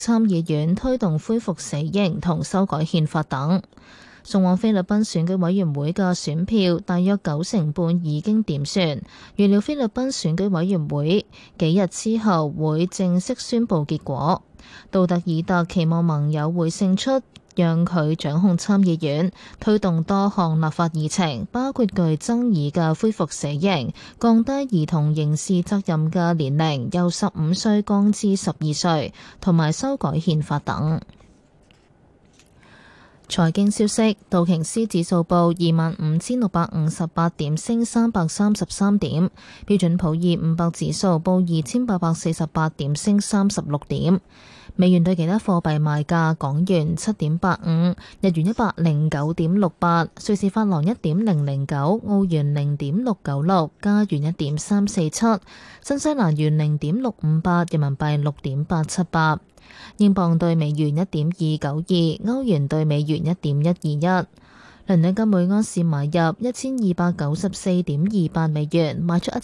參議院推動恢復死刑同修改憲法等。送往菲律賓選舉委員會嘅選票大約90%已經點算，預料菲律賓選舉委員會幾日之後會正式宣佈結果。杜特爾特期望盟友會勝出，讓佢掌控參議院，推動多項立法議程，包括具爭議嘅恢復死刑、降低兒童刑事責任嘅年齡由15歲降至12歲，同埋修改憲法等。財經消息，道瓊斯指數報25,658點，升333點；標準普爾500指數報2,848點，升36點。美元對其他貨幣賣價：港元7.85，日元109.68，瑞士法郎1.009，澳元0.696，加元1.347，新西蘭元0.658，人民幣6.878。英鎊對美元1.292，歐元對美元1.121。倫敦金每盎司買入1294.28美元，賣出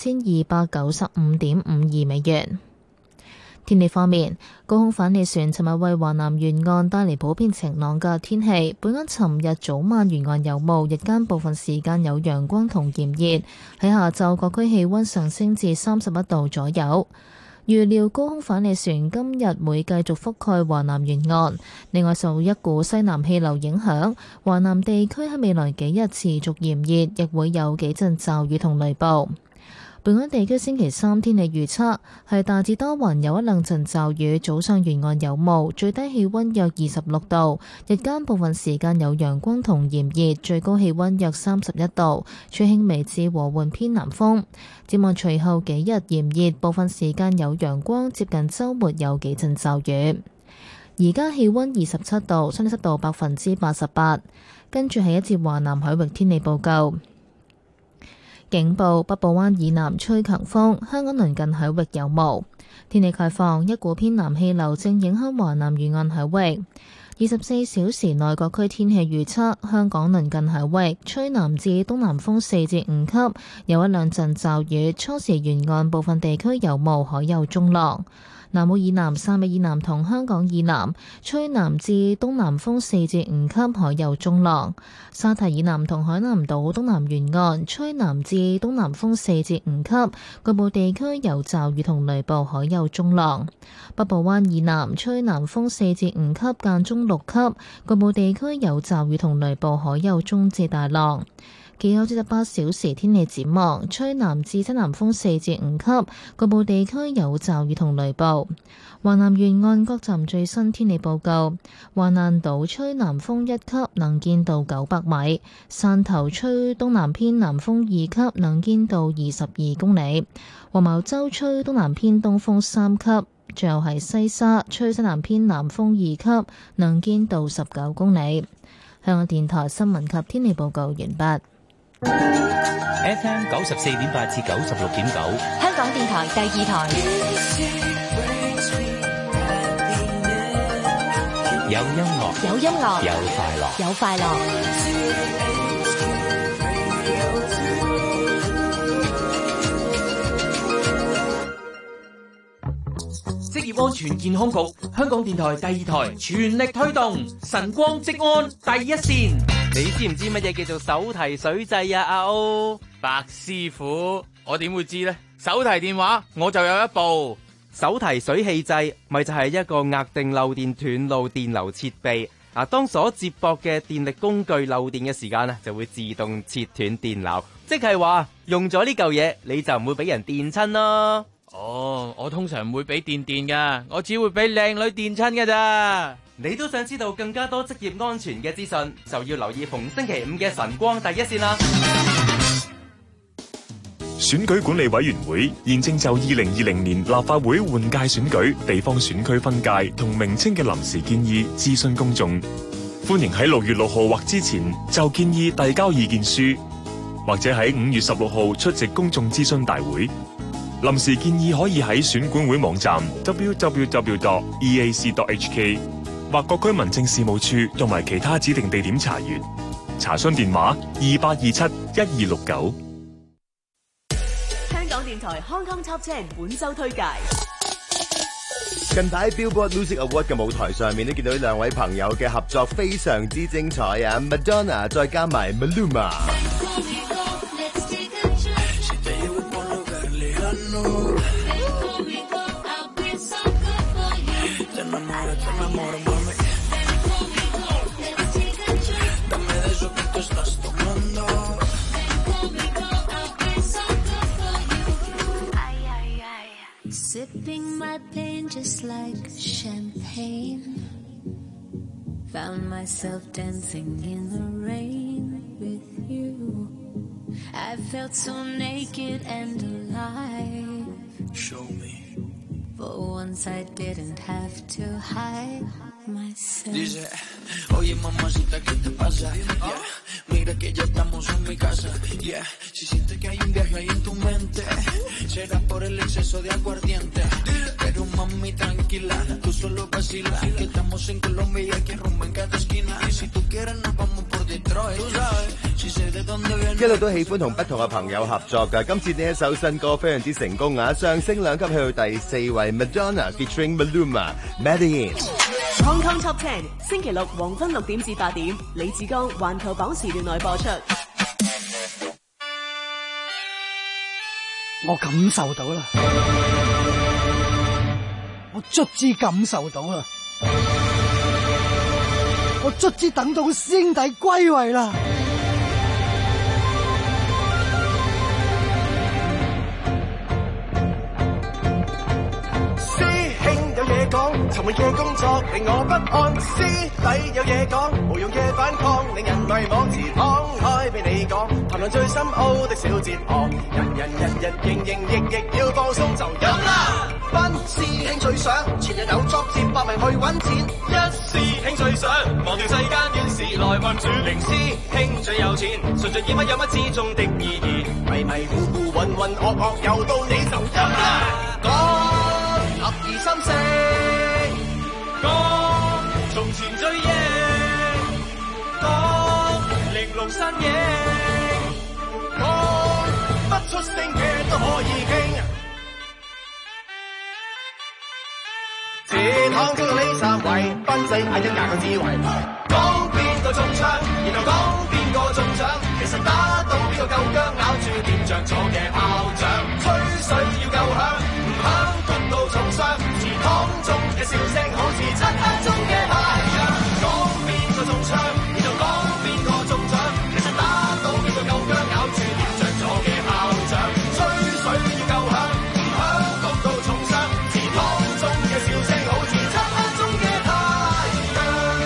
1295.52美元。天氣方面，高空反氣旋尋日為華南沿岸帶嚟普遍晴朗嘅天氣。本港尋日早晚沿岸有霧，日間部分時間有陽光同炎熱。喺下晝，各區氣溫上升至31度左右。預料高空反氣旋今日會繼續覆蓋華南沿岸，另外受一股西南氣流影響，華南地區喺未來幾日持續炎熱，亦會有幾陣驟雨同雷暴。本港地區星期三天氣預測係大致多雲，有一兩陣驟雨，早上沿岸有霧，最低氣溫約26度，日間部分時間有陽光同炎熱，最高氣溫約31度，吹輕微至和緩偏南風。展望隨後幾日炎熱，部分時間有陽光，接近週末有幾陣驟雨。而家氣溫27度，相對濕度88%。跟住係一節華南海域天氣報告。警報：北部灣以南吹強風，香港鄰近海域有霧。天氣概況：一股偏南氣流正影響華南沿岸海域。24小時內各區天氣預測：香港鄰近海域吹南至東南風4至5級，有一兩陣驟雨，初時沿岸部分地區有霧，海有中浪。南澳以南、汕尾以南同香港以南吹南至東南風4至5級，海有中浪。沙堤以南同海南島東南沿岸吹南至東南風4至5級，局部地區有驟雨同雷暴，海有中浪。北部灣以南吹南風4至5級，間中6級，局部地區有驟雨同雷暴，海有中至大浪。其後48小時天氣展望，吹南至西南風4至5級，局部地區有驟雨同雷暴。華南沿岸各站最新天氣報告：華南島吹南風1級，能見度900米；汕頭吹東南偏南風2級，能見度22公里；黃茅洲吹東南偏東風3級；最後係西沙吹西南偏南風2級，能見度19公里。香港電台新聞及天氣報告完畢。 FM 94.8至96.9， 香港電台第二台。 有音樂， 有音樂， 有快樂， 有快樂。 職業安全健康局、香港電台第二台全力推動晨光職安第一線。 你知唔知乜嘢叫做手提水掣啊？阿歐， 白師傅，我點會知呢？手提電話我就有一部。 手提水氣掣咪就係一個額定漏電斷路電流設備。當所接駁嘅電力工具漏電嘅時間就會自動切斷電流，即係話用咗呢嚿嘢你就唔會俾人電親咯。 哦，我通常唔會俾電噶，我只會俾靚女電親噶咋。 你都想知道更加多職業安全嘅資訊，就要留意逢星期5嘅晨光第一線啦。 選舉管理委員會現正就2020年立法會換屆選舉地方選區分界同名稱嘅臨時建議諮詢公眾，歡迎喺6月6號或之前就建議遞交意見書，或者喺5月16號出席公眾諮詢大會。臨時建議可以喺選管會網站 www.eac.hk 或各區民政事務處同埋其他指定地點查閱。查詢電話28271269。 香港電台康康 Top 10本周推介。 近排 Billboard Music Award 嘅舞台上面都見到呢兩位朋友嘅合作非常之精彩啊 ！Madonna 再加埋 Maluma。 Sipping my pain just like champagne. Found myself dancing in the rain with you. I felt so naked and alive. Show me. For once I didn't have to hide myself. Dice, oye mamacita, ¿qué te pasa? Yeah. Mira que ya estamos en mi casa. Yeah. Si sientes que hay un viaje ahí en tu mente, será por el exceso de aguardiente. Pero mami tranquila, tú solo vacila, que estamos en Colombia y aquí rumba en cada esquina. Y si tú quieres nos vamos por Detroit, tú sabes. Si sé de dónde viene。 一路都喜歡同不同嘅朋友合作㗎，今次呢一首新歌非常之成功啊，上升2級去到第4位 ，Madonna featuring Maluma，Medellin。 Hong Kong Top 10，星期六黃昏6點至8點，李志剛環球榜時段內播出。 我感受到啦，我卒之感受到啦，我卒之等到師兄弟歸位啦。 講沉悶嘅工作令我不安，師弟有嘢講，無用嘅反抗令人迷惘，自敞開俾你講，談論最深奧的小哲學，人營役要放鬆就飲啦。班師兄最想前日有作接百名去揾錢，一師兄最想忘掉世間亂事來運轉，零師兄最有錢，純粹演乜有乜之中的意義，迷糊渾噩又到你就飲啦。講合二三四。講從前追憶，講玲瓏身影，講不出聲嘅都可以傾。自躺中呢3位，賓仔嗌咗廿個智慧，講邊個中槍，然後講邊個中獎，其實打到邊個夠薑，咬住點着咗嘅炮仗，吹水要夠響，唔響焗到重傷，自躺中嘅笑聲好似漆黑中嘅太陽，講邊個中槍，然後講邊個中獎，其實打到邊個夠薑，咬住點着咗嘅炮仗，吹水要夠響，唔響焗到重傷，自躺中嘅笑聲好似漆黑中嘅太陽。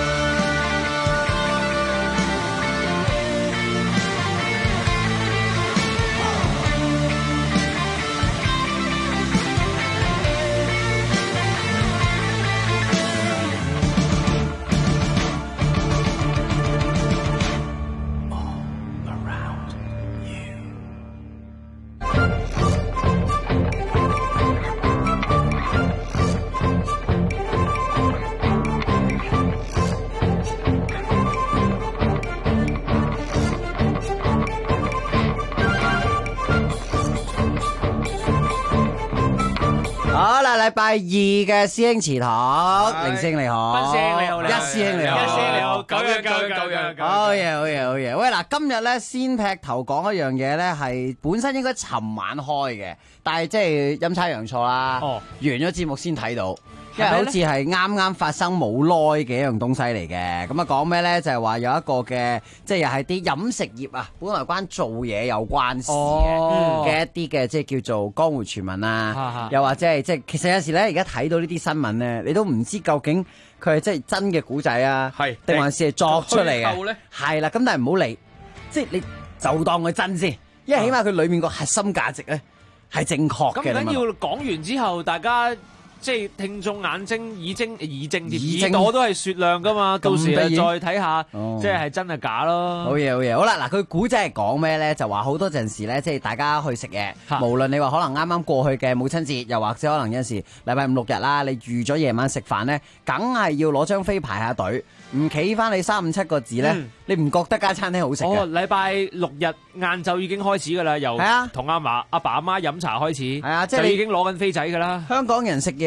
好啦，禮拜二嘅師兄祠堂，凌星你好， 斌師兄你好， 一師兄你好， 一師兄你好，九樣， 好嘢。喂嗱，今日咧先劈頭講一樣嘢咧，係本身應該尋晚開嘅，但係即係陰差陽錯啦，完咗節目先睇到。因為好似係啱啱發生冇耐嘅一樣東西嚟嘅，咁啊講咩咧？就係話有一個嘅，即係又係啲飲食業啊，本來關做嘢有關事嘅一啲嘅，即係叫做江湖傳聞啊，又或者係即係其實有時咧，而家睇到呢啲新聞咧，你都唔知究竟佢係即係真嘅古仔啊，定還是係作出嚟嘅？係啦，咁但係唔好理，即係你就當佢真先，因為起碼佢裡面個核心價值咧係正確嘅。 咁緊要講完之後，大家。即係聽眾眼睛耳朵都係雪亮噶嘛，到時再睇下，即係真係假咯。 好嘢，好啦，嗱，佢古仔係講咩咧？就話好多陣時咧，即係大家去食嘢，無論你話可能啱啱過去嘅母親節，又或者可能有陣時禮拜5、6日啦，你預咗夜晚食飯咧，梗係要攞張飛排下隊，唔企翻你3、5、7個字咧，你唔覺得間餐廳好食嘅？ 禮拜6日晏晝已經開始噶啦，由同阿爸阿媽飲茶開始， 係啊，即係你已經攞緊飛仔噶啦。 香港人食嘢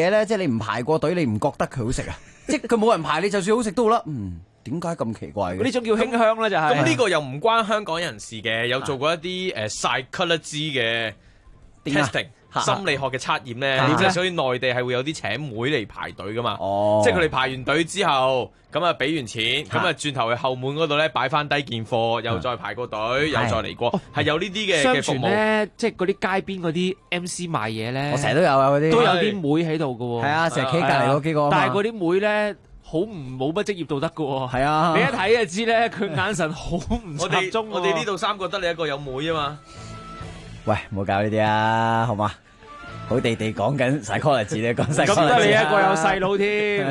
嘢咧，即係你唔排過隊，你唔覺得佢好食啊？即係佢冇人排，你就算好食都好啦。點解咁奇怪嘅？ 呢種叫馨香咧就係。 咁呢個又唔關香港人士嘅，有做過一啲psychology 嘅 testing。心理學嘅測驗咧，所以內地係會有啲請妹嚟排隊噶嘛，即係佢哋排完隊之後，咁啊俾完錢，咁啊轉頭去後門嗰度咧擺翻低件貨，又再排個隊，又再嚟過，係有呢啲嘅服務咧，即係嗰啲街邊嗰啲 MC 賣嘢咧， 我成日都有啊嗰啲， 都有啲妹喺度嘅喎， 係啊，成日企隔離嗰幾個， 但係嗰啲妹咧。好冇乜職業道德嘅喎， 係啊！ 你一睇就知咧，佢眼神好唔集中。 我哋呢度3個得你一個有妹啊嘛。 喂，唔好搞呢啲啊，好嘛？好地地講緊psychology咧，講psychology。 咁得你一個有細佬添，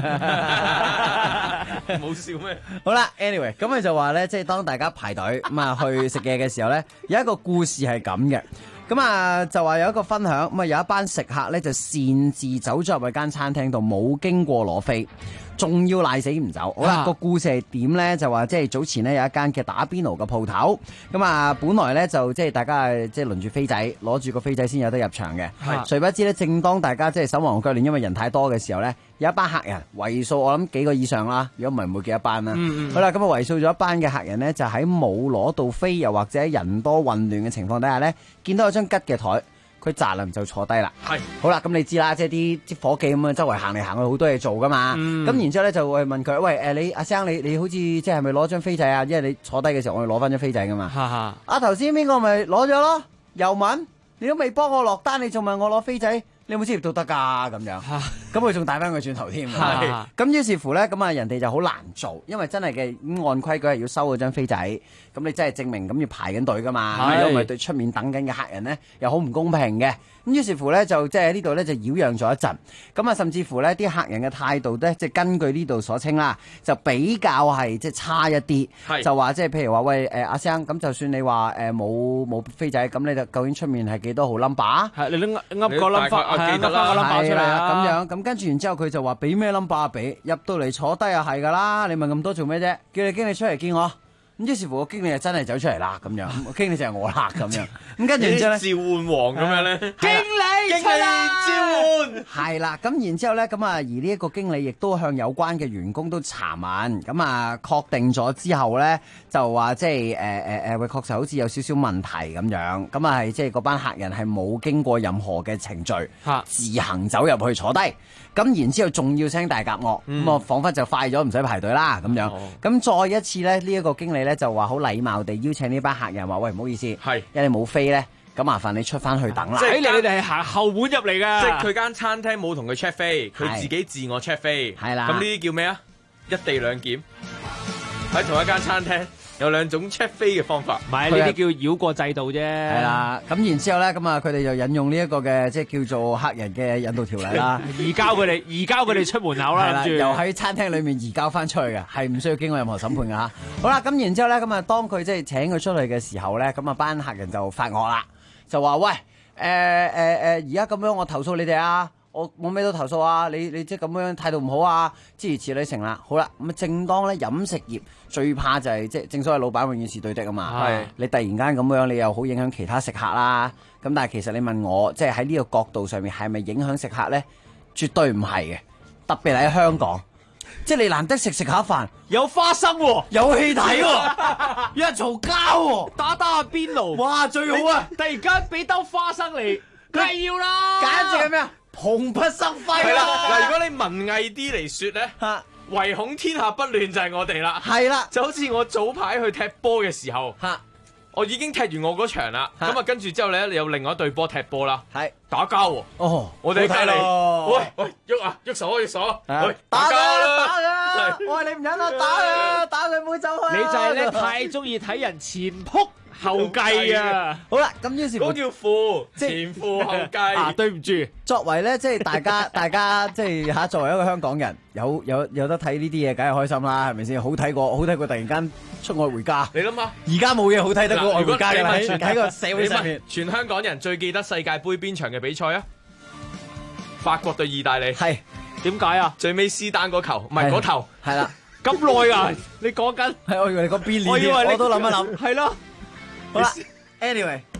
冇笑咩？ 好啦 ，anyway， 咁佢就話咧，即係當大家排隊咁啊去食嘢嘅時候咧，有一個故事係咁嘅。咁啊，就話有一個分享，咁啊有一班食客咧就擅自走咗入去間餐廳度，冇經過攞飛，仲要賴死唔走。好啦，個故事係點咧？就話即係早前咧有一間嘅打邊爐嘅鋪頭，咁啊本來咧就即係大家即係輪住飛仔，攞住個飛仔先有得入場嘅。係，誰不知咧，正當大家即係手忙腳亂，因為人太多嘅時候咧，有一班客人為數我諗幾個以上啦，如果唔係唔會幾一班啦。好啦，咁啊為數咗一班嘅客人咧，就喺冇攞到飛，又或者人多混亂嘅情況底下咧，見到有張吉嘅台，佢扎林就坐低啦。係，好啦，咁你知啦，即係啲伙計咁樣周圍行嚟行去，好多嘢做噶嘛。咁然之後咧就會問佢，喂你阿生你好似即係咪攞張飛仔啊？因為你坐低嘅時候，我要攞翻張飛仔噶嘛。啊頭先邊個咪攞咗咯？又問你都未幫我落單，你仲問我攞飛仔？你有冇職業道德㗎咁樣？咁佢仲帶翻佢轉頭添。咁於是乎咧，咁啊人哋就好難做，因為真係嘅按規矩係要收嗰張飛仔。咁你真係證明咁要排緊隊㗎嘛？如果唔係對出面等緊嘅客人咧，又好唔公平嘅。咁於是乎咧，就即係喺呢度咧就擾攘咗一陣。咁啊，甚至乎咧啲客人嘅態度咧，即係根據呢度所稱啦，就比較係即係差一啲。就話即係譬如話喂阿生，咁就算你話冇飛仔，咁你就究竟出面係幾多號 number？ 係你噏個 number。記得啦，係啦，咁樣咁跟住，然之後佢就話俾咩 number 俾，入到嚟坐低啊係噶啦，你問咁多做咩啫？叫你經理出嚟見我，咁於是乎個經理就真係走出嚟啦，咁樣，經理就係我啦，咁樣，咁跟住然之後咧，召喚王咁樣咧，經理召喚，係啦，咁然之後咧，咁啊而呢一個經理亦都向有關嘅員工都查問，咁啊確定咗之後咧，就話即係喂確實好似有少少問題咁樣，咁啊係即係嗰班客人係冇經過任何嘅程序，自行走入去坐低，咁然之後仲要聲大夾惡，咁啊彷彿就快咗唔使排隊啦咁樣，咁再一次咧呢一個經理咧就話好禮貌地邀請呢班客人話喂，唔好意思，係因為你冇飛咧，咁麻煩你出翻去等啦。 即係你哋係行後門入嚟噶， 即係佢間餐廳冇同佢 check 飛，佢自己自我 check 飛，係啦。咁呢啲叫咩啊？一地兩檢喺同一間餐廳。有2種 check 飛嘅方法， 唔係呢啲叫繞過制度啫。係啦，咁然之後咧，咁啊佢哋就引用呢一個嘅即係叫做客人嘅引導條例啦， 移交佢哋出門口啦， 又喺餐廳裏面移交翻出去嘅，係唔需要經過任何審判嘅嚇。好啦，咁然之後咧，咁啊當佢即係請佢出去嘅時候咧，咁啊班客人就發惡啦，就話喂而家咁樣我投訴你哋啊！我冇咩都投訴啊！你即係咁樣態度唔好啊！諸如此類成啦。好啦，咁啊正當咧飲食業最怕就係即係正所謂老闆永遠是對的啊嘛。係你突然間咁樣，你又好影響其他食客啦。咁但係其實你問我，即係喺呢個角度上面係咪影響食客咧？絕對唔係嘅。特別喺香港，即係你難得食下飯， 有花生喎， 有戲睇喎，有人嘈交喎， 打下邊爐， 哇最好啊！ 突然間俾兜花生嚟，梗係要啦， 簡直係咩啊？蓬蓽生輝係啦！嗱，如果你文藝啲嚟說咧，唯恐天下不亂就係我哋啦。係啦，就好似我早排去踢波嘅時候，我已經踢完我嗰場啦。咁啊，跟住之後咧，你有另外一隊波踢波啦，係打交喎。哦，我哋睇嚟，喂，喐啊，喐手，喐手，喂，打交啦， 打啦！我話你唔忍我打佢唔好走開。 你就係咧太中意睇人前仆後繼啊！ 好啦，咁於是嗰叫負，前負後繼。 啊，對唔住， 作為咧，即係大家即係嚇，作為一個香港人，有得睇呢啲嘢，梗係開心啦，係咪先？好睇過突然間出外回家。 你諗下， 而家冇嘢好睇得過外回家嘅喺個社會上面。 全香港人最記得世界盃邊場嘅比賽啊？法國對意大利。 係點解啊？ 最尾施丹嗰球，唔係嗰頭。 係啦， 咁耐啊！你講緊？ 係我以為你講邊年，我都諗一諗。 係咯。 好啦 ，anyway，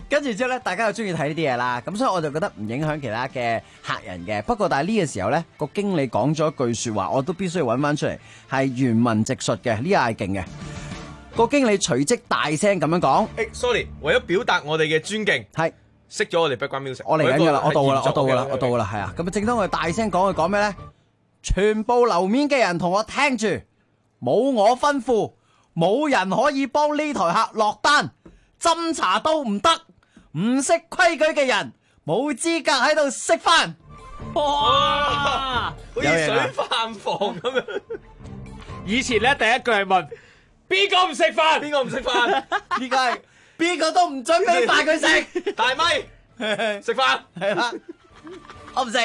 跟住之後咧，大家又中意睇呢啲嘢啦，咁所以我就覺得唔影響其他嘅客人嘅。不過但係呢個時候咧，個經理講咗一句說話，我都必須要揾翻出嚟，係原文直述嘅，呢下係勁嘅。個經理隨即大聲咁樣講 ：，sorry， 為咗表達我哋嘅尊敬， 係熄咗我哋 background music。 我嚟緊噶啦，我到噶啦，係啊。咁正當我哋大聲講，佢講咩咧？全部樓面嘅人同我聽住，冇我吩咐，冇人可以幫呢台客落單，斟茶都唔得，唔識規矩嘅人冇資格喺度食飯。 哇！好似水飯房咁樣。 以前咧第一句係問邊個唔食飯， 邊個唔食飯？ 呢個係邊個都唔準備飯佢食。 大咪食飯係啦，我唔食。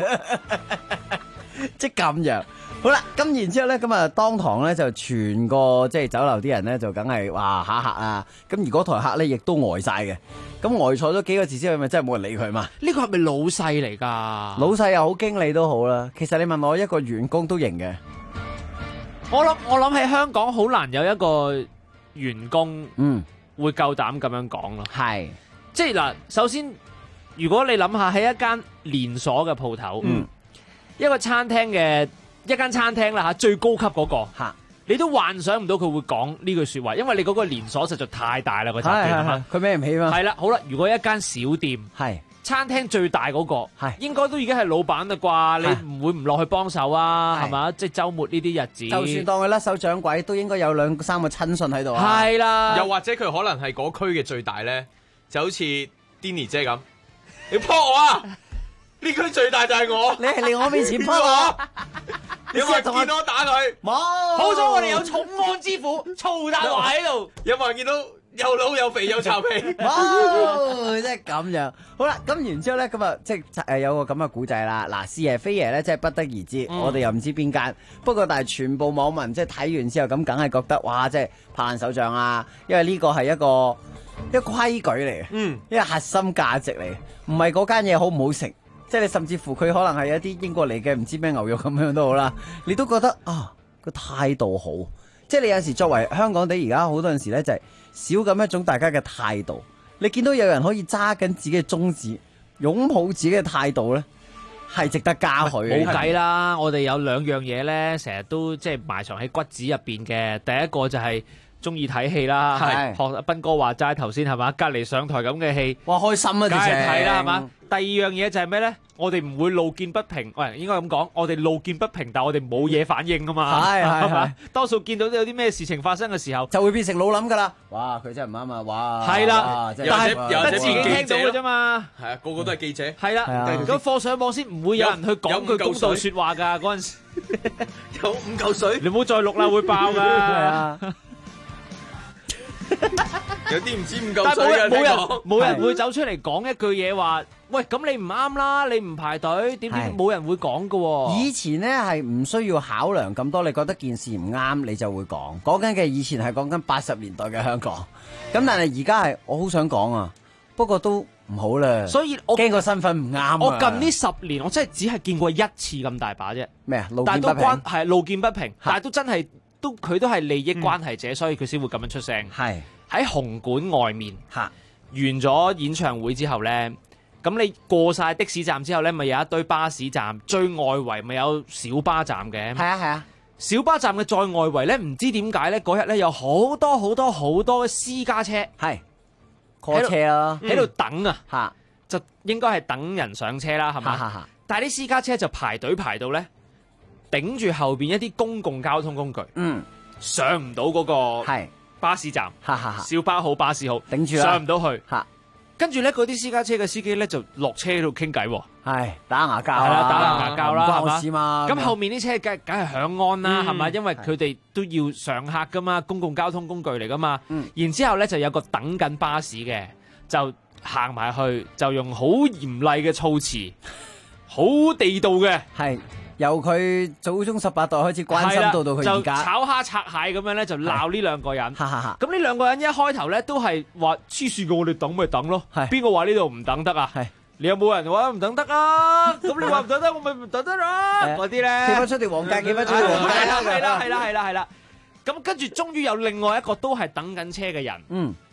即係咁樣，好啦，咁然之後咧，咁啊當堂咧就全個即係酒樓啲人咧就梗係哇嚇啊！咁而嗰台客咧亦都呆晒嘅，咁呆坐咗幾個字之後，咪真係冇人理佢嘛？ 呢個係咪老細嚟㗎？ 老細又好，經理都好啦。其實你問我一個員工都型嘅。 我諗喺香港好難有一個員工會夠膽咁樣講咯。 係， 即係嗱，首先如果你諗下喺一間連鎖嘅鋪頭。一個餐廳嘅一間餐廳啦嚇，最高級嗰個嚇，你都幻想唔到佢會講呢句説話，因為你嗰個連鎖實在太大啦個集團啊嘛， 佢孭唔起嘛。 係啦，好啦，如果一間小店係餐廳最大嗰個， 係應該都已經係老闆啦啩，你唔會唔落去幫手啊？係嘛？即係週末呢啲日子， 就算當佢甩手掌櫃，都應該有2、3個親信喺度啊。 係啦， 又或者佢可能係嗰區嘅最大咧，就好似 Denny 姐咁，你撲我啊！呢區最大就係我， 你係嚟我面前撲我， 你有冇人見到我打佢？ 冇。 好彩我哋有重案之父曹達華喺度。 有冇人見到又老又肥又巢皮？ 冇，即係咁樣。好啦，咁然之後咧，咁啊，即係有個咁嘅古仔啦。嗱，是爺非爺咧，即係不得而知，我哋又唔知邊間。不過但係全部網民即係睇完之後，咁梗係覺得哇，即係拍爛手掌啊！因為呢個係一個規矩嚟嘅，一個核心價值嚟嘅，唔係嗰間嘢好唔好食。即係你甚至乎佢可能係一啲英國嚟嘅唔知咩牛肉咁樣都好啦，你都覺得啊個態度好。即係你有時作為香港地而家好多陣時咧，就係少咁一種大家嘅態度。你見到有人可以揸緊自己嘅宗旨，擁抱自己嘅態度咧，係值得嘉許。 冇計啦，我哋有2樣嘢咧，成日都即係埋藏喺骨子入邊嘅。第一個就係中意睇戲啦，學阿斌哥話齋頭先係嘛，隔離上台咁嘅戲， 哇開心啊！ 梗係睇啦係嘛。第2樣嘢就係咩咧？我哋唔會路見不平，喂，應該咁講，我哋路見不平，但係我哋冇嘢反應噶嘛，係嘛？多數見到有啲咩事情發生嘅時候， 就會變成老諗噶啦。哇，佢真係唔啱啊！哇， 係啦，但係得自己聽到嘅啫嘛。 係啊，個個都係記者。 係啦，咁放上網先唔會有人去講句公道説話㗎。嗰陣時有5嚿水， 你唔好再錄啦，會爆㗎。係啊。 有啲唔知5嚿水嘅， 冇人會走出嚟講一句嘢話，喂，咁你唔啱啦，你唔排隊，點冇人會講㗎喎。 以前呢係唔需要考量咁多，你覺得件事唔啱你就會講。講緊嘅以前係講緊80年代嘅香港，咁但係而家係我好想講啊，不過都唔好啦。 所以我驚個身份唔啱。 我近呢10年我真係只係見過1次咁大把啫。 咩啊？ 但係都係路見不平，但係都真係佢都係利益關係者，所以佢先會咁樣出聲。 係喺紅館外面完咗演唱會之後呢，咁你過晒的士站之後呢，咪有一堆巴士站，最外圍咪有小巴站嘅。 係啊， 小巴站嘅再外圍呢，唔知點解呢，嗰日呢有好多私家車， 係 call 車啊， 喺度等啊，就應該係等人上車啦，係嘛？但係啲私家車就排隊排到呢，頂住後邊一啲公共交通工具，上唔到嗰個巴士站，小巴好巴士好， 頂住啦， 上唔到去。跟住咧，嗰啲私家車嘅司機咧就落車喺度傾偈， 打牙交， 打牙交啦， 係嘛？ 咁後面啲車梗係響安啦，係嘛？因為佢哋都要上客噶嘛，公共交通工具嚟噶嘛。然之後咧就有個等緊巴士嘅，就行埋去，就用好嚴厲嘅措辭，好地道嘅， 係。由佢祖宗18代開始關心到佢而家， 就炒蝦拆蟹咁樣咧，就鬧呢2個人。咁呢2個人一開頭咧都係話黐線嘅，我哋等咪等咯。邊個話呢度唔等得啊？你有冇人話唔等得啊？咁你話唔等得，我咪唔等得啦。嗰啲咧， 企翻出條黃界，企翻出條黃界。 係啦。咁跟住終於有另外一個都係等緊車嘅人，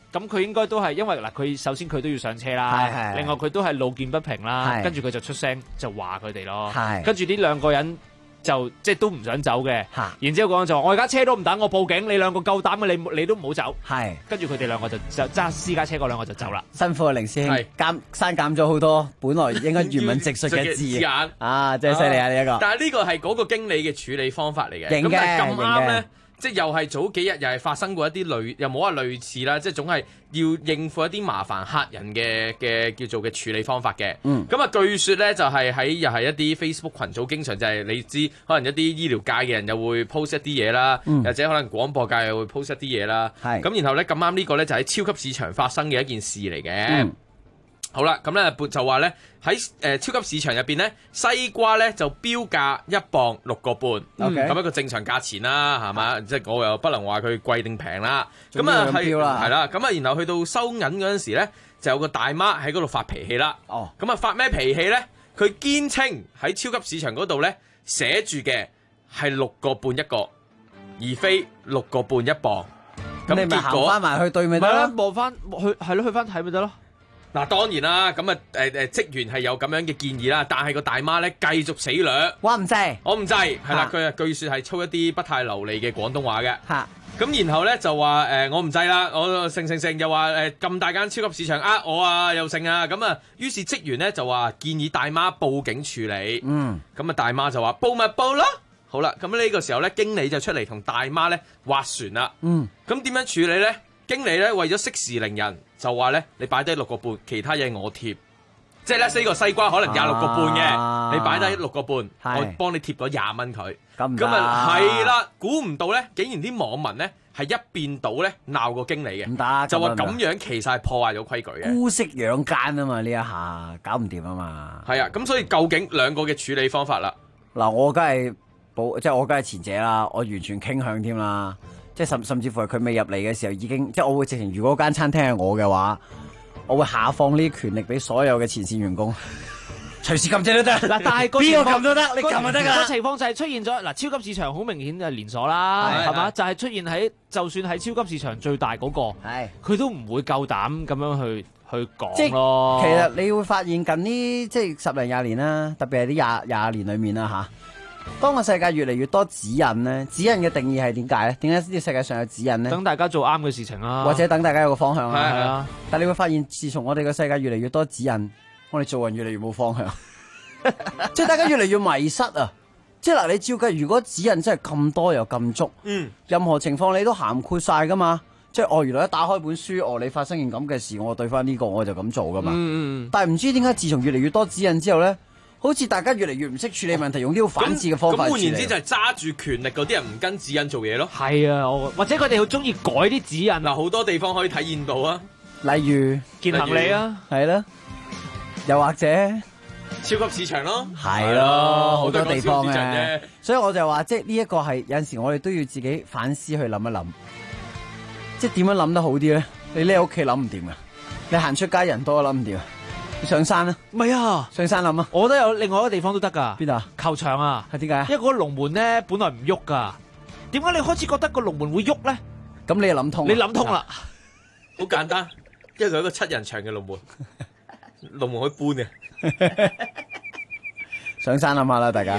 咁佢應該都係因為嗱，佢首先佢都要上車啦， 係另外佢都係路見不平啦， 係跟住佢就出聲就話佢哋咯， 係跟住呢兩個人就即係都唔想走嘅，然之後講就話我而家車都唔等，我報警，你兩個夠膽嘅你都唔好走， 係，跟住佢哋兩個就揸私家車嗰兩個就走啦， 辛苦啊凌師兄，刪減咗好多本來應該原文直述嘅字眼啊，真係犀利啊呢一個。 但係呢個係嗰個經理嘅處理方法嚟嘅， 型嘅咁但係咁啱型咧。即係又係早幾日又係發生過一啲又冇話類似啦，即係總係要應付一啲麻煩客人嘅叫做嘅處理方法嘅。咁啊，據說咧就係又係一啲 Facebook 群組，經常就係你知，可能一啲醫療界嘅人又會 post 一啲嘢啦，或者可能廣播界又會 post 一啲嘢啦。咁然後咧咁啱呢個咧就喺超級市場發生嘅一件事嚟嘅。好啦，咁咧就話咧喺超級市場入邊咧，西瓜咧就標價1磅6個半，咁一個正常價錢啦，係嘛？即係我又不能話佢貴定平啦。咁啊係啦，咁啊然後去到收銀嗰陣時咧，就有個大媽喺嗰度發脾氣啦。咁啊發咩脾氣咧？佢堅稱喺超級市場嗰度咧寫住嘅係6個半一個，而非6個半1磅。 咁你咪行翻埋去對咪得咯？ 望翻去係咯，去翻睇咪得咯。 嗱，當然啦，咁啊職員係有咁樣嘅建議啦，但係個大媽咧繼續死掠， 我唔制， 我唔制，係啦，佢啊據說係操一啲不太流利嘅廣東話嘅，咁然後咧就話我唔制啦，我成又話咁大間超級市場我啊又成啊，咁啊於是職員咧就話建議大媽報警處理，咁啊大媽就話報咪報咯，好啦，咁呢個時候咧經理就出嚟同大媽咧斡旋啦，咁點樣處理咧？經理咧為咗息事寧人，就話咧你擺低6個半，其他嘢我貼，即係咧4個西瓜可能26個半嘅，你擺低6個半，我幫你貼咗20蚊佢。咁啊係啦，估唔到咧，竟然啲網民咧係一邊倒咧鬧個經理嘅， 唔得， 就話咁樣其實係破壞咗規矩嘅， 姑息養奸啊嘛，呢一下搞唔掂啊嘛。 係啊，咁所以究竟兩個嘅處理方法啦， 嗱我梗係即係我梗係前者啦，我完全傾向添啦。即係甚至乎係佢未入嚟嘅時候已經，即係我會直情，如果間餐廳係我嘅話，我會下放呢啲權力俾所有嘅前線員工，隨時撳掣都得。嗱，但係邊個撳都得，你撳就得㗎啦。 個情況就係出現咗嗱，超級市場好明顯就係連鎖啦，係嘛？就係出現喺就算喺超級市場最大嗰個，佢都唔會夠膽咁樣去講咯。 其實你會發現近呢即係10零20年啦，特別係啲廿年裏面啦嚇。當個世界越嚟越多指引咧，指引嘅定義係點解咧？點解呢個世界上有指引咧？ 等大家做啱嘅事情啦， 或者等大家有個方向啦。 係啊， 但你會發現，自從我哋個世界越嚟越多指引，我哋做人越嚟越冇方向，即係大家越嚟越迷失啊！即係嗱，你照計，如果指引真係咁多又咁足，任何情況你都涵括晒噶嘛？即係原來一打開本書，你發生件咁嘅事，我對翻呢個我就咁做噶嘛。但係唔知點解，自從越嚟越多指引之後咧，好似大家越嚟越唔識處理問題，用呢個反智嘅方法。 咁換言之就係揸住權力嗰啲人唔跟指引做嘢咯。 係啊，或者佢哋好中意改啲指引嗱，好多地方可以體現到啊。 例如見行李啊， 係啦，又或者超級市場咯， 係咯，好多地方嘅。所以我就話，即係呢一個係有陣時我哋都要自己反思去諗一諗，即係點樣諗得好啲咧？你匿喺屋企諗唔掂噶，你行出街人多諗唔掂啊！上山啊？ 唔係啊， 上山諗啊！ 我覺得有另外一個地方都得噶。 邊度啊？ 球場啊？ 係點解？ 因為嗰個龍門咧本來唔喐噶，點解你開始覺得個龍門會喐咧？ 咁你又諗通？ 你諗通啦， 好簡單，因為佢係一個7人場嘅龍門，龍門可以搬嘅。 上山諗下啦，大家。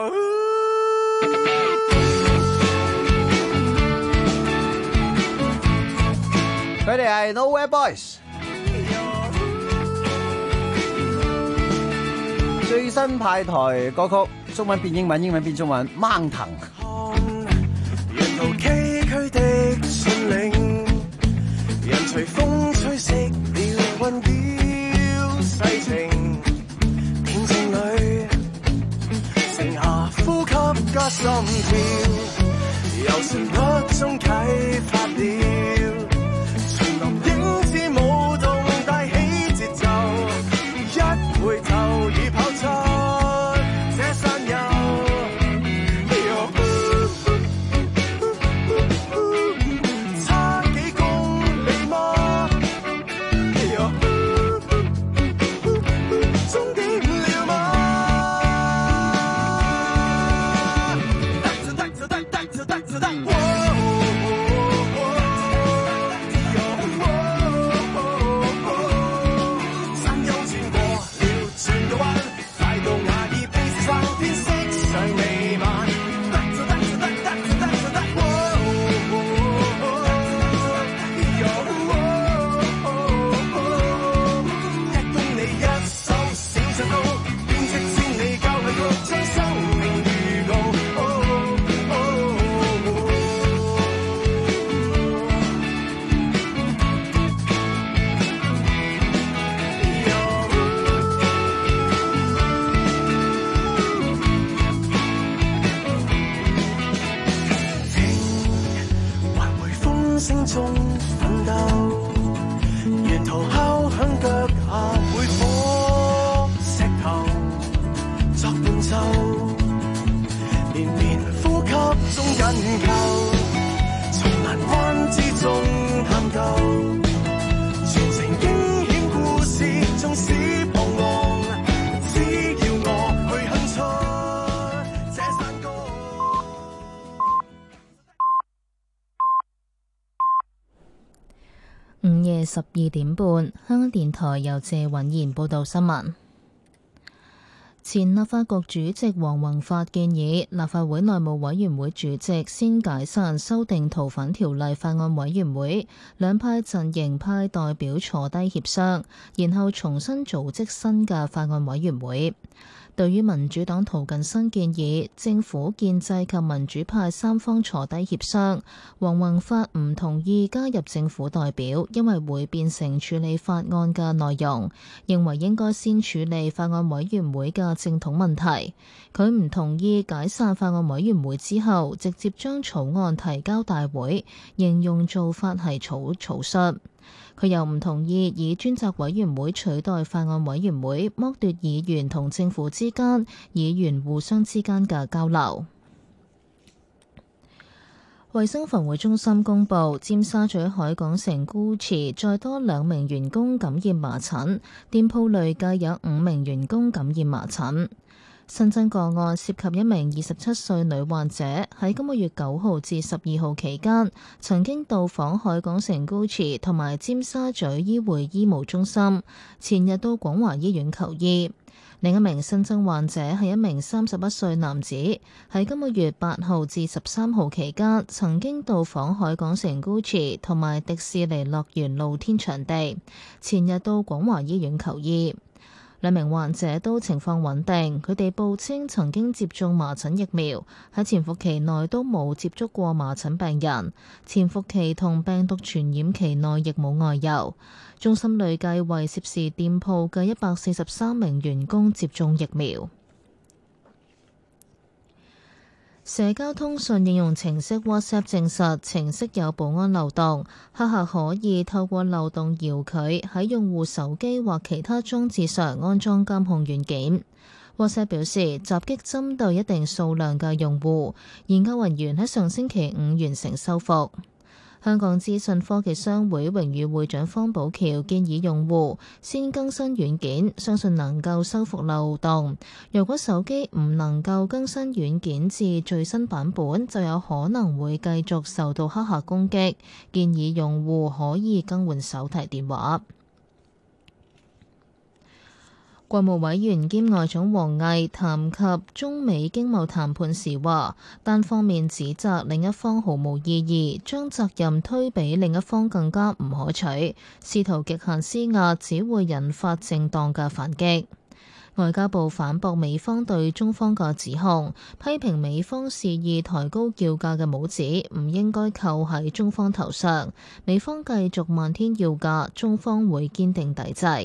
佢哋係 Nowhere Boys。最新派台歌曲，中文變英文，英文變中文，掹騰。 人途崎嶇的峻嶺，人隨風吹熄了溫表世情，恬靜裏剩下呼吸加心跳，由旋律中啟發了，叢林影子舞動帶起節奏，一回頭已跑出這山丘。 聲中奮鬥，沿途敲響腳下會火石頭作伴奏，連綿呼吸中緊扣，從難關之中探究，全城驚險故事縱使彷徨，只要我去哼出這山歌。 午夜12點半，香港電台由謝允賢報道新聞。前立法局主席黃宏發建議，立法會內務委員會主席先解散修訂逃犯條例法案委員會，兩派陣營派代表坐低協商，然後重新組織新嘅法案委員會。對於民主黨涂謹申建議政府、建制及民主派三方坐低協商，黃宏發唔同意加入政府代表，因為會變成處理法案嘅內容，認為應該先處理法案委員會嘅正統問題。佢唔同意解散法案委員會之後直接將草案提交大會，形容做法係草率。佢又唔同意以專責委員會取代法案委員會，剝奪議員同政府之間、議員互相之間嘅交流。衛生防護中心公布，尖沙咀海港城 Gucci 再多2名員工感染麻疹，店鋪累計有5名員工感染麻疹。新增個案涉及一名27歲女患者，喺今個月9號至12號期間曾經到訪海港城 Gucci 同埋尖沙咀醫會醫務中心，前日到廣華醫院求醫。另一名新增患者係一名31歲男子，喺今個月8號至13號期間曾經到訪海港城 Gucci 同埋迪士尼樂園露天場地，前日到廣華醫院求醫。2名患者都情況穩定，佢哋報稱曾經接種麻疹疫苗，喺潛伏期內都冇接觸過麻疹病人，潛伏期同病毒傳染期內亦冇外遊。中心累計為涉事店鋪嘅143名員工接種疫苗。社交通訊應用程式 WhatsApp 證實程式有保安漏洞，黑客可以透過漏洞遙距喺用戶手機或其他裝置上安裝監控軟件。WhatsApp 表示，襲擊針對一定數量嘅用戶，研究人員喺上星期5完成修復。香港資訊科技商會榮譽會長方寶橋建議用戶先更新軟件，相信能夠修復漏洞。如果手機唔能夠更新軟件至最新版本，就有可能會繼續受到黑客攻擊。建議用戶可以更換手提電話。國務委員兼外長王毅談及中美經貿談判時話，單方面指責另一方毫無意義，將責任推俾另一方更加唔可取，試圖極限施壓只會引發正當嘅反擊。外交部反駁美方對中方嘅指控，批評美方肆意抬高叫價嘅帽子唔應該扣喺中方頭上，美方繼續漫天要價，中方會堅定抵制。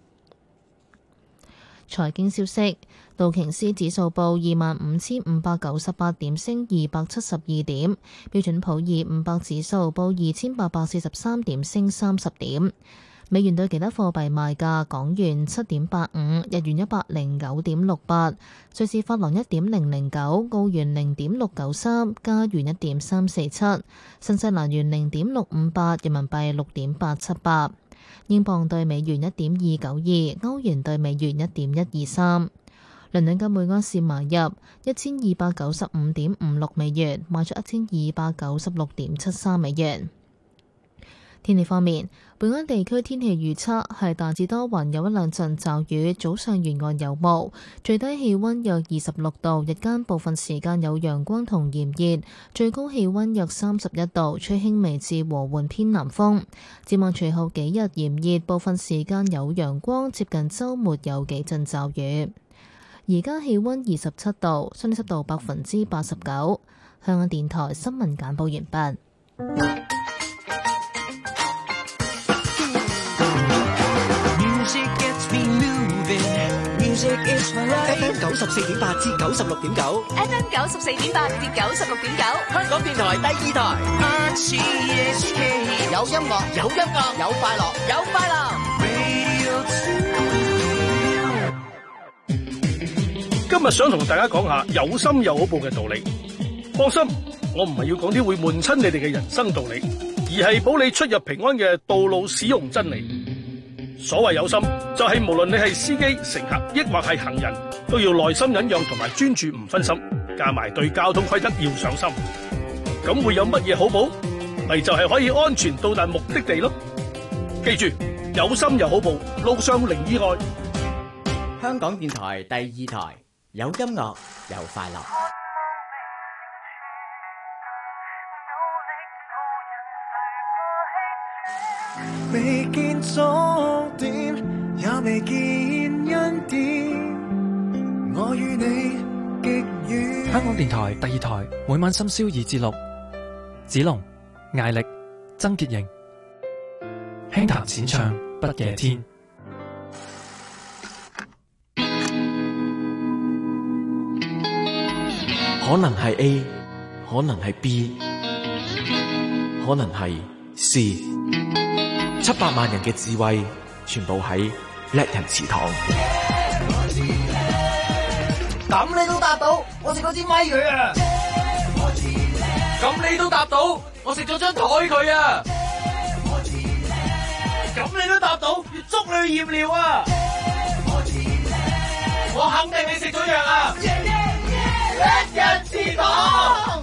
財經消息，道瓊斯指數報25,598點，升272點；標準普爾500指數報2,843點，升30點。美元對其他貨幣賣價：港元7.85，日元109.68，瑞士法郎1.009，澳元0.693，加元1.347，新西蘭元0.658，人民幣6.878。英鎊對美元1.292，歐元對美元1.123。倫敦金每安士買入1295.56美元，賣出1296.73美元。天氣方面，本港地區天氣預測係大致多雲，有一兩陣驟雨，早上沿岸有霧，最低氣溫約26度，日間部分時間有陽光同炎熱，最高氣溫約31度，吹輕微至和緩偏南風。展望隨後幾日炎熱，部分時間有陽光，接近週末有幾陣驟雨。而家氣溫27度，相對濕度89%。香港電台新聞簡報完畢。 Music It's my life。 FM 94.8至96.9 FM 94.8至96.9， 香港電台第2台。 RTHK 有音樂，有音樂，有快樂， 有快樂。 今日想同大家講下有心有好報嘅道理。放心，我唔係要講啲會悶親你哋嘅人生道理，而係保你出入平安嘅道路使用真理。所謂有心，就係無論你係司機、乘客，抑或係行人，都要耐心忍讓同埋專注唔分心，加埋對交通規則要上心。咁會有乜嘢好報？咪就係可以安全到達目的地咯。記住，有心有好報，路上零意外。 香港電台第2台，有音樂，有快樂。 未見終點，也未見恩典，我與你極遠。 香港電台第2台，每晚深宵2至6，子龍、艾力、曾潔瑩，輕談淺唱不夜天。 可能係 A， 可能係 B， 可能係 C。700萬人嘅智慧，全部喺叻人祠堂。 咁你都答到，我食咗支咪佢啊！ 咁你都答到，我食咗張台佢啊！ 咁你都答到，捉你驗尿啊！我肯定你食咗藥啊！叻人祠堂。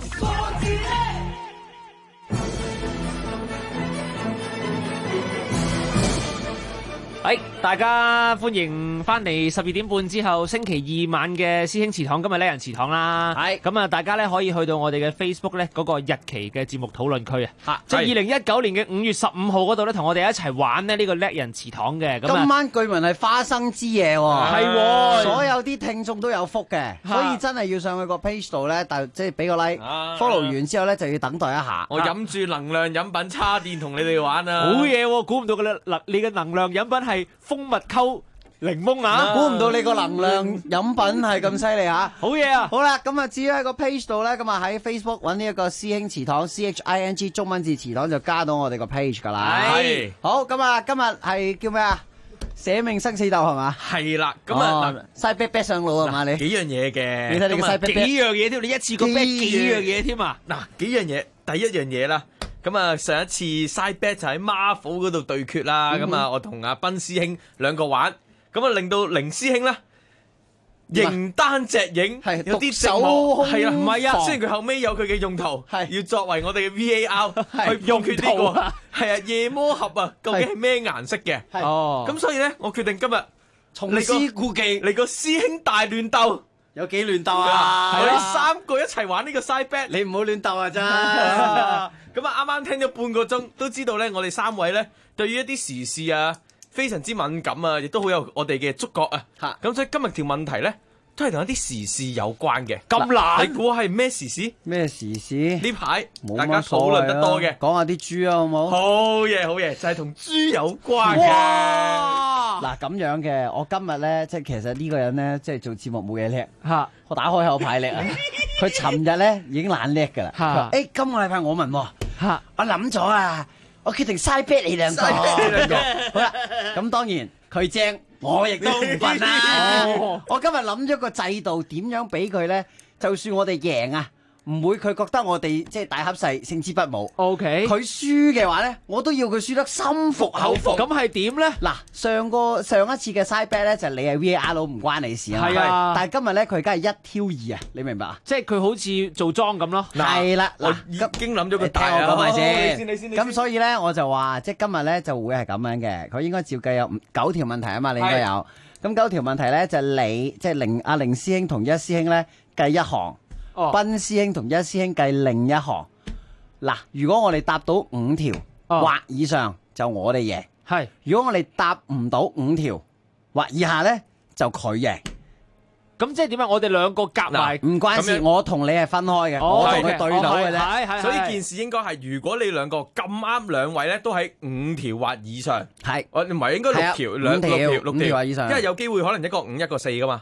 大家歡迎翻嚟12點半之後星期二晚嘅師兄祠堂，今日叻人祠堂啦。係咁啊，大家咧可以去到我哋嘅 Facebook 咧嗰個日期嘅節目討論區啊，即係2019年嘅5月15號嗰度咧，同我哋一齊玩呢個叻人祠堂嘅。 今晚據聞係花生之夜喎， 係所有啲聽眾都有福嘅，所以真係要上去個 page 度咧，即係俾個 like，follow 完之後咧就要等待一下。 我飲住能量飲品叉電同你哋玩啊！ 好嘢喎，估唔到你嘅能量飲品係蜂蜜溝檸檬啊！ 估唔到你個能量飲品係咁犀利嚇， 好嘢啊！ 好啦，咁啊至於喺個 page 度咧，咁啊喺 Facebook 揾呢一個師兄祠堂 CHING 中文字祠堂就加到我哋個 page 噶啦。 係好，咁啊今日係叫咩啊？捨命生死鬥係嘛？ 係啦，咁啊曬啤啤上路係嘛？你幾樣嘢嘅， 你睇你個曬啤啤幾樣嘢添，你一次過啤幾樣嘢添啊！ 嗱，幾樣嘢，第一樣嘢啦。咁啊，上一次 side bet 就喺 Marvel 嗰度對決啦，咁啊，我同阿斌師兄兩個玩，咁啊令到凌師兄咧形單隻影，有啲手係啊，唔係啊，雖然佢後尾有佢嘅用途，要作為我哋嘅 VAR 去用決呢個係啊夜魔俠啊，究竟係咩顏色嘅？哦，咁所以咧，我決定今日重施故技嚟個師兄大亂鬥。 有幾亂鬥啊？ 我哋3個一齊玩呢個 side bet， 你唔好亂鬥啊！真咁啊，啱啱聽咗半個鐘，都知道咧，我哋3位咧對於一啲時事啊非常之敏感啊，亦都好有我哋嘅觸覺啊。咁所以今日條問題咧，都係同一啲時事有關嘅。 咁難？ 你估係咩時事？ 咩時事？ 呢排大家討論得多嘅， 講下啲豬啊，好冇？ 好嘢，好嘢，就係同豬有關嘅。 嗱咁樣嘅，我今日咧，即係其實呢個人咧，即係做節目冇嘢叻嚇，我打開口牌叻啊！佢尋日咧已經懶叻㗎啦。誒，今個禮拜我問喎嚇，我諗咗啊，我決定嘥 bet 你兩個。好啦，咁當然佢精，我亦都唔笨啦。我今日諗咗個制度，點樣俾佢咧？就算我哋贏啊！唔會佢覺得我哋即係大恰細勝之不武。 OK， 佢輸嘅話咧，我都要佢輸得心服口服。 咁係點咧？ 嗱，上一次嘅 side bet 咧就你係 VAR 佬唔關你事啊。 係啊， 但係今日咧佢梗係1挑2啊，你明白啊？ 即係佢好似做莊咁咯。 係啦， 我已經諗咗個大我講埋先。 你先。 咁所以咧我就話，即係今日咧就會係咁樣嘅。佢應該照計有9條問題啊嘛，你應該有。咁9條問題咧就你即係凌師兄同一師兄咧計一行。斌師兄同一師兄計另一行。嗱，如果我哋答到5條或以上，就我哋贏。 係， 如果我哋答唔到5條或以下咧，就佢贏。 咁即係點啊？我哋兩個夾埋唔關事，我同你係分開嘅，我同佢對到嘅啫。 所以件事應該係，如果你兩個咁啱兩位咧，都喺5條或以上， 係， 我唔係應該6條，6條或以上， 因為有機會可能一個5一個4噶嘛。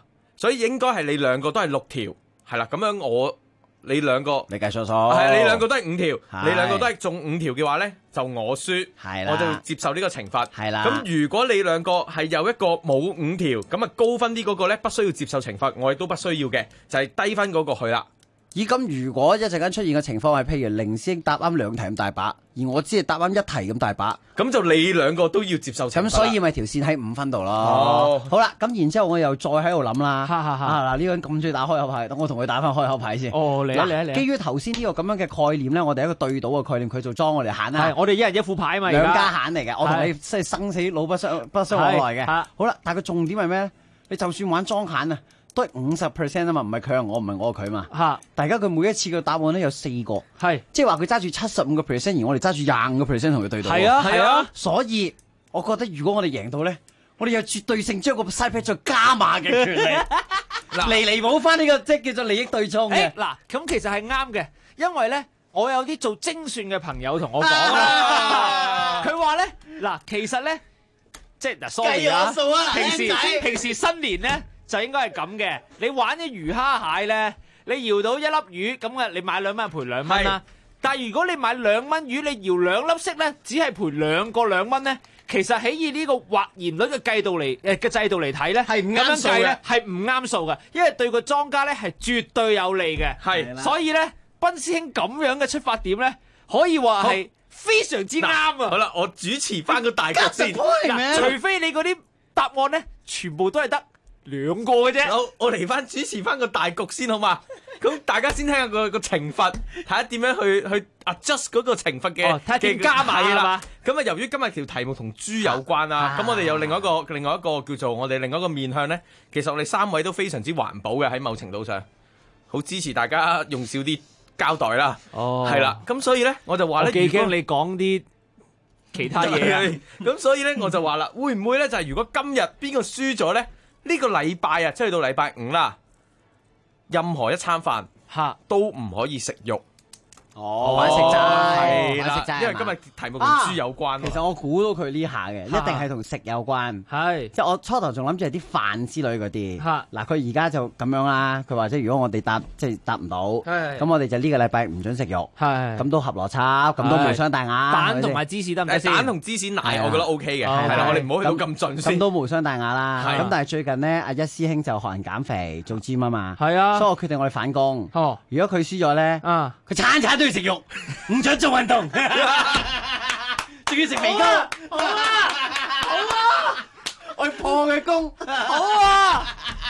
所以應該係你兩個都係6條，係啦。咁樣你兩個你計數數， 係你兩個都係5條，你兩個都係中5條嘅話咧，就我輸，我就接受呢個懲罰。 係啦。 咁如果你兩個係有一個冇5條，咁啊高分啲嗰個咧不需要接受懲罰，我亦都不需要嘅，就係低分嗰個去啦。 咦，咁如果一陣間出現嘅情況係，譬如凌師兄答啱2題咁大把，而我只係答啱1題咁大把， 咁就你兩個都要接受懲罰。 咁所以咪條線喺5分度咯。好啦，咁然之後我又再喺度諗啦。嗱，呢個人咁中意打開口牌，等我同佢打翻開口牌先。嚟基於頭先呢個咁樣嘅概念咧，我哋一個對賭嘅概念，佢做莊我哋揀啦。 係，我哋一人一副牌嘛， 兩家揀嚟嘅，我同你即係生死老不相往來嘅。好啦，但係個重點係咩咧？你就算玩莊揀啊，都係50% 啊嘛，唔係佢係我，唔係我係佢嘛。嚇！大家佢每一次嘅答案咧有4個，係即係話佢揸住75%，而我哋揸住25%同佢對賭。係啊，所以我覺得如果我哋贏到咧，我哋有絕對性將個 side bet 再加碼嘅權利，嚟彌補翻呢個即係叫做利益對沖嘅。 嗱，咁其實係啱嘅，因為咧我有啲做精算嘅朋友同我講啦，佢話咧嗱，其實咧即係嗱 sorry 啊，平時新年咧。就應該係咁嘅，你玩啲魚蝦蟹咧，你搖到1粒魚咁嘅，你買2蚊賠2蚊啦。但係如果你買2蚊魚，你搖2粒色咧，只係賠2蚊咧，其實喺以呢個或然率嘅制度嚟睇咧，係唔啱數嘅，係唔啱數嘅，因為對個莊家咧係絕對有利嘅。係，所以咧，斌師兄咁樣嘅出發點咧，可以話係非常之啱啊！ 好啦，我主持翻個大局先， 除非你嗰啲答案咧，全部都係得2個嘅啫。 好，我嚟翻主持翻個大局先好嘛？咁大家先聽下個懲罰，睇下點樣去 adjust 嗰個懲罰嘅， 睇下點加埋嘅啦。 咁啊，由於今日條題目同豬有關啦，咁我哋有另外一個叫做我哋另外一個面向咧。其實我哋3位都非常之環保嘅，喺某程度上，好支持大家用少啲膠袋啦。哦，係啦，咁所以咧我就話咧， 我幾驚你講啲其他嘢啊。 咁所以咧我就話啦，會唔會咧就係如果今日邊個輸咗咧？呢個禮拜啊，即係到禮拜5啦，任何一餐飯都唔可以食肉。 哦，玩食齋， 係啦，因為今日題目同豬有關。 其實我估到佢呢下嘅，一定係同食有關。係，即係我初頭仲諗住係啲飯之類嗰啲。嗱，佢而家就咁樣啦。佢話即係如果我哋答唔到，咁我哋就呢個禮拜唔准食肉。係，咁都合邏輯，咁都無傷大雅。 蛋同埋芝士得唔得先？ 蛋同芝士奶，我覺得 OK 嘅。係啦，我哋唔好去到咁盡先。 咁都無傷大雅啦。咁但係最近呢，阿一師兄就學人減肥做 gym 啊嘛。係啊，所以我決定我哋反攻。哦，如果佢輸咗咧，佢餐都要食肉，唔准做運動，仲要食肥膏。好啊，我要破佢功。好啊，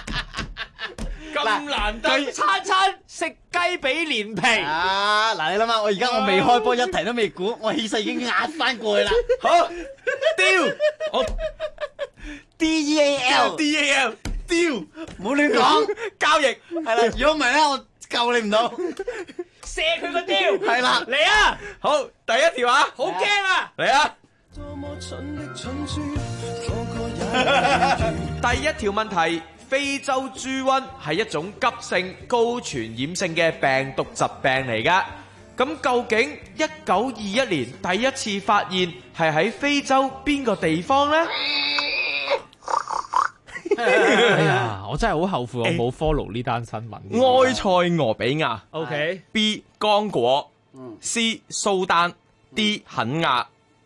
咁難得， 餐食雞髀連皮啊！嗱，你諗下，我而家我未開波，一題都未估，我氣勢已經壓翻過去啦。 好，丟我 DEAL， 丟， 唔好亂講， 交易係啦。如果唔係咧，我救你唔到。 射佢個雕， 係啦， 嚟啊！好，第一條啊， 好驚啊！ 嚟啊！第一條問題，非洲豬瘟係一種急性高傳染性嘅病毒疾病嚟㗎。咁究竟1921年第一次發現係喺非洲邊個地方呢？ 哎呀，我真係好後悔我冇 follow 呢單新聞。 埃塞俄比亞 ，OK。 B 剛果，C 蘇丹，D 肯亞。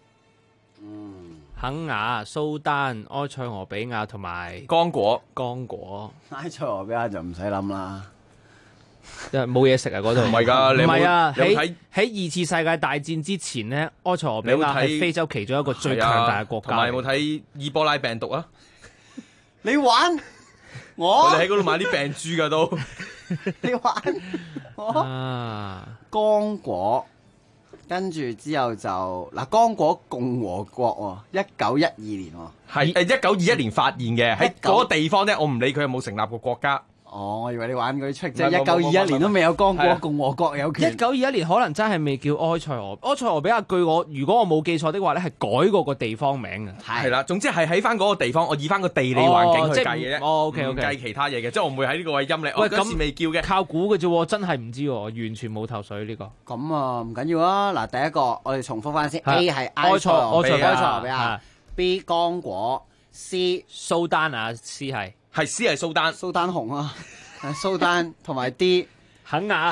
肯亞、蘇丹、埃塞俄比亞同埋剛果。 埃塞俄比亞就唔使諗啦， 因為冇嘢食啊嗰度。 唔係㗎， 唔係啊！喺2次世界大戰之前咧，埃塞俄比亞係非洲其中一個最強大嘅國家。 同埋有冇睇伊波拉病毒啊？ 你玩我哋喺嗰度買啲病豬噶都， 你玩我剛果，跟住之後就嗱剛果共和國1912年係1921年發現嘅，喺嗰個地方咧，我唔理佢有冇成立過國家。 哦，我以為你玩嗰啲 trick 啫，1921年都未有剛果共和國有權。 1921年可能真係未叫埃塞俄比亞。據如果我冇記錯的話咧，係改過個地方名嘅。 係啦，總之係喺翻嗰個地方，我以翻個地理環境去計嘅啫。 OK， 唔計其他嘢嘅，即係我唔會喺呢個位陰你。我嗰時未叫嘅， 靠估嘅啫，真係唔知，完全冇頭緒呢個。 咁啊，唔緊要啊。嗱，第一個我哋重複翻先 ，A 係埃塞俄比亞 ，B 剛果，C 蘇丹啊，C 係係 C 係蘇丹， 蘇丹紅啊，蘇丹同埋 D 肯亞。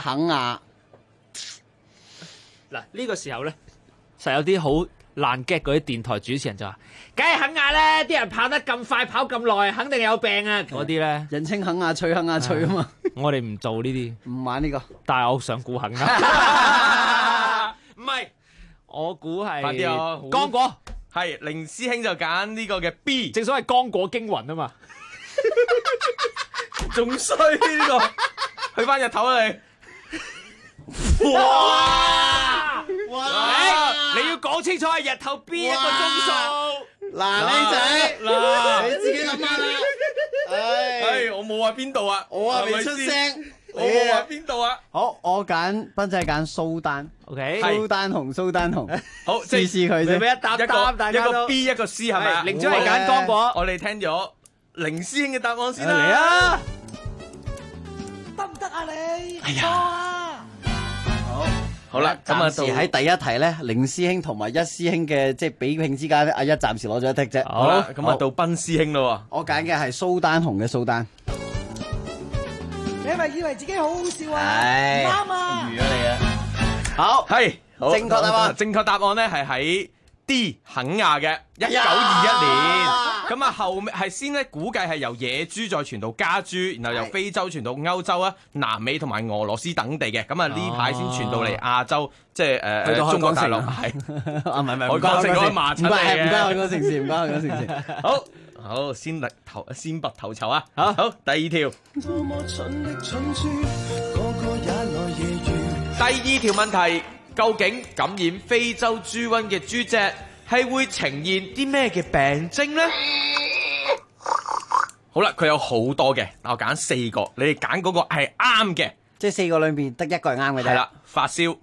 嗱呢個時候咧，實有啲好爛 gag 嗰啲電台主持人就話：，梗係肯亞咧，啲人跑得咁快，跑咁耐，肯定有病啊！嗰啲咧， 人稱肯亞脆啊嘛。 我哋唔做呢啲， 唔玩呢個。 但係我想估肯亞，唔係，我估係快啲啊！ 剛果係凌師兄就揀呢個嘅 B， 正所謂剛果驚魂啊嘛， 仲衰呢個，去翻日頭啊你！ 哇！你要講清楚係日頭邊一個鐘數。 嗱，靚仔，嗱，你自己諗下啦。 我冇話邊度啊， 我話未出聲。 我冇話邊度啊。 好，我揀斌仔揀蘇丹。 OK， 蘇丹紅。 好， 試試佢啫。 俾一答，大家一個 B 一個 C 係咪啊？ 寧主係揀剛果。 我哋聽咗凌師兄嘅答案先啦。 嚟啊！ 得唔得啊你？ 哎呀！ 好啦，咁啊， 暫時喺第一題咧，凌師兄同埋一師兄嘅即係比拼之間咧，阿一暫時攞咗一剔啫。 好啦，咁啊到斌師兄咯。 我揀嘅係蘇丹紅嘅蘇丹。 你係咪以為自己好好笑啊？ 係啱啊！ 預咗你啊！好， 係正確答案。 正確答案咧係喺 D 肯亞嘅1921年。咁啊後尾係先咧估計係由野豬再傳到家豬，然後由非洲傳到歐洲啊、南美同埋俄羅斯等地嘅。咁啊呢排先傳到嚟亞洲，即係去到中國大陸。 係啊，唔係海港城嗰個麻疹嚟嘅。 唔關海港城事，唔關海港城事。 好，先拔頭籌啊！好，第二條。第二條問題，究竟感染非洲豬瘟嘅豬隻係會呈現啲咩嘅病徵呢？好啦，佢有好多嘅，我揀4個，你哋揀嗰個係啱嘅， 即係4個裏面得一個係啱嘅啫。 係啦，發燒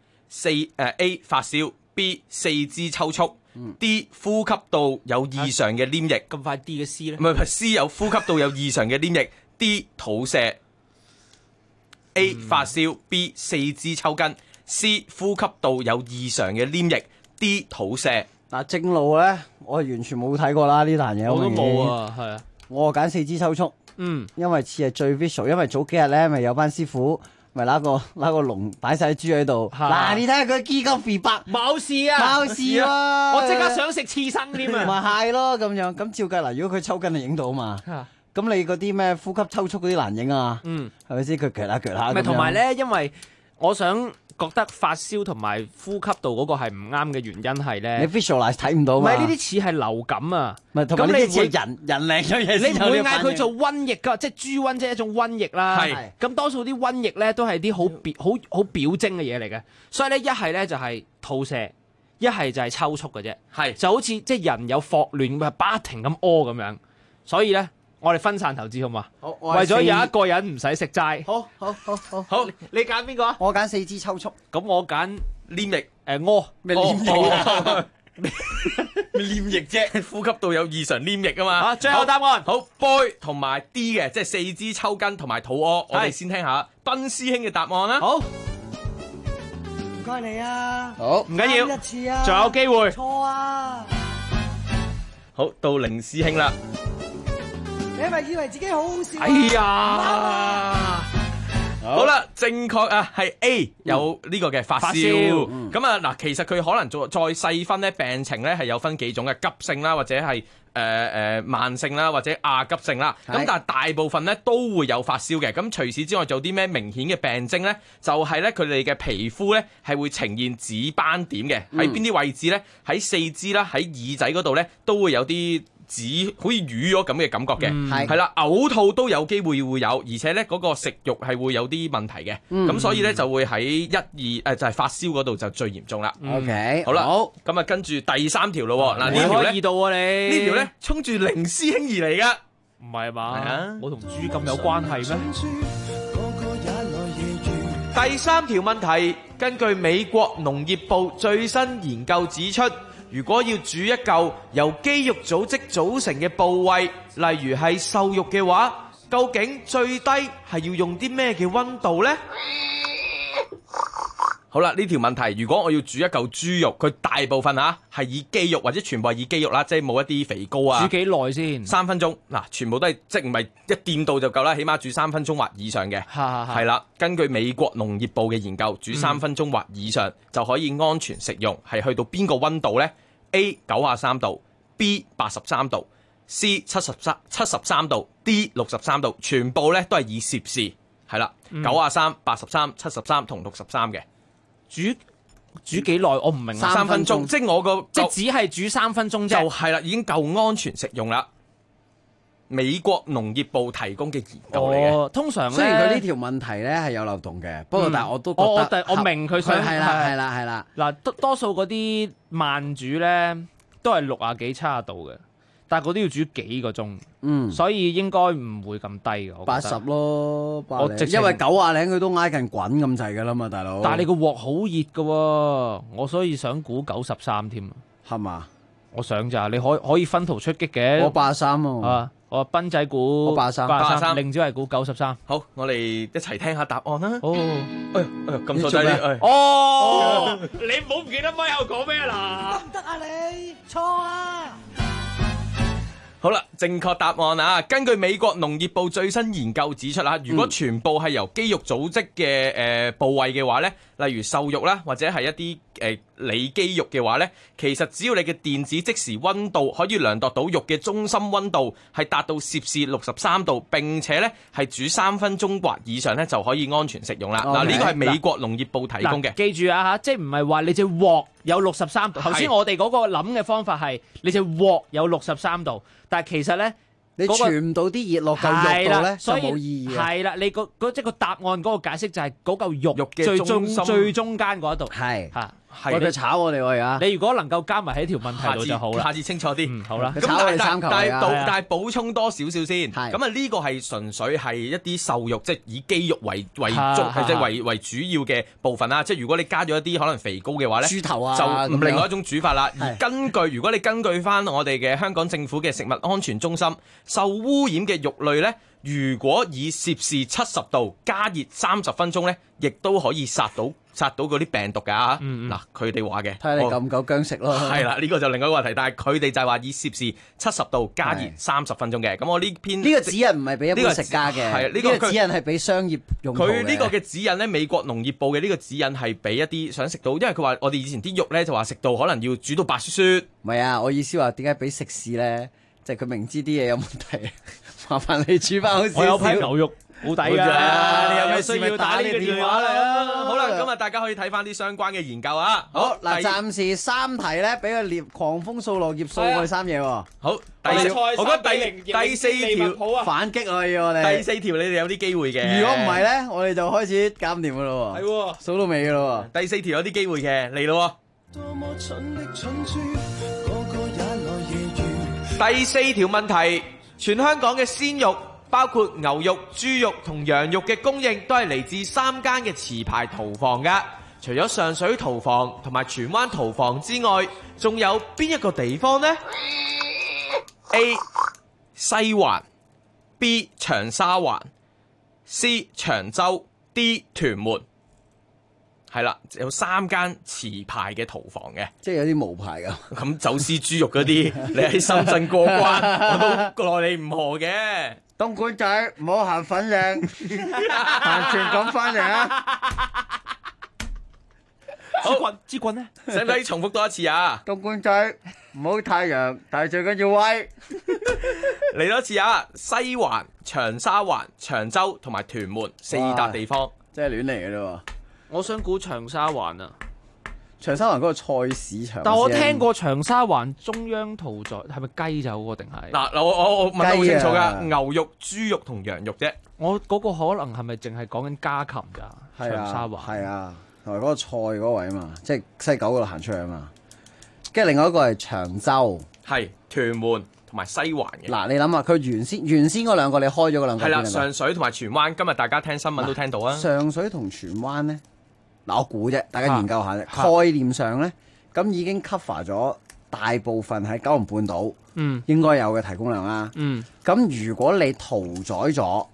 ，A 發燒 ，B 四肢抽搐，D 呼吸道有異常嘅黏液。 咁快 D 嘅 C 咧？ 唔係 C 有呼吸道有異常嘅黏液，D 肚瀉。A 發燒 ，B 四肢抽筋，C 呼吸道有異常嘅黏液，D 肚瀉。 嗱，正路咧，我係完全冇睇過啦呢壇嘢。 我都冇啊，係啊。 我揀四肢抽搐，因為似係最 visual， 因為早幾日咧咪有班師傅咪拉個籠擺晒豬喺度。嗱，你睇下佢肌筋肥白， 冇事啊， 冇事喎。 我即刻想食刺身添啊！ 咪係咯咁樣，咁照計嗱，如果佢抽筋就影到嘛。咁你嗰啲咩呼吸抽搐嗰啲難影啊？係咪先？佢鋸下鋸下。 咪同埋咧，因為我想覺得發燒同埋呼吸道嗰個係唔啱嘅原因係咧， 你 visualize 睇唔到嘛？ 唔係呢啲似係流感啊！ 咁你似人領咗嘢， 你唔會嗌佢做瘟疫㗎，即係豬瘟即係一種瘟疫啦。係咁多數啲瘟疫咧都係啲好表徵嘅嘢嚟嘅，所以咧一係咧就係吐瀉，一係就係抽搐嘅啫。係就好似即係人有霍亂咁不停咁屙咁樣，所以咧。我哋分散投資好嘛？好，為咗有一個人唔使食齋。好，你揀邊個啊？ 我揀四肢抽搐。 咁我揀黏液。 屙咩黏液啊？ 咩黏液啫？呼吸道有異常黏液啊嘛。 啊，最後答案。 好 ，boy 同埋 D 嘅，即係四肢抽筋同埋肚屙。我哋先聽下斌師兄嘅答案啦。 好， 唔該你啊。 好， 唔緊要， 一次啊， 仲有機會。 錯啊。 好，到凌師兄啦。 你係咪以為自己好好笑啊？ 哎呀！ 好啦，正確啊，係 A 有呢個嘅發燒。咁啊嗱，其實佢可能再細分咧，病情咧係有分幾種嘅，急性啦，或者係慢性啦，或者亞急性啦。咁但係大部分咧都會有發燒嘅。咁除此之外，仲有啲咩明顯嘅病徵咧？就係咧佢哋嘅皮膚咧係會呈現紫斑點嘅。喺邊啲位置咧？喺四肢啦，喺耳仔嗰度咧都會有啲好似瘀咗咁嘅感覺嘅，係啦，嘔吐都有機會會有，而且咧嗰個食慾係會有啲問題嘅，咁所以咧就會喺就係發燒嗰度就最嚴重啦。 OK， 好啦，咁啊跟住第三條咯，嗱呢條咧，呢條咧衝住凌師兄而嚟噶， 唔係嘛？我同豬咁有關係咩？ 第三條問題，根據美國農業部最新研究指出，如果要煮一嚿由肌肉組織組成嘅部位，例如係瘦肉嘅話，究竟最低係要用啲咩嘅溫度呢？ 好啦，呢條問題，如果我要煮一嚿豬肉，佢大部分係以肌肉或者全部係以肌肉啦，即係冇一啲肥膏啊。 煮幾耐先？3 分鐘嗱，全部都係即唔係一掂到就夠啦，起碼煮3分鐘或以上嘅。係啦，根據美國農業部嘅研究，煮3分鐘或以上就可以安全食用。係去到邊個溫度呢？ A 93度 ，B 83度，C 73度 ，D 63度，全部咧都係以攝氏。係啦，93、83、73同63嘅。 煮幾耐？我唔明。 3分鐘，即係我個即係只係煮3分鐘啫。 就係啦，已經夠安全食用啦。美國農業部提供嘅研究嚟嘅。 通常雖然佢呢條問題咧係有漏洞嘅，不過但係我都覺得我明佢想係啦。 嗱，多數嗰啲慢煮咧都係60幾70度嘅，但係嗰啲要煮幾個鐘，所以應該唔會咁低嘅。我覺得 80咯，80，因為90零佢都挨近滾咁滯㗎啦嘛，大佬。 但係你個鑊好熱㗎喎，我所以想估93添， 係嘛？ 我想咋，你可以分途出擊嘅。 我83喎。 我斌仔估我83， 令子係估93。 好，我哋一齊聽下答案啦。 哦， 哎呀，咁錯低啲。 哦，你唔好唔記得咪後講咩啦？ 得啊你，錯啊！ 好啦，正確答案啊！根據美國農業部最新研究指出啦，如果全部係由肌肉組織嘅部位嘅話咧，例如瘦肉啦，或者係一啲里肌肉嘅話咧，其實只要你嘅電子即時溫度可以量度到肉嘅中心溫度係達到攝氏63度，並且咧係煮3分鐘或以上咧就可以安全食用啦。嗱，呢個係美國農業部提供嘅。 記住啊嚇，即係唔係話你隻鑊有63度？頭先我哋嗰個諗嘅方法係你隻鑊有63度。但係其實咧， 你傳唔到啲熱落嚿肉度咧，就冇意義。 係啦，你即係個答案嗰個解釋就係嗰嚿肉嘅最中間嗰一度。 係嚇， 喂佢炒我哋喎而家。 你如果能夠加埋喺條問題度就好啦。 下次清楚啲。 好啦。 咁但係補充多少少先。咁啊呢個係純粹係一啲瘦肉，即係以肌肉為主，即係為主要嘅部分啦。即係如果你加咗一啲可能肥膏嘅話咧， 豬頭啊， 就另外一種煮法啦。而如果你根據翻我哋嘅香港政府嘅食物安全中心，受污染嘅肉類咧，如果以攝氏70度加熱30分鐘咧，亦都可以殺到嗰啲病毒㗎嚇。嗱，佢哋話嘅， 睇你夠唔夠薑食咯。 係啦，呢個就另外一個話題，但係佢哋就係話以攝氏70度加熱30分鐘嘅。咁我呢篇呢個指引唔係俾一般食家嘅，係呢個指引係俾商業用途嘅。 佢呢個嘅指引咧，美國農業部嘅呢個指引係俾一啲想食到，因為佢話我哋以前啲肉咧就話食到可能要煮到白雪雪。 唔係啊，我意思話點解俾食肆咧？即係佢明知啲嘢有問題，麻煩你煮翻好少少。 我有批牛肉好抵㗎， 你有咩需要打呢個電話嚟啊？好啦，今日大家可以睇翻啲相關嘅研究啊。 好嗱，暫時3題咧，俾個獵狂風掃落葉掃佢3嘢喎。 好，我覺得第4條反擊可以我哋。 第4條你哋有啲機會嘅。 如果唔係咧，我哋就開始搞唔掂㗎咯喎。 係喎， 數到尾㗎咯喎。第4條有啲機會嘅，嚟咯喎。第4條問題，全香港嘅鮮肉，包括牛肉、豬肉同羊肉嘅供應，都係嚟自3間嘅持牌屠房㗎。除咗上水屠房同埋荃灣屠房之外，仲有邊一個地方呢？ A 西環 B 長沙灣 C 長洲 D 屯門。係啦，有3間持牌嘅屠房嘅， 即係有啲無牌㗎。 咁走私豬肉嗰啲，你喺深圳過關，我都奈你唔何嘅。 東莞仔唔好行粉嶺，行全港翻嚟啊！ 支棍咧， 使唔使重複多一次啊？ 東莞仔唔好太陽，但係最緊要威。 嚟多次啊！西環、長沙灣、長洲同埋屯門4笪地方， 真係亂嚟嘅啫喎。 我想估長沙灣啊， 長沙灣嗰個菜市場。 但我聽過長沙灣中央屠宰係咪雞就嗰個定係？ 嗱，我問得好清楚㗎，牛肉、豬肉同羊肉啫。 我嗰個可能係咪淨係講緊家禽㗎？長沙灣係啊，同埋嗰個菜嗰位啊嘛，即係西九嗰度行出去啊嘛。跟住另外一個係長洲， 係屯門同埋西環嘅。 嗱，你諗下，佢原先嗰兩個你開咗嗰兩個。 係啦，上水同埋荃灣，今日大家聽新聞都聽到啊。 上水同荃灣咧。嗱，我估啫，大家研究下啫。概念上咧，咁已經 cover 咗大部分喺九龍半島應該有嘅提供量啦。咁如果你屠宰咗，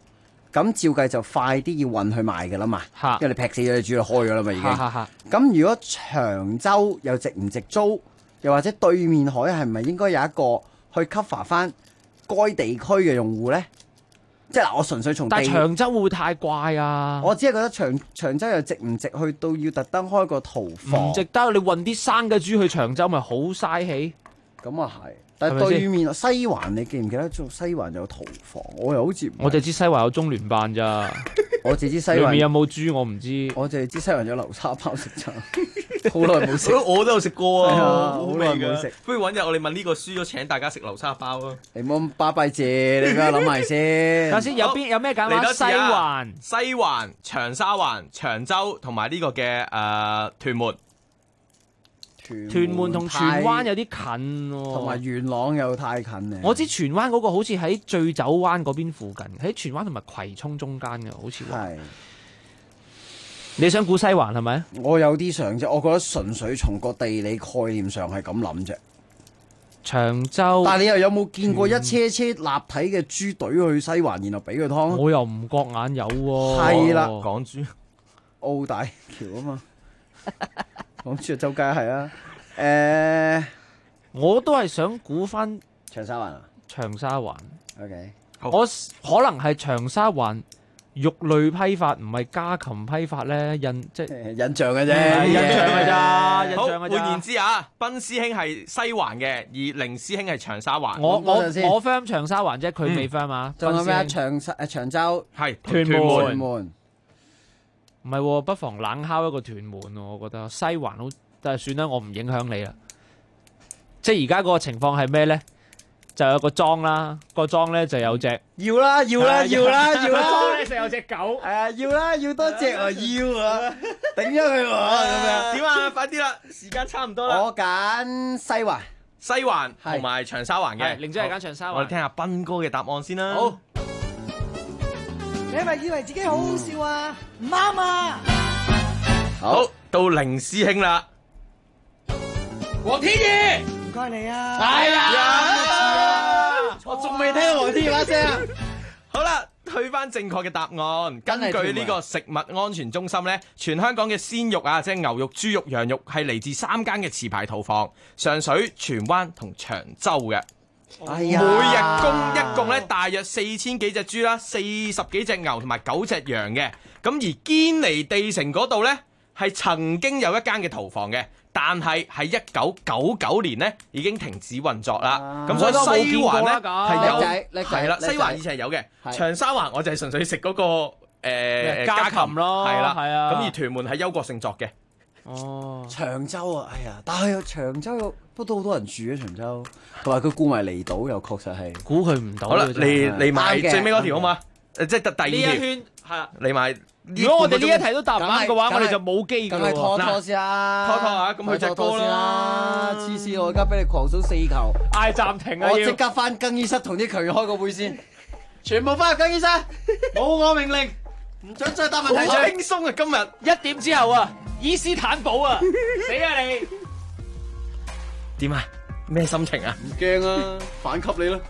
咁照計就快啲要運去賣㗎啦嘛，因為你劈死咗你豬就開咗啦嘛已經。咁如果長洲又值唔值租？又或者對面海係咪應該有一個去 cover 翻該地區嘅用戶咧？即係嗱，我純粹從但係長洲會唔會太貴啊？ 我只係覺得長洲又值唔值去到要特登開個屠房？ 唔值得，你運啲生嘅豬去長洲咪好嘥氣？ 咁啊係。但係對面西環，你記唔記得做西環有屠房？我又好似我就知西環有中聯辦咋， 我淨知西環裏面有冇豬我唔知， 我淨係知西環有流沙包食咋，好耐冇食。 我都有食過啊， 好耐冇食。 不如揾日我哋問呢個輸咗請大家食流沙包啊！ 你冇巴閉字，你而家諗埋先。 頭先有咩揀話？ 西環、長沙灣、長洲同埋呢個嘅屯門。 屯門同荃灣有啲近喎， 同埋元朗又太近咧。 我知荃灣嗰個好似喺醉酒灣嗰邊附近，喺荃灣同埋葵涌中間嘅，好似係。你想估西環係咪？ 我有啲想啫，我覺得純粹從個地理概念上係咁諗啫。 長洲， 但係你又有冇見過一車車立體嘅豬隊去西環，然後俾佢劏？ 我又唔覺眼有喎。 係啦， 港珠澳大橋啊嘛。講住周街係啊， 我都係想估翻長沙灣啊， 長沙灣。 OK， 我可能係長沙灣肉類批發，唔係家禽批發咧，印象嘅啫， 印象嘅咋。 換言之啊，賓師兄係西環嘅，而凌師兄係長沙灣。 我 firm 長沙灣啫，佢未 firm 啊。 仲有咩啊？長洲係屯門。 唔係喎，不妨冷敲一個屯門喎，我覺得西環好，但係算啦，我唔影響你啦。即係而家嗰個情況係咩咧？就有個莊啦，個莊咧就有隻要啦，莊咧就有隻狗， 係啊，要啦，要多隻啊，要啊，頂咗佢喎，咁樣點啊？快啲啦，時間差唔多啦。 我揀西環同埋長沙灣嘅， 寧姐係揀長沙灣。 我哋聽下斌哥嘅答案先啦。 好。你係咪以為自己好好笑啊？唔啱啊！ 好，到凌師兄啦，黃天意， 唔該你啊！ 係啊，我仲未聽到黃天意把聲。 好啦，去翻正確嘅答案。根據呢個食物安全中心咧，全香港嘅鮮肉啊，即係牛肉、豬肉、羊肉，係嚟自3間嘅持牌屠房：上水、荃灣同長洲嘅。每日一共咧大約4000幾隻豬啦，40幾隻牛同埋9隻羊嘅。咁而堅尼地城嗰度咧係曾經有一間嘅屠房嘅，但係喺1999年咧已經停止運作啦。咁所以西環咧係有，係啦，西環以前係有嘅。長沙灣我就係純粹食嗰個家禽咯，係啦，係啊。咁而屯門係休國勝作嘅。 哦，長洲啊，哎呀，但係長洲都好多人住啊，長洲，同埋佢顧埋離島又確實係估佢唔到。 好啦，你買最尾嗰條好嘛？即係第二條。呢一圈係啊，你買。 如果我哋呢一題都答唔啱嘅話，我哋就冇機㗎啦。 梗係拖先啦， 拖下，咁佢隻歌啦。 黐線，我而家俾你狂數4球， 嗌暫停啊！ 我即刻翻更衣室同啲球員開個會先，全部翻去更衣室，冇我命令，唔准再答問題。 好輕鬆啊！今日 1點之後啊，伊斯坦堡啊，死啊你！ 點啊？咩心情啊？ 唔驚啊，反給你啦！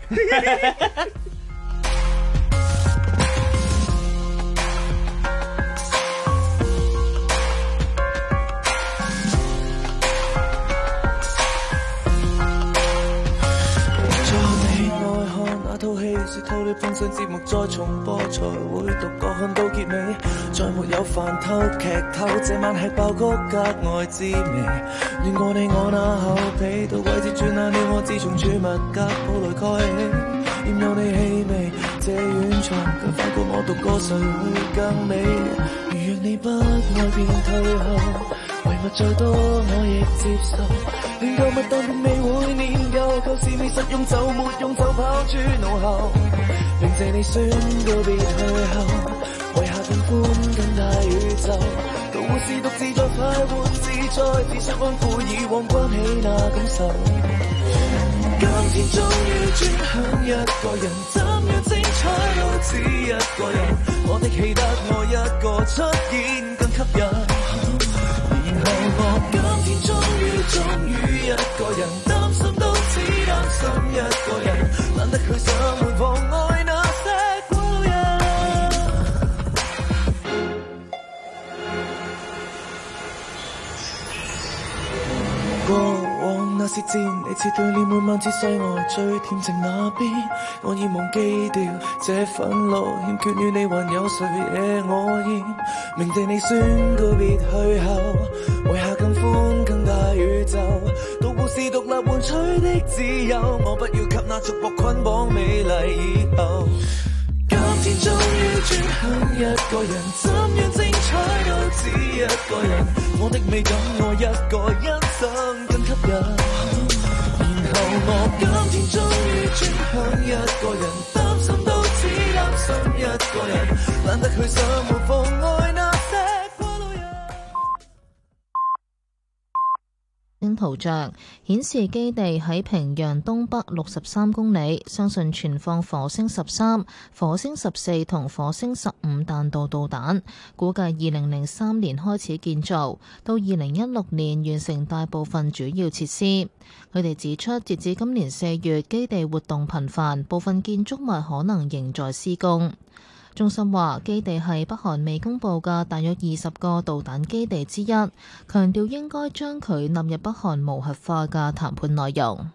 套戲是套了碰上節目再重播，才會獨個看到結尾。再沒有飯透劇透，這晚吃爆谷格外滋味。願過你我那後皮，到季節轉眼了我自從儲物格鋪來蓋起。厭有你氣味，這遠場更快過我獨個誰會更美？如若你不愛便退後，遺物再多我亦接受。亂購物但並未會念舊，舊時未實用就沒用就拋諸腦後。明謝你宣告別退後，為下頓歡更大宇宙。到活是獨自在快活自在，只想安撫以往關起那感受。今天終於轉向一個人，怎樣精彩都只一個人。我的戲得我一個出現更吸引。然後我今天終於一個人，擔心都只擔心一個人，懶得去想每妨礙那些故人。 過往那些戰，你撤退了每晚只需我最恬靜那邊，我已忘記掉這憤怒，欠缺與你還有誰惹我厭？明地你宣告別去後，為下更寬更大宇宙，到故事獨立換取的自由，我不要給那束縛捆綁美麗以後。今天終於轉向一個人，怎樣精彩都只一個人，我的美感我一個欣賞更吸引。然後我今天終於轉向一個人，擔心都只擔心一個人，懶得去想沒妨礙那些過路人。 圖像顯示基地喺平壤東北63公里，相信存放火星13、火星14同火星15彈道導彈，估計2003年開始建造，到2016年完成大部分主要設施。佢哋指出，截至今年4月，基地活動頻繁，部分建築物可能仍在施工。中心話基地係北韓未公佈嘅大約20個導彈基地之一，強調應該將佢納入北韓無核化嘅談判內容。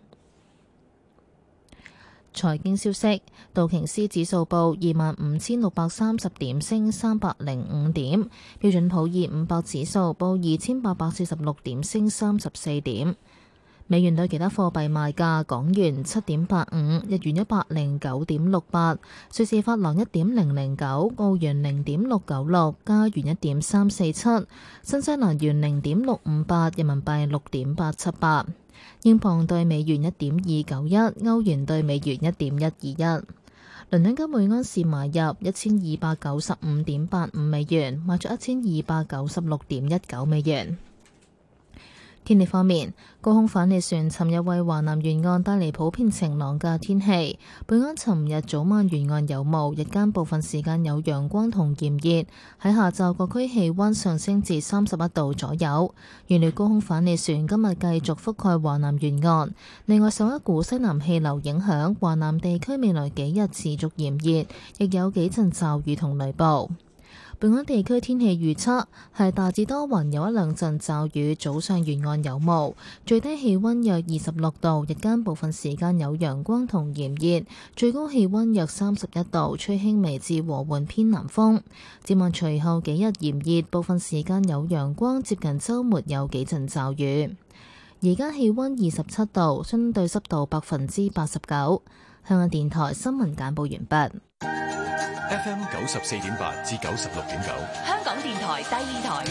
財經消息，道瓊斯指數報25,630點，升305點；標準普爾500指數報2,846點，升34點。美元對其他貨幣賣價：港元7.85，日元109.68，瑞士法郎1.009，澳元0.696，加元1.347，新西蘭元0.658，人民幣6.878，英鎊對美元1.291，歐元對美元1.121。倫敦金每安士買入1295.85美元，賣出1296.19美元。天氣方面，高空反氣旋尋日為華南沿岸帶嚟普遍晴朗嘅天氣。本港尋日早晚沿岸有霧，日間部分時間有陽光同炎熱。喺下晝各區氣溫上升至31度左右。預料高空反氣旋今日繼續覆蓋華南沿岸。另外，受一股西南氣流影響，華南地區未來幾日持續炎熱，亦有幾陣驟雨同雷暴。本港地區天氣預測係大致多雲，有一兩陣驟雨，早上沿岸有霧，最低氣溫約26度，日間部分時間有陽光同炎熱，最高氣溫約31度，吹輕微至和緩偏南風。展望隨後幾日炎熱，部分時間有陽光，接近週末有幾陣驟雨。而家氣溫27度，相對濕度89%。香港電台新聞簡報完畢。 FM 94.8至96.9， 香港電台第二台，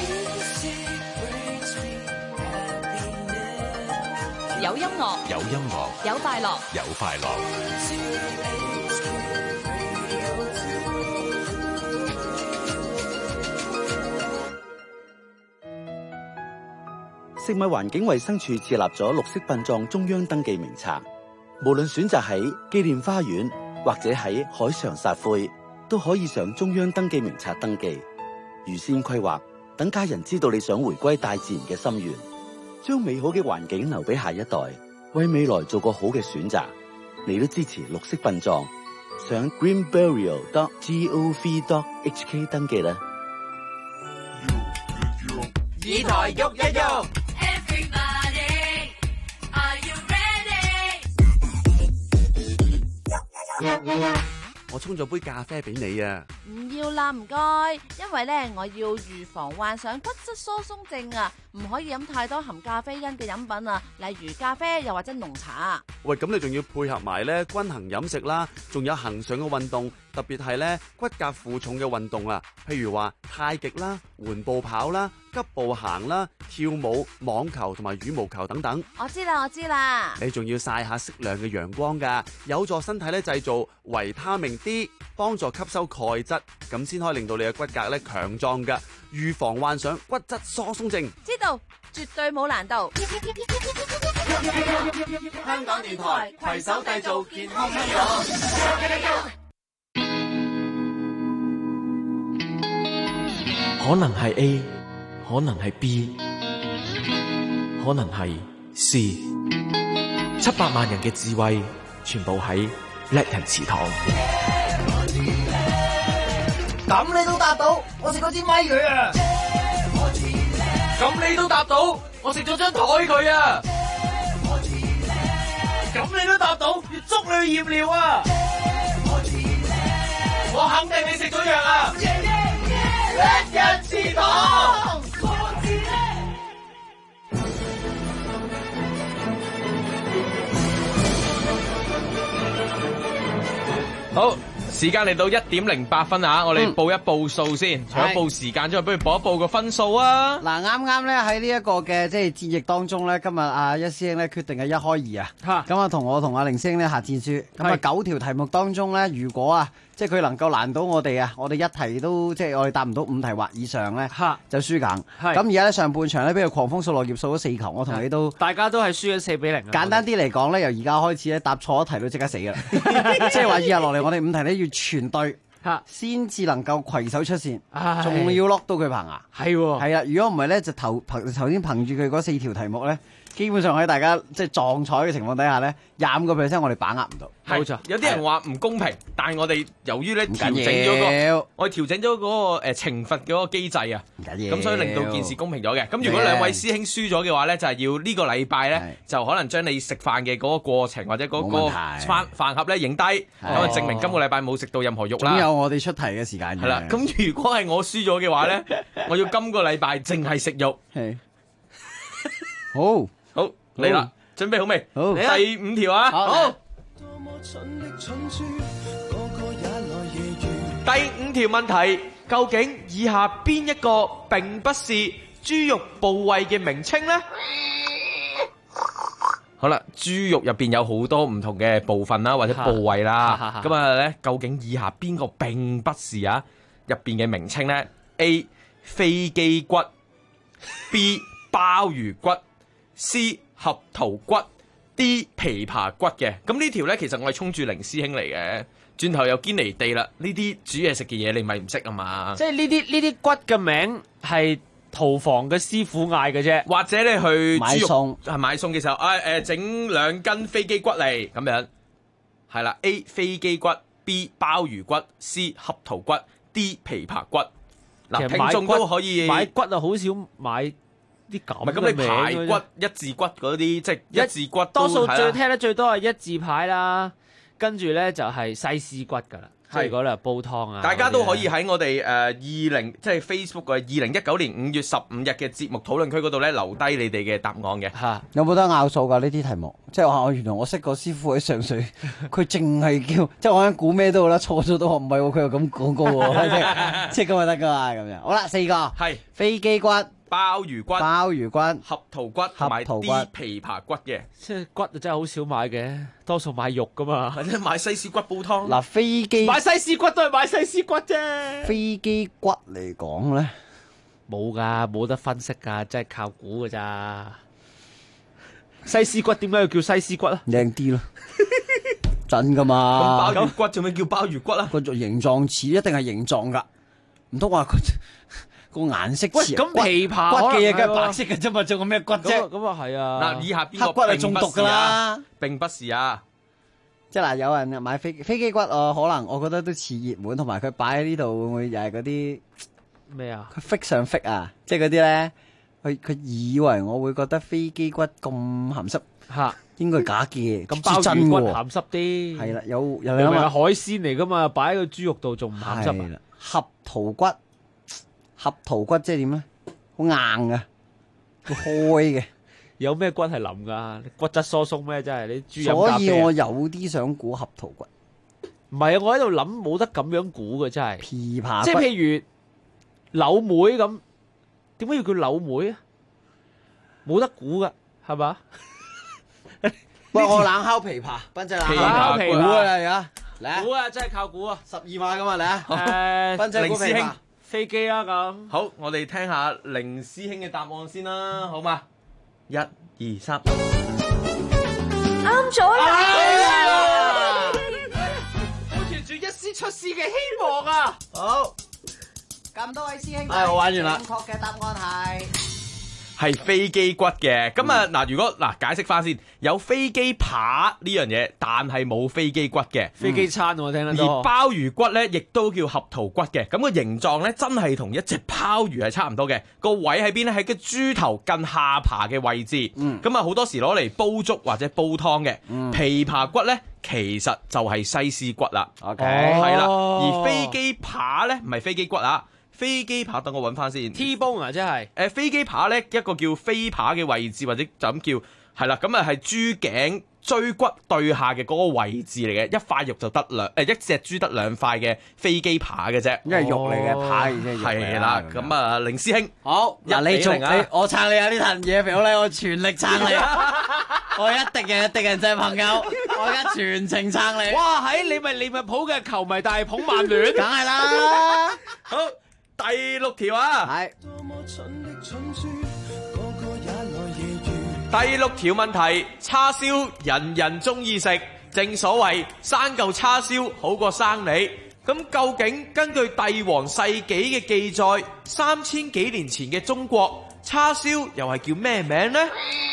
有音樂， 有音樂， 有快樂， 有快樂。 食物環境衛生署設立咗綠色殯葬中央登記名冊，無論選擇喺紀念花園或者喺海上撒灰，都可以上中央登記名冊登記，預先規劃，等家人知道你想回歸大自然嘅心願，將美好嘅環境留俾下一代，為未來做個好嘅選擇。你都支持綠色殯葬，上 greenburial.gov.hk 登記啦。 以台喐一喐。 我沖咗杯咖啡俾你啊！ 唔要啦，唔該。因為咧，我要預防患上骨質疏鬆症啊，唔可以飲太多含咖啡因嘅飲品啊，例如咖啡又或者濃茶。 喂，咁你仲要配合埋咧均衡飲食啦，仲有恆常嘅運動，特別係咧骨骼負重嘅運動啊，譬如話太極啦、緩步跑啦、急步行啦、跳舞、網球同埋羽毛球等等。 我知啦，我知啦。 你仲要曬下適量嘅陽光㗎，有助身體咧製造維他命 D， 幫助吸收鈣質，咁先可以令到你嘅骨骼咧強壯㗎，預防患上骨質疏鬆症。 知道，絕對冇難度。 香港電台攜手締造健康香港。 可能係 A， 可能係 B， 可能係 C。700萬人嘅智慧，全部喺叻人祠堂。 咁你都答到，我食咗支咪佢啊！咁你都答到，我食咗張台佢啊！ 咁你都答到，要捉你去驗尿啊！我肯定你食咗藥啊！一日之堂。好，時間嚟到1:08啊！我哋報一報數先，除咗報時間之外，不如報一報個分數啊！ 嗱，啱啱咧喺呢一個嘅即係戰役當中咧，今日阿一師兄咧決定係1開2啊！咁啊，我同阿凌師兄咧下戰書，咁啊9條題目當中咧，如果啊即係佢能夠難到我哋啊，我哋一題都即係我哋答唔到5題或以上咧，就輸硬。咁而家咧上半場咧，俾佢狂風掃落葉掃咗4球，我同你都大家都係輸咗4-0。 簡單啲嚟講咧，由而家開始咧，答錯一題都即刻死噶啦！即係話以下落嚟，我哋5題咧要全對，先至能夠攜手出線，仲要 lock 到佢棚牙。係啊，如果唔係咧，就頭先憑住佢嗰4條題目咧。基本上喺大家即係撞彩嘅情況底下咧，25%我哋把握唔到。 冇錯，有啲人話唔公平，但係我哋由於咧調整咗我哋調整咗嗰個懲罰嗰個機制啊，咁所以令到件事公平咗嘅。咁如果兩位師兄輸咗嘅話咧，就係要呢個禮拜咧，就可能將你食飯嘅嗰個過程或者嗰個飯盒咧影低，咁啊證明今個禮拜冇食到任何肉啦。 總有我哋出題嘅時間嘅。 係啦，咁如果係我輸咗嘅話咧，我要今個禮拜淨係食肉。 好。 好嚟啦，準備好未？ 好， 第5條啊！好。第5條問題，究竟以下邊一個並不是豬肉部位嘅名稱呢？好啦，豬肉入邊有好多唔同嘅部分啦，或者部位啦。咁啊咧，究竟以下邊個並不是啊入邊嘅名稱呢？ A. 飛機骨 B. 鮑魚骨C 合桃骨 D 琵琶骨嘅。咁呢條呢，其實我係衝住凌師兄嚟嘅，轉頭又堅離地啦。呢啲煮嘢食嘅嘢你咪唔識啊嘛。 即係呢啲骨嘅名係屠房嘅師傅嗌嘅啫， 或者你去買餸係買餸嘅時候，整2斤飛機骨嚟咁樣，係啦。A 飛機骨 B 鮑魚骨 C 合桃骨 D 琵琶骨。嗱，聽眾都可以買骨啊，好少買。啲咁你排骨、一字骨嗰啲，即係一字骨， 多數最聽得最多係一字排啦，跟住咧就係西施骨噶啦。即係如果你係煲湯啊， 大家都可以喺我哋即係 Facebook 嘅2019年5月15日嘅節目討論區嗰度咧留低你哋嘅答案嘅嚇。 有冇得拗數㗎呢啲題目？即係話原來我識個師傅喺上水，佢淨係叫即係我喺估咩都好啦，錯咗都唔係喎，佢又咁講過喎，即係咁就得㗎嘛咁樣。好啦，4個係飛機骨。 鮑魚骨、合桃骨同埋啲琵琶骨嘅， 即係骨就真係好少買嘅，多數買肉噶嘛， 或者買西施骨煲湯。 嗱，飛機買西施骨都係買西施骨啫。 飛機骨嚟講咧， 冇噶，冇得分析噶，真係靠估噶咋。西施骨點解要叫西施骨啊？ 靚啲咯，真噶嘛。 咁鮑魚骨做咩叫鮑魚骨啊？ 個形狀似，一定係形狀噶，唔通話佢？個顏色似咁琵琶骨嘅嘢梗係白色嘅啫嘛，仲有咩骨啫？ 咁啊係啊！ 嗱，以下邊個黑骨係中毒噶啦， 並不是啊！ 即係嗱，有人買飛機骨，可能我覺得都似熱門，同埋佢擺喺呢度會唔會又係嗰啲咩啊？ 佢 fit 上 fit 啊！即係嗰啲咧，佢以為我會覺得飛機骨咁鹹濕嚇， 應該係假嘅， 咁鮑魚骨鹹濕啲。 係啦，有係海鮮嚟噶嘛，擺喺個豬肉度仲唔鹹濕啊？ 合桃骨。合桃骨即係點咧？好硬噶，會開嘅。 有咩骨係腍噶？骨質疏鬆咩？真係你豬飲所以我有啲想估合桃骨。 唔係啊！我喺度諗，冇得咁樣估嘅，真係。 琵琶即係譬如柳梅咁，點解要叫柳梅啊？冇得估噶，係嘛？ 喂，我冷烤琵琶，賓仔冷烤琵琶估啊！而家嚟估啊！真係靠估啊 ！12碼咁啊！嚟啊！賓仔凌師兄。 飛機啊咁， 好，我哋聽下凌師兄嘅答案先啦，好嘛？1、2、3， 啱咗啦！ 保存住一絲出師嘅希望啊！ 好，咁多位師兄， 我玩完啦。 正確嘅答案係係飛機骨嘅。咁啊嗱，如果嗱解釋翻先，有飛機扒呢樣嘢，但係冇飛機骨嘅。 飛機餐我聽得而多。 鮑魚骨咧，亦都叫合桃骨嘅。咁個形狀咧，真係同一隻鮑魚係差唔多嘅。個位喺邊咧？喺個豬頭近下巴嘅位置。咁啊好多時攞嚟煲粥或者煲湯嘅。琵琶骨咧，其實就係西施骨啦。 OK， 係啦。而飛機扒咧，唔係飛機骨啊。飛機扒等我揾翻先。 T-bone 啊，即係飛機扒咧，一個叫飛扒嘅位置，或者就咁叫係啦。咁啊係豬頸椎骨對下嘅嗰個位置嚟嘅，一塊肉就得一隻豬得2塊嘅飛機扒嘅啫。 因為肉嚟嘅扒，而且係啦。咁啊，凌師兄， 好嗱，你仲我撐你啊！呢壇嘢俾我咧，我全力撐你。我一定嘅敵人就係朋友，我而家全程撐你。 哇！喺你咪利物浦嘅球迷，但係捧曼聯， 梗係啦。 好，第6條啊。 係。 第6條問題，叉燒人人中意食，正所謂生嚿叉燒好過生你。咁究竟根據帝王世紀嘅記載，3000幾年前嘅中國叉燒又係叫咩名呢？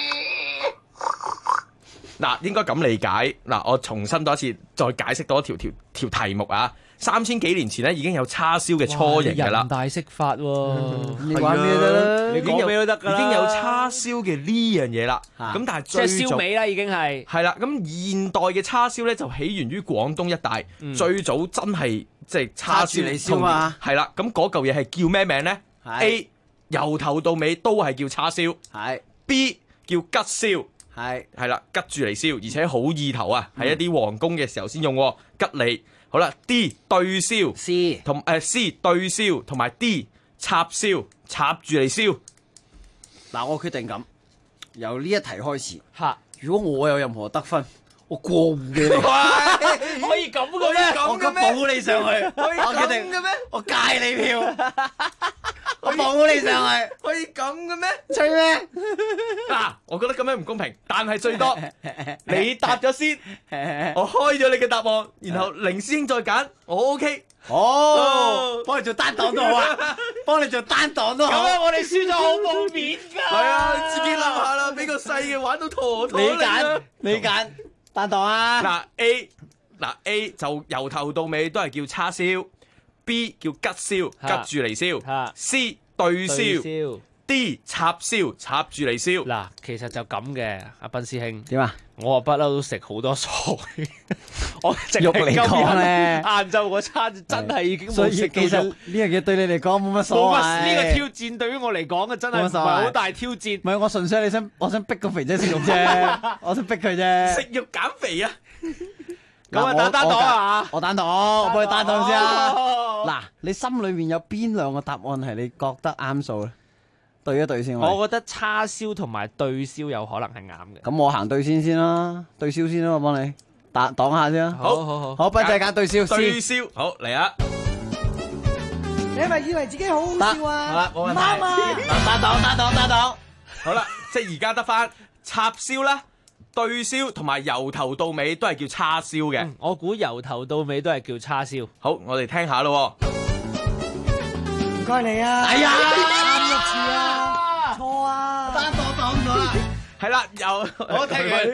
嗱，應該咁理解。嗱，我重新多一次，再解釋多一條題目啊。3000幾年前咧已經有叉燒嘅雛形㗎啦。 人大釋法喎， 你玩咩得啦？ 你講咩都得㗎啦。 已經有叉燒嘅呢樣嘢啦。咁但係即係燒味啦，已經係。 係啦，咁現代嘅叉燒咧就起源於廣東一帶，最早真係即係叉燒嚟燒嘛。 係啦，咁嗰嚿嘢係叫咩名咧 ？A 由頭到尾都係叫叉燒。 係 B 叫吉燒。係啦，吉住嚟燒，而且好意頭啊，喺一啲皇宮嘅時候先用吉利。好啦 ，D 對燒 ，C 同C 對燒，同埋 D 插燒，插住嚟燒。 嗱，我決定咁，由呢一題開始。如果我有任何得分，我過戶嘅你。 可以咁嘅咩？ 我保你上去。我決定嘅咩？ 我戒你票。我保你上去。 可以咁嘅咩？ 吹咩？ 嗱，我覺得咁樣唔公平，但係最多你答咗先，我開咗你嘅答案，然後凌師兄再揀，我 OK。 幫你做單檔都好啊，幫你做單檔都好。 咁樣我哋輸咗好冇面㗎。 係啊，自己諗下啦，俾個細嘅玩到陀陀。 你揀單檔啊。 嗱 A 就由頭到尾都係叫叉燒。B 叫吉燒，吉住嚟燒。C 對燒。D 插燒，插住嚟燒。 嗱，其實就咁嘅，阿斌師兄。 點啊？ 我不嬲都食好多菜，我淨肉嚟講咧， 晏晝嗰餐真係已經冇食到肉。 所以其實呢樣嘢對你嚟講冇乜所謂。 呢個挑戰對於我嚟講嘅真係唔係好大挑戰。 唔係，我純粹我想逼個肥仔食肉啫，我想逼佢啫。 食肉減肥啊！ 咁啊，打單檔啊！ 我單檔，我幫你單檔先啊！嗱，你心裏面有邊兩個答案係你覺得啱數咧？對一對先。 我覺得叉燒同埋對燒有可能係啱嘅。 咁我行對先啦，對燒先啦，我幫你擋下先。好，斌仔揀對燒。 對燒，好嚟啊！ 你係咪以為自己好好笑啊？ 好啦，冇問題。 啱啊！ 單檔。 好啦，即係而家得翻插燒啦。對燒同埋由頭到尾都係叫叉燒嘅。 我估由頭到尾都係叫叉燒。 好，我哋聽下咯。 唔該你啊！ 哎呀， 啱一次啊！錯啊！ 單檔擋咗啦。 係啦，我聽完。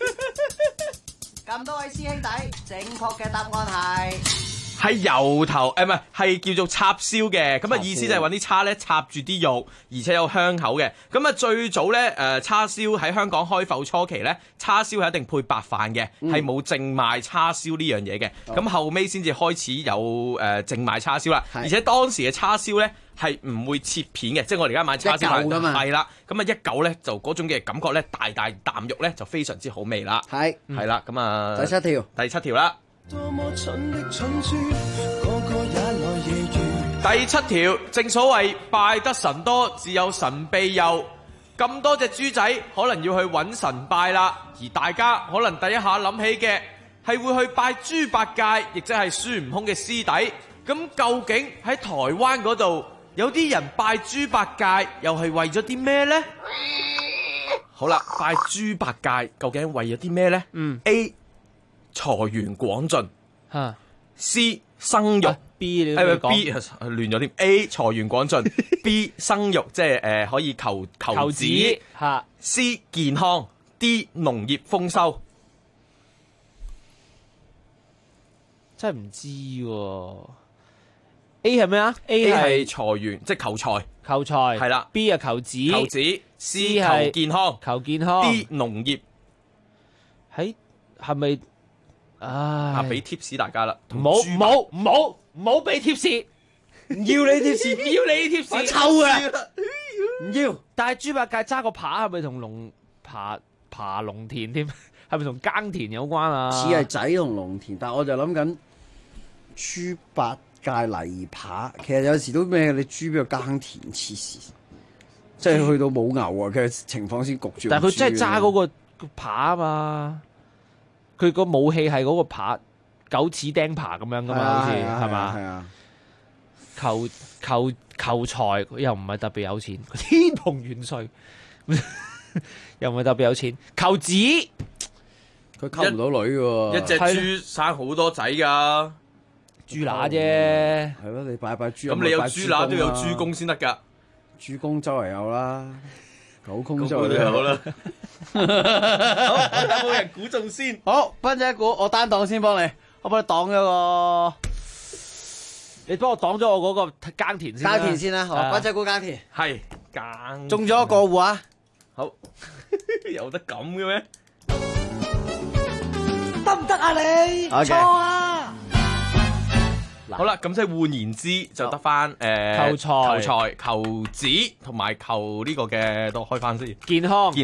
咁多位師兄弟，正確嘅答案係由頭唔係叫做插燒嘅。咁啊意思就係揾啲叉咧插住啲肉，而且有香口嘅。咁啊最早咧叉燒喺香港開埠初期咧，叉燒係一定配白飯嘅，係冇淨賣叉燒呢樣嘢嘅。咁後尾先至開始有淨賣叉燒啦。而且當時嘅叉燒咧係唔會切片嘅，即係我哋而家買叉燒㗎嘛。 係啦，咁啊一嚿咧就嗰種嘅感覺咧，大大啖肉咧就非常之好味啦。係啦，咁啊第七條啦。第七條，正所謂拜得神多，自有神庇佑。咁多隻豬仔，可能要去揾神拜啦。而大家可能第一下諗起嘅係會去拜豬八戒，亦即係孫悟空嘅師弟。咁究竟喺台灣嗰度有啲人拜豬八戒，又係為咗啲咩呢？好啦，拜豬八戒究竟為咗啲咩呢？A 財源廣進，C 生育， B 你都未講 B 亂咗添。A 財源廣進，B 生育即係可以求子嚇。 C 健康，D 農業豐收。 真係唔知喎。A 係咩啊 ？A 係財源，即係求財。 求財係啦。 B 係求子。 求子。C 求健康。 求健康。 D 農業。 係咪？啊！ 俾 tips 大家啦。 唔好俾 tips，唔要你 tips，唔要你 tips， 臭啊！唔要。 但係豬八戒揸個扒係咪同爬農田添？係咪同耕田有關啊？ 似係仔同農田，但係我就諗緊豬八戒泥扒，其實有時都咩？你豬邊度耕田黐線，即係去到冇牛啊嘅情況先焗住。 但係佢真係揸嗰個扒啊嘛，佢個武器係嗰個扒，九齒釘耙咁樣噶嘛，好似係嘛？係啊。求財又唔係特別有錢，天蓬元帥又唔係特別有錢，求子佢溝唔到女喎， 一隻豬生好多仔噶， 豬乸啫。 係咯，你拜豬。 咁你有豬乸都有豬公先得噶， 豬公周圍有啦，狗公周圍都有啦。 好，有冇人估中先？ 好，斌仔估，我單檔先幫你，我幫你擋咗個。 你幫我擋咗我嗰個耕田先。 耕田先啦，好，斌仔估耕田。 係耕。 中咗一個戶啊！ 好，有得咁嘅咩？ 得唔得啊你？錯啊！ 好啦，咁即係換言之，就得翻求財、求子同埋求呢個嘅都開翻先。 健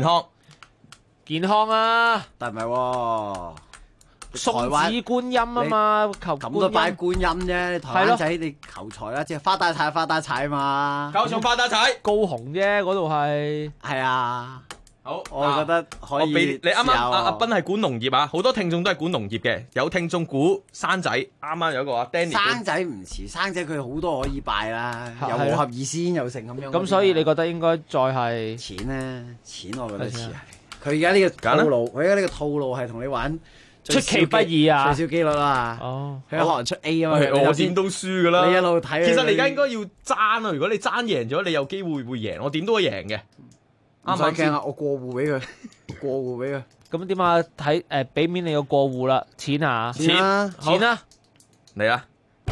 康啊！ 但係唔係喎。 送子觀音啊嘛，求咁都拜觀音啫。台灣仔你求財啦，即係發大財啊嘛。 搞重發大財， 高雄啫，嗰度係。 係啊。 好， 我覺得可以。 你啱啱阿斌係管農業啊，好多聽眾都係管農業嘅，有聽眾估生仔，啱啱有一個阿 Danny。 生仔唔遲，生仔佢好多可以拜啦，又和合二仙又成咁樣。 咁所以你覺得應該再係錢咧？錢我覺得似係。佢而家呢個套路，佢而家呢個套路係同你玩。 出其不意啊！ 最少機率啦。哦，佢可能出 A 啊嘛。 我點都輸噶啦。 你一路睇。 其實你而家應該要爭啊！如果你爭贏咗，你有機會贏。我點都會贏嘅。 唔使驚啊！我過戶俾佢，過戶俾佢。 咁點啊？睇俾面你個過戶啦，錢啊！ 錢啊！ 嚟啦！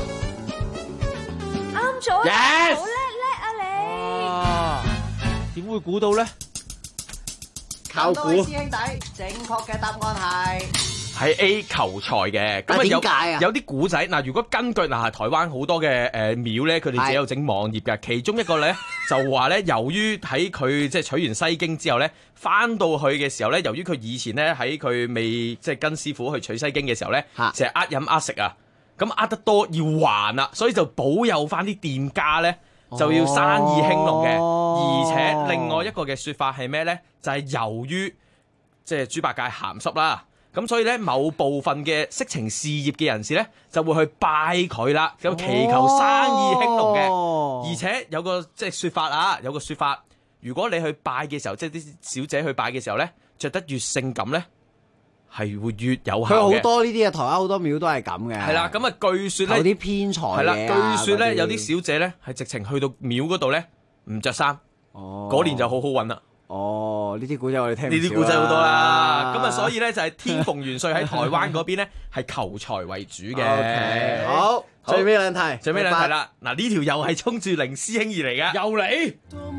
啱咗啦！好叻啊你！點會估到咧？ 靠估。 師兄弟，正確嘅答案係 A 求財嘅， 咁點解啊？ 有啲古仔嗱，如果根據嗱台灣好多嘅廟咧，佢哋自己有整網頁嘅，其中一個咧就話咧，由於喺佢即係取完西經之後咧，翻到去嘅時候咧，由於佢以前咧喺佢未即係跟師傅去取西經嘅時候咧，成日呃飲呃食啊，咁呃得多要還啦，所以就保佑翻啲店家咧就要生意興隆嘅，而且另外一個嘅説法係咩咧？就係由於即係豬八戒鹹濕啦。咁所以咧，某部分嘅色情事業嘅人士咧，就會去拜佢啦，咁祈求生意興隆嘅。而且有個即係説法啊，有個説法，如果你去拜嘅時候，即係啲小姐去拜嘅時候咧，着得越性感咧，係會越有效嘅。 佢好多呢啲嘅台灣好多廟都係咁嘅。 係啦，咁啊據説咧， 有啲偏財嘅。 係啦，據説咧有啲小姐咧係直情去到廟嗰度咧唔着衫，嗰年就好好運啦。 哦，呢啲古仔我哋聽唔少啦。 呢啲古仔好多啦，咁啊，所以咧就係天蓬元帥喺台灣嗰邊咧係求財為主嘅。 Okay，好，最尾兩題， 最尾兩題啦。嗱，呢條又係衝住凌師兄而嚟嘅，又嚟。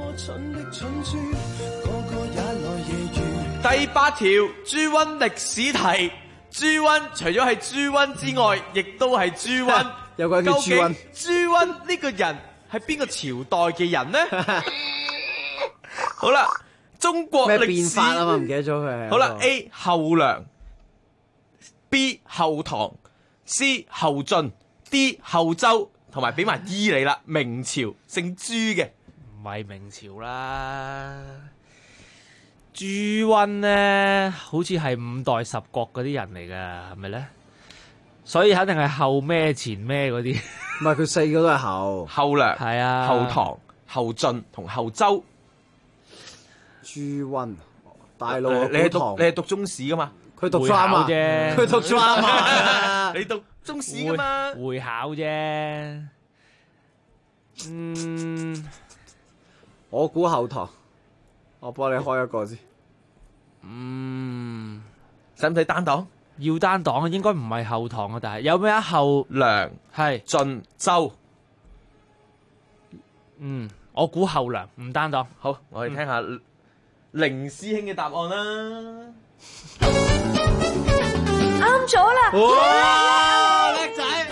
第8條豬瘟歷史題，豬瘟除咗係豬瘟之外，亦都係豬瘟。 有個人叫豬瘟。 豬瘟呢個人係邊個朝代嘅人呢？好啦。中國歷史咩變法啊嘛？唔記得咗佢。 好啦 ，A 後梁 ，B 後唐 ，C 後晉 ，D 後周，同埋俾埋 E 你啦。明朝姓朱嘅， 唔係明朝啦。朱溫咧，好似係5代十國嗰啲人嚟噶，係咪咧？所以肯定係後咩前咩嗰啲。 唔係，佢4個都係後。 後梁係啊， 後唐、後晉同後周。 朱溫，大陸你係讀中史噶嘛？ 佢讀 drama 啫， 佢讀 drama， 你讀中史噶嘛？ 會考啫。 我估後堂，我幫你開一個先。 使唔使單檔？ 要單檔，應該唔係後堂啊，但係有咩啊？後梁係晉周。 我估後梁唔單檔。 好，我哋聽下凌師兄嘅答案啦。 啱咗啦！ 哇，叻仔！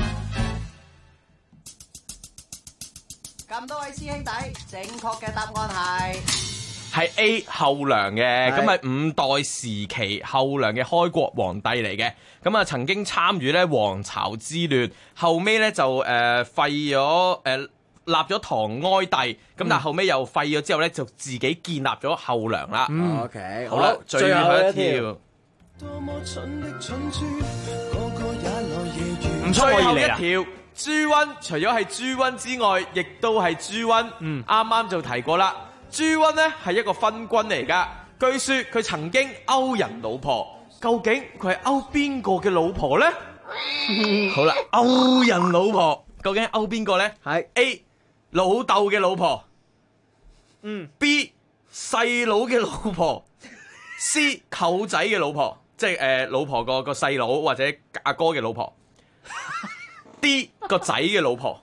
咁多位師兄弟，正確嘅答案係 A 後梁嘅，咁係5代時期後梁嘅開國皇帝嚟嘅，咁啊曾經參與咧黃巢之亂，後尾咧就廢咗立咗唐哀帝，咁但係後尾又廢咗之後咧就自己建立咗後梁啦。 OK， 好啦，最後一條。唔錯，最後一條朱溫，除咗係朱溫之外，亦都係朱溫。啱啱就提過啦。朱溫呢係一個昏君嚟噶，據說佢曾經勾人老婆，究竟佢係勾邊個嘅老婆呢？好啦，勾人老婆究竟係勾邊個呢？係 A 老豆嘅老婆，B 細佬嘅老婆，C 舅仔嘅老婆，即係老婆個細佬或者阿哥嘅老婆，D 個仔嘅老婆。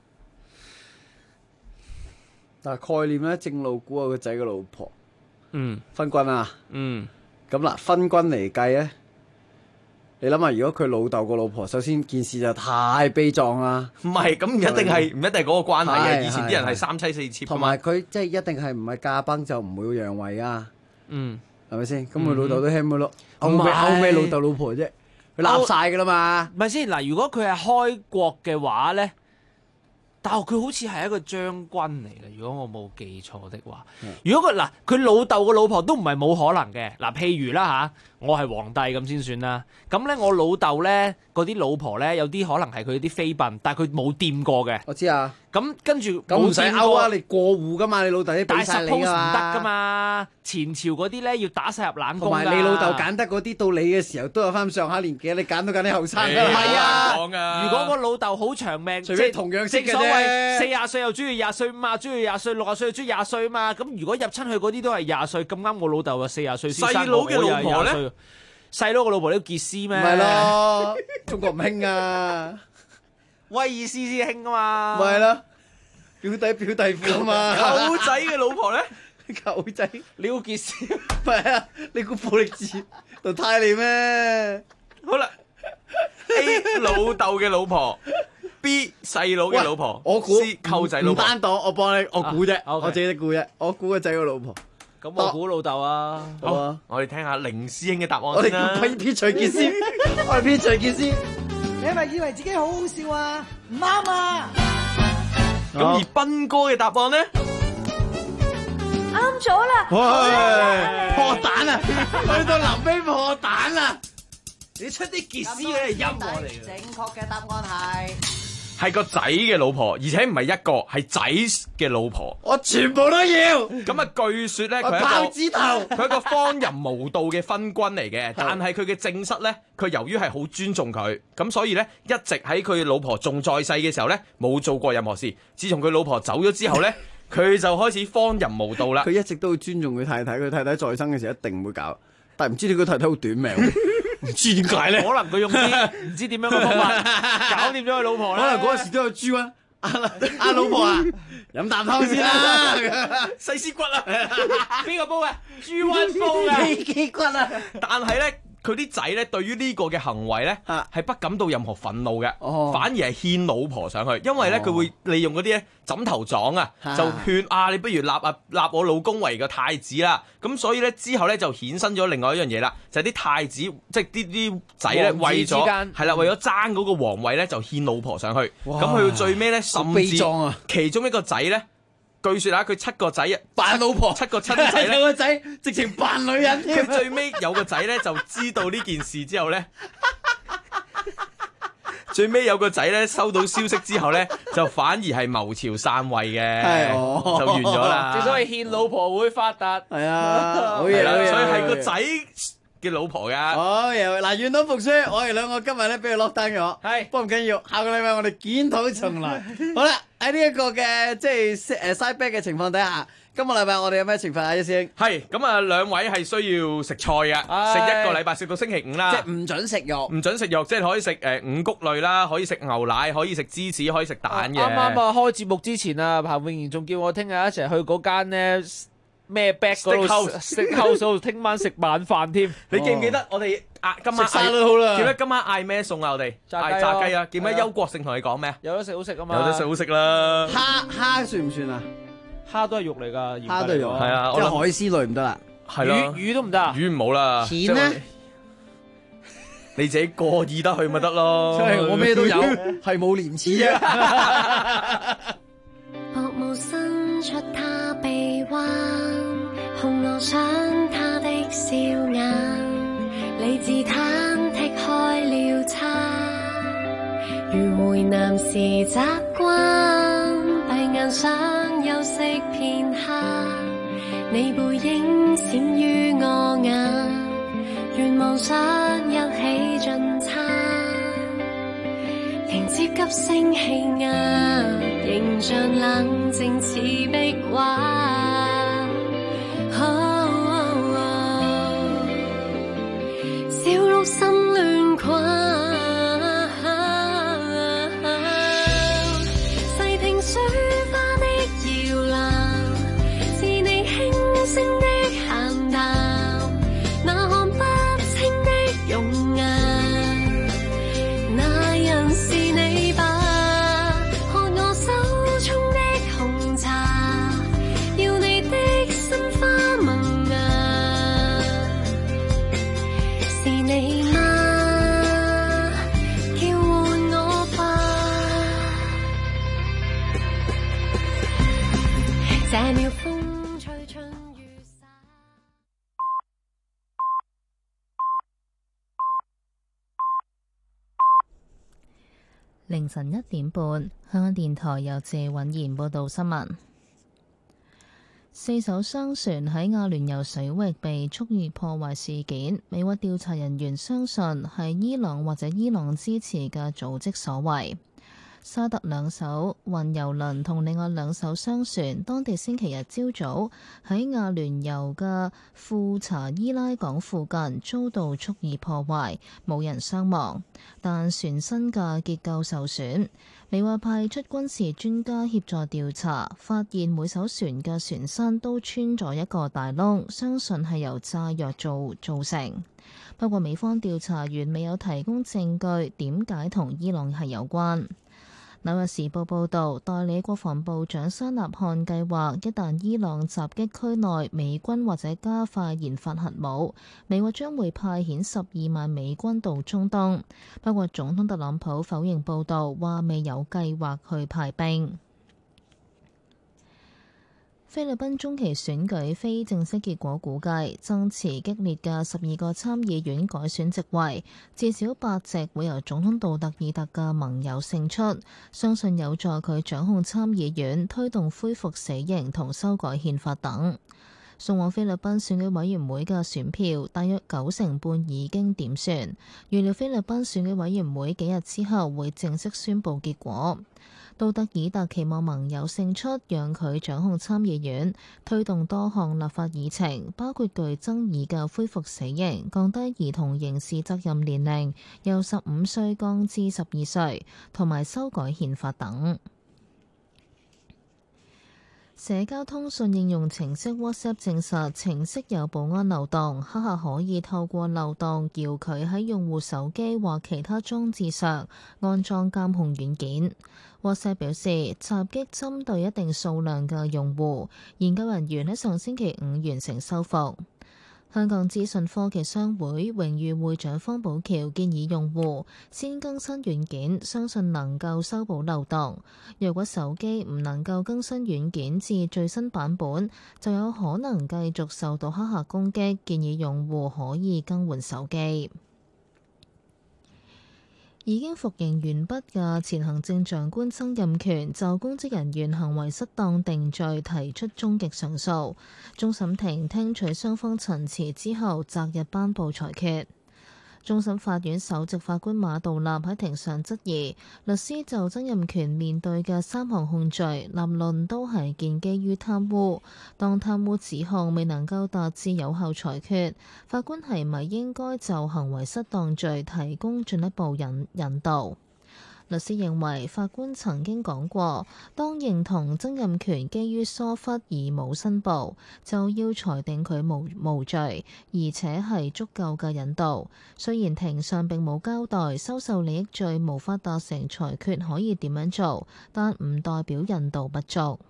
但係概念咧，正路估下個仔嘅老婆，昏君啊，咁嗱，昏君嚟計咧，你諗下，如果佢老豆個老婆，首先件事就太悲壯啦。 唔係，咁唔一定係嗰個關係嘅。以前啲人係三妻四妾， 同埋佢即係一定係唔係駕崩就唔會讓位啊。係咪先？咁佢老豆都輕咗咯，勾咩老豆老婆啫？佢立晒噶啦嘛。 唔係先嗱，如果佢係開國嘅話咧。但係佢好似係一個將軍嚟嘅，如果我冇記錯的話。如果佢老豆個老婆都唔係冇可能嘅。嗱，譬如啦我係皇帝咁先算啦。咁咧我老豆咧嗰啲老婆咧有啲可能係佢啲妃嬪，但係佢冇掂過嘅。 我知啊。 咁跟住咁唔使勾啊！你過戶噶嘛，你老豆啲俾晒你唔得噶嘛。前朝嗰啲咧要打晒入冷宮。 同埋你老豆揀得嗰啲到你嘅時候都有翻上下年紀，你揀都揀啲後生㗎。 唔係啊！如果個老豆好長命， 除非同樣識嘅啫。 正所謂40歲又中意廿歲，50中意廿歲，60歲又中意廿歲嘛。咁如果入親去嗰啲都係廿歲，咁啱我老豆啊40歲先生。 細佬嘅老婆咧？ 細佬個老婆都結絲咩？ 唔係咯，中國唔興啊， 威爾斯先興啊嘛。 咪係咯。表弟夫啊嘛， 舅仔嘅老婆咧？ 舅仔， 你要結絲？ 唔係啊，你估暴力字同泰利咩？ 好啦 ，A 老豆嘅老婆 ，B 細佬嘅老婆， 我估 C 舅仔老婆。 唔單檔，我幫你，我估啫，我自己估啫，我估個仔個老婆。 咁我估老豆啊。 好啊，我哋聽下凌師兄嘅答案先啦。 我哋撇除結絲，我哋撇除結絲。 你係咪以為自己好好笑啊？唔啱啊！ 咁而斌哥嘅答案咧？ 啱咗啦！ 喂，破蛋啊！去到臨尾破蛋啊！ 你出啲結絲嚟陰我哋。 正確嘅答案係個仔嘅老婆，而且唔係一個，係仔嘅老婆。 我全部都要。 咁啊，據說咧，佢係一個荒淫無道嘅昏君嚟嘅，但係佢嘅正室咧，佢由於係好尊重佢，咁所以咧一直喺佢老婆仲在世嘅時候咧，冇做過任何事。自從佢老婆走咗之後咧，佢就開始荒淫無道啦。 佢一直都會尊重佢太太，佢太太在生嘅時候一定唔會搞，但係唔知點解太太好短命。唔知點解咧？ 可能佢用啲唔知點樣嘅方法搞掂咗佢老婆啦。 可能嗰陣時都有豬啊！阿老婆啊，飲啖湯先啦， 細絲骨啊！ 邊個煲嘅？豬瘟煲嘅飛機骨啊！ 但係咧，佢啲仔咧對於呢個嘅行為咧係不感到任何憤怒嘅，反而係獻老婆上去，因為咧佢會利用嗰啲咧枕頭狀啊，就勸你不如立我老公為個太子啦。咁所以咧之後咧就衍生咗另外一樣嘢啦，就係啲太子即係啲仔咧為咗爭嗰個皇位咧就獻老婆上去。咁去到最尾咧，甚至其中一個仔咧。據說佢7個仔扮老婆， 7個親仔咧， 有個仔直情扮女人。 佢最尾有個仔咧就知道呢件事之後咧，最尾有個仔咧收到消息之後咧，就反而係謀朝篡位嘅，就完咗啦。 之所以獻老婆會發達， 係啊，好嘢， 所以係個仔嘅老婆㗎。 好嘢！嗱，願賭服輸，我哋兩個今日咧俾佢落單咗，係，不過唔緊要，下個禮拜我哋檢討重來。好啦，喺呢一個嘅即係side bet 嘅情況底下，今個禮拜我哋有咩懲罰啊？一師兄係咁啊，兩位係需要食菜嘅，食一個禮拜食到星期五啦， 即係唔準食肉， 唔準食肉，即係可以食五穀類啦，可以食牛奶，可以食芝士，可以食蛋嘅。 啱啱啊，開節目之前啊，彭永賢仲叫我聽日一齊去嗰間咧咩 back 嗰度食 house 度，聽晚食晚飯添。 你記唔記得我哋今晚食晒都好啦？ 記得今晚嗌咩餸啊？我哋嗌炸雞啊！記唔記得邱國勝同你講咩啊？ 有得食好食啊嘛！ 有得食好食啦。 蝦算唔算啊？ 蝦都係肉嚟㗎， 蝦都係肉， 係啊， 即係海鮮類唔得啦。 係咯， 魚都唔得， 魚唔好啦。 錢咧， 你自己過意得去咪得咯。 即係我咩都有，係冇廉恥啊。 薄霧伸出他臂彎，紅羅上他的笑顏，理智忐忑開了餐，如回南時習慣，閉眼想休息片刻，你背影閃於我眼，願望想一起進餐，迎接急升氣壓，形象冷靜似壁畫。小鹿心亂困，細聽水花的搖籃，是你輕聲的閒談，那看不清的容顏，那人是你吧？看我手中的紅茶，要你的心花萌芽，是你嗎？叫喚我吧，這秒風吹春雨灑。 凌晨1點半，香港電台由謝允賢報道新聞。4艘商船喺阿聯酋水域被蓄意破壞事件，美國調查人員相信係伊朗或者伊朗支持嘅組織所為。沙特2艘運油輪同另外2艘商船，當地星期日朝早喺阿聯酋嘅庫查伊拉港附近遭到蓄意破壞，冇人傷亡，但船身嘅結構受損。美國派出軍事專家協助調查，發現每艘船嘅船身都穿咗一個大窿，相信係由炸藥造成。不過美方調查員未有提供證據，點解同伊朗係有關。紐約時報報導，代理國防部長沙納漢計劃，一旦伊朗襲擊區內美軍或者加快研發核武，美國將會派遣12萬美軍到中東。不過總統特朗普否認報導，話未有計劃去派兵。菲律賓中期選舉非正式結果估計，爭持激烈嘅12個參議院改選席位，至少8席會由總統杜特爾特嘅盟友勝出，相信有助佢掌控參議院，推動恢復死刑同修改憲法等。送往菲律賓選舉委員會嘅選票，大約90%已經點算，預料菲律賓選舉委員會幾日之後會正式宣佈結果。杜特爾特期望盟友勝出，讓佢掌控參議院，推動多項立法議程，包括具爭議嘅恢復死刑、降低兒童刑事責任年齡由15歲降至12歲，同埋修改憲法等。社交通訊應用程式 WhatsApp 證實程式有保安漏洞，黑客可以透過漏洞遙距喺用戶手機或其他裝置上安裝監控軟件。WhatsApp 表示，襲擊針對一定數量嘅用戶，研究人員喺上星期5完成修復。香港資訊科技商會榮譽會長方寶橋建議用戶先更新軟件，相信能夠修補漏洞。若果手機唔能夠更新軟件至最新版本，就有可能繼續受到黑客攻擊，建議用戶可以更換手機。 已經服刑完畢嘅前行政長官曾蔭權就公職人員行為失當定罪提出終極上訴。終審庭聽取雙方陳詞之後，擇日頒布裁決。終審法院首席法官馬道立喺庭上質疑，律師就曾蔭權面對嘅3項控罪，立論都係建基於貪污。當貪污指控未能夠達至有效裁決，法官係咪應該就行為失當罪提供進一步引導？律師認為法官曾經講過，當認同曾蔭權基於疏忽而冇申報，就要裁定佢無罪，而且係足夠嘅引導。雖然庭上並冇交代收受利益罪無法達成裁決可以點樣做，但唔代表引導不足。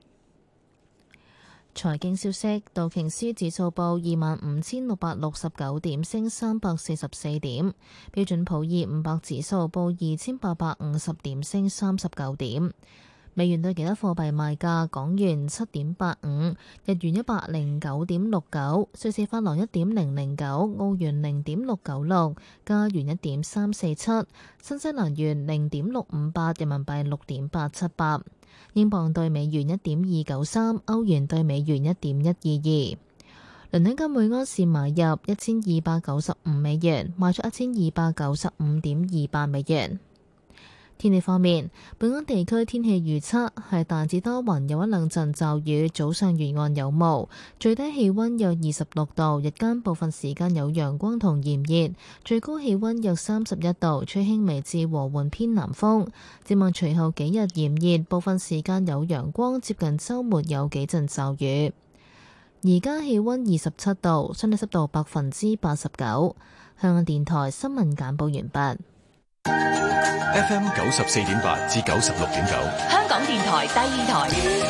財經消息，道瓊斯指數報25,669點，升344點；標準普爾500指數報2,850點，升39點。美元對其他貨幣賣價：港元7.85，日元109.69，瑞士法郎1.009，澳元0.696，加元1.347，新西蘭元0.658，人民幣6.878。英鎊對美元1.293，歐元對美元1.122。倫敦金每盎司買入1295美元，賣出1295.28美元。天氣方面，本港地區天氣預測係大致多雲，有一兩陣驟雨，早上沿岸有霧，最低氣溫約26度，日間部分時間有陽光同炎熱，最高氣溫約31度，吹輕微至和緩偏南風。展望隨後幾日炎熱，部分時間有陽光，接近週末有幾陣驟雨。而家氣溫27度，相對濕度89%。香港電台新聞簡報完畢。 FM 94.8至96.9， 香港電台第二台，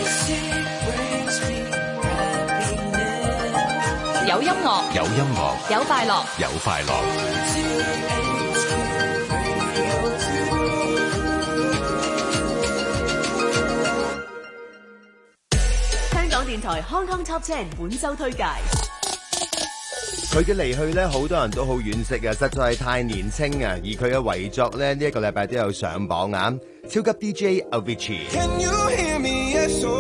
有音樂， 有音樂， 有快樂， 有快樂。 香港電台 Hong Kong Top 10本周推介。 佢嘅離去咧，好多人都好惋惜啊，實在係太年輕啊！而佢嘅遺作咧，呢一個禮拜都有上榜啊！超級 DJ Avicii。Can you hear me?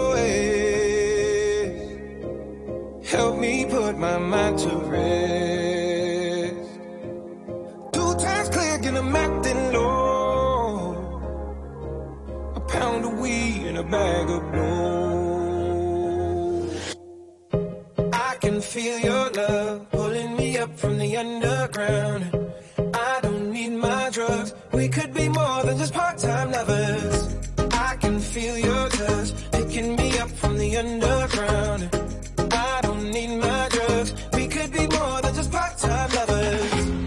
SOS. Help me put my mind to rest. 2 times clear, get I'm acting low. A pound of weed and a bag of blow. I can feel your love pulling me up from the underground. I don't need my drugs. We could be more than just part-time lovers. I can feel your touch picking me up from the underground. I don't need my drugs. We could be more than just part-time lovers.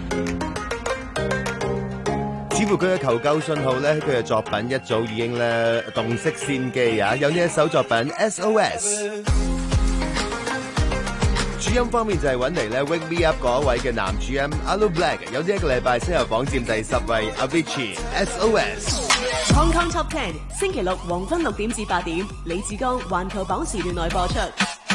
似乎佢嘅求救信號咧，佢嘅作品一早已經咧洞悉先機啊！有呢一首作品 SOS。主音方面就係揾嚟咧 Wake Me Up 嗰位嘅男主音 Aloe Black， 有呢一個禮拜先由榜佔第10位 Avicii SOS。Hong Kong Top 10星期六黃昏6點至8點，李志剛環球榜時段內播出。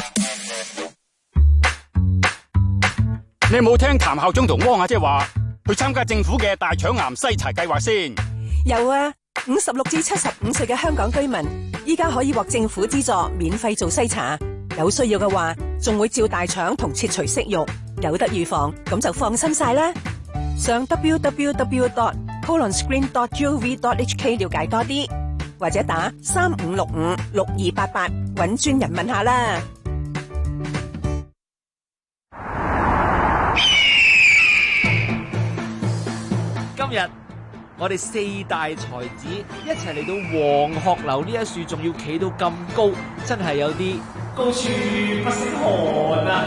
你有冇聽譚校長同汪阿姐話去參加政府嘅大腸癌篩查計劃先？ 有啊，56至75歲嘅香港居民依家可以獲政府資助免費做篩查。有需要嘅話，仲會照大腸同切除息肉，有得預防，咁就放心晒啦。上 www.colonscreen.gov.hk 了解多啲，或者打35656288揾專人問下啦。 今日我哋4大才子一齊嚟到黃鶴樓呢一樹，仲要企到咁高，真係有啲高處不勝寒啊！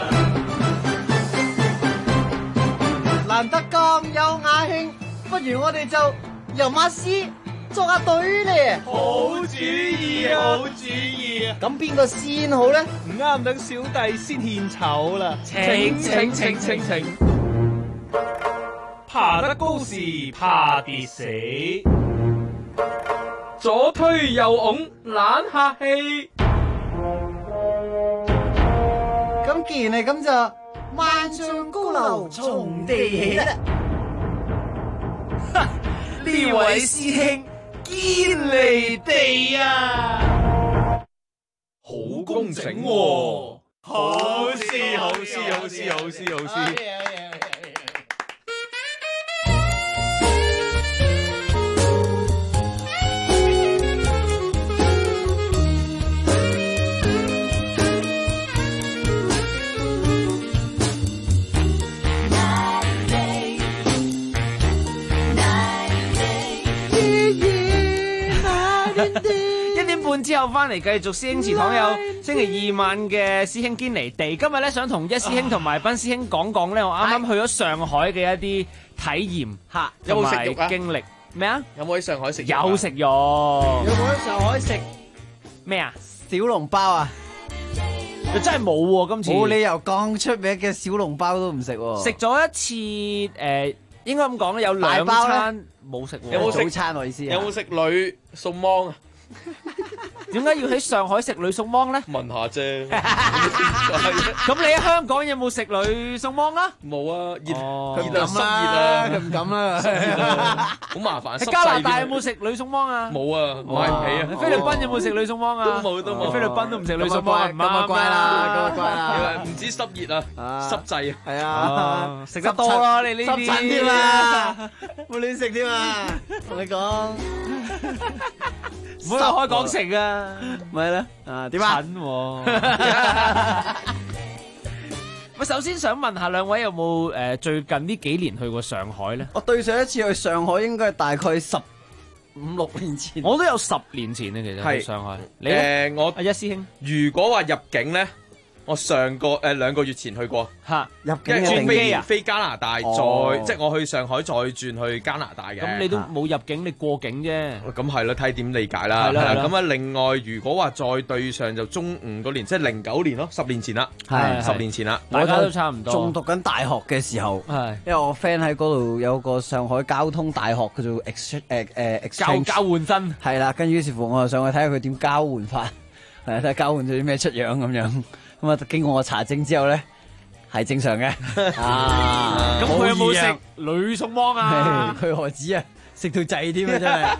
難得咁有雅興，不如我哋就吟下詩，作下對咧。 好主意，好主意。 咁邊個先好咧？唔啱，等小弟先獻醜啦。 請。爬得高時怕跌死，左推右擁懶客氣。 咁既然係咁就萬丈高樓從地起啦。 呢位師兄堅離地啊！ 好工整喎，好詩好詩好詩好詩好詩。 之後翻嚟繼續師兄祠堂有星期二晚嘅師兄堅離地，今日咧想同一師兄同埋斌師兄講咧，我啱啱去咗上海嘅一啲體驗嚇， 有冇食肉啊？ 經歷咩啊？ 有冇喺上海食？ 有食肉。 有冇喺上海食咩啊？ 小籠包啊？ 真係冇喎，今次冇理由咁出名嘅小籠包都唔食喎。 食咗一次應該咁講咧，有兩餐冇食喎。 有冇食早餐我意思？ 有冇食女送芒啊？ 點解要喺上海食女送芒咧？ 問下啫。 咁你喺香港有冇食女送芒啊？ 冇啊，熱熱啊，濕熱啊，佢唔敢啦， 好麻煩。 喺加拿大有冇食女送芒啊？ 冇啊，買唔起啊。 菲律賓有冇食女送芒啊？ 都冇。 菲律賓都唔食女送芒， 咁啊乖啦，咁啊乖啦。 唔知濕熱啊，濕滯啊。 係啊， 食得多咯，你呢啲濕疹添啊，冇亂食添啊，同你講。 唔好開港城啊！ 咪咧啊點啊？ 蠢喂，首先想問下兩位有冇最近呢幾年去過上海咧？ 我對上一次去上海應該係大概15、16年前。 我都有10年前咧，其實去上海。你我阿一師兄， 如果話入境咧，我上個2個月前去過嚇入境轉機啊， 飛加拿大，即係我去上海再轉去加拿大嘅。 咁你都冇入境，你過境啫。 咁係咯，睇點理解啦。咁啊，另外如果話再對上就中五嗰年，即係09年咯，10年前啦。係10年前啦， 大家都差唔多。 仲讀緊大學嘅時候，因為我 friend 喺嗰度有個上海交通大學叫做交換生。 係啦，跟住於是乎我就上去睇下佢點交換法，睇下交換咗啲咩出樣咁樣。咁啊，經過我查證之後咧，係正常嘅。 咁佢有冇食女送芒啊？ 佢何止啊，食到滯添啊，真係。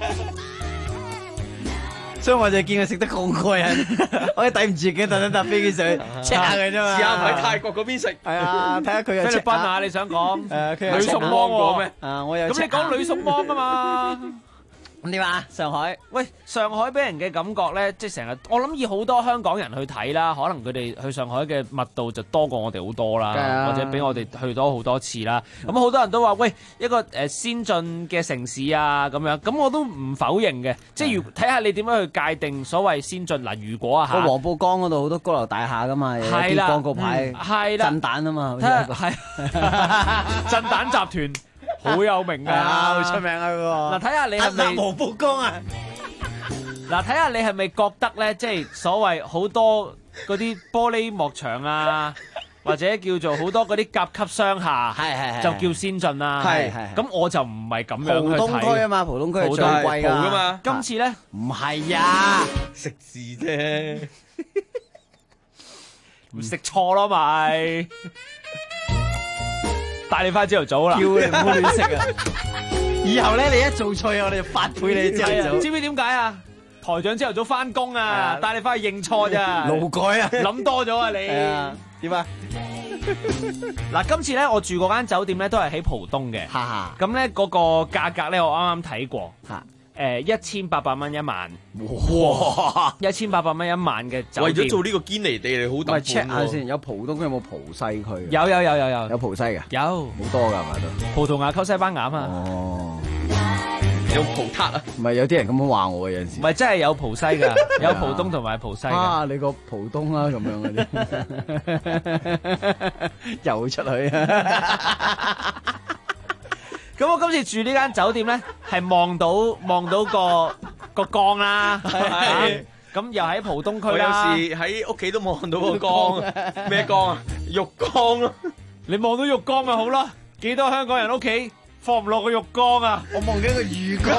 所以我就見佢食得咁過癮，我都抵唔住嘅，特登搭飛機上去 check 下佢啫嘛。 試下喺泰國嗰邊食。 係啊，睇下佢菲律賓啊，你想講？ 佢女送芒喎咩？ 我有。 咁你講女送芒啊嘛？ 咁點啊？上海， 喂，上海俾人嘅感覺咧，即係成日，我諗以好多香港人去睇啦，可能佢哋去上海嘅密度就多過我哋好多啦，或者比我哋去多好多次啦。咁好多人都話，喂，一個先進嘅城市啊，咁樣，咁我都唔否認嘅。即係睇下你點樣去界定所謂先進嗱。如果啊嚇， 黃埔江嗰度好多高樓大廈噶嘛，有啲廣告牌， 係啦， 震蛋啊嘛， 係震蛋集團。好有名㗎， 好出名啊！嗰個嗱，睇下你係咪黃埔江啊？ 嗱，睇下你係咪覺得咧，即係所謂好多嗰啲玻璃幕牆啊，或者叫做好多嗰啲甲級商廈，係就叫先進啦。係咁我就唔係咁樣去睇。 浦東區啊嘛，浦東區係最貴㗎嘛。 今次咧唔係啊， 食字啫， 唔食錯咯咪。帶你翻朝頭早啦， 叫你唔好亂食啊！以後咧，你一做錯嘢，我哋就發配你朝頭早。 知唔知點解啊？台長朝頭早翻工啊，帶你翻去認錯咋？ 勞改啊！ 諗多咗啊你。 點啊？ 嗱，今次咧我住嗰間酒店咧都係喺浦東嘅。咁咧嗰個價格咧我啱啱睇過。1800蚊一晚，哇！1800蚊一晚嘅酒店， 為咗做呢個堅尼地，你好揼 check 下先，有浦東區有冇浦西區？ 有浦西嘅， 有好多㗎係咪都？ 葡萄牙溝西班牙啊！ 哦， 有葡撻啊？ 唔係有啲人咁樣話我有陣時， 唔係真係有浦西㗎，有浦東同埋浦西㗎。 你個浦東啦咁樣嗰啲，又出去啊！ 咁我今次住呢間酒店咧，係望到個江啦，咁又喺浦東區啦。 我有時喺屋企都望到個江，咩江啊？浴缸咯。 你望到浴缸咪好咯？幾多香港人屋企放唔落個浴缸啊？ 我望緊個魚缸。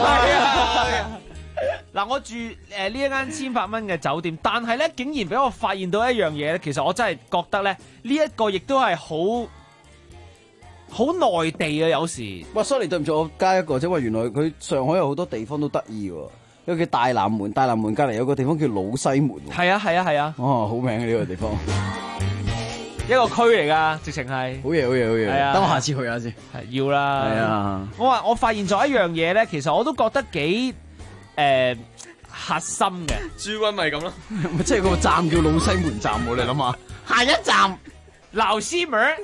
嗱，我住呢一間1800蚊嘅酒店，但係咧竟然俾我發現到一樣嘢咧，其實我真係覺得咧呢一個亦都係好好內地啊，有時。 哇 ，sorry 對唔住，我加一個啫，原來佢上海有好多地方都得意喎。有個叫大南門，大南門隔離有個地方叫老西門。 係啊。 哦，好名嘅呢個地方， 一個區嚟㗎，直情係。 好嘢。 係啊， 等我下次去下先。 係要啦。 係啊。 我發現咗一樣嘢咧，其實我都覺得幾核心嘅。 朱溫咪咁咯， 即係個站叫老西門站喎，你諗下。下一站老西門。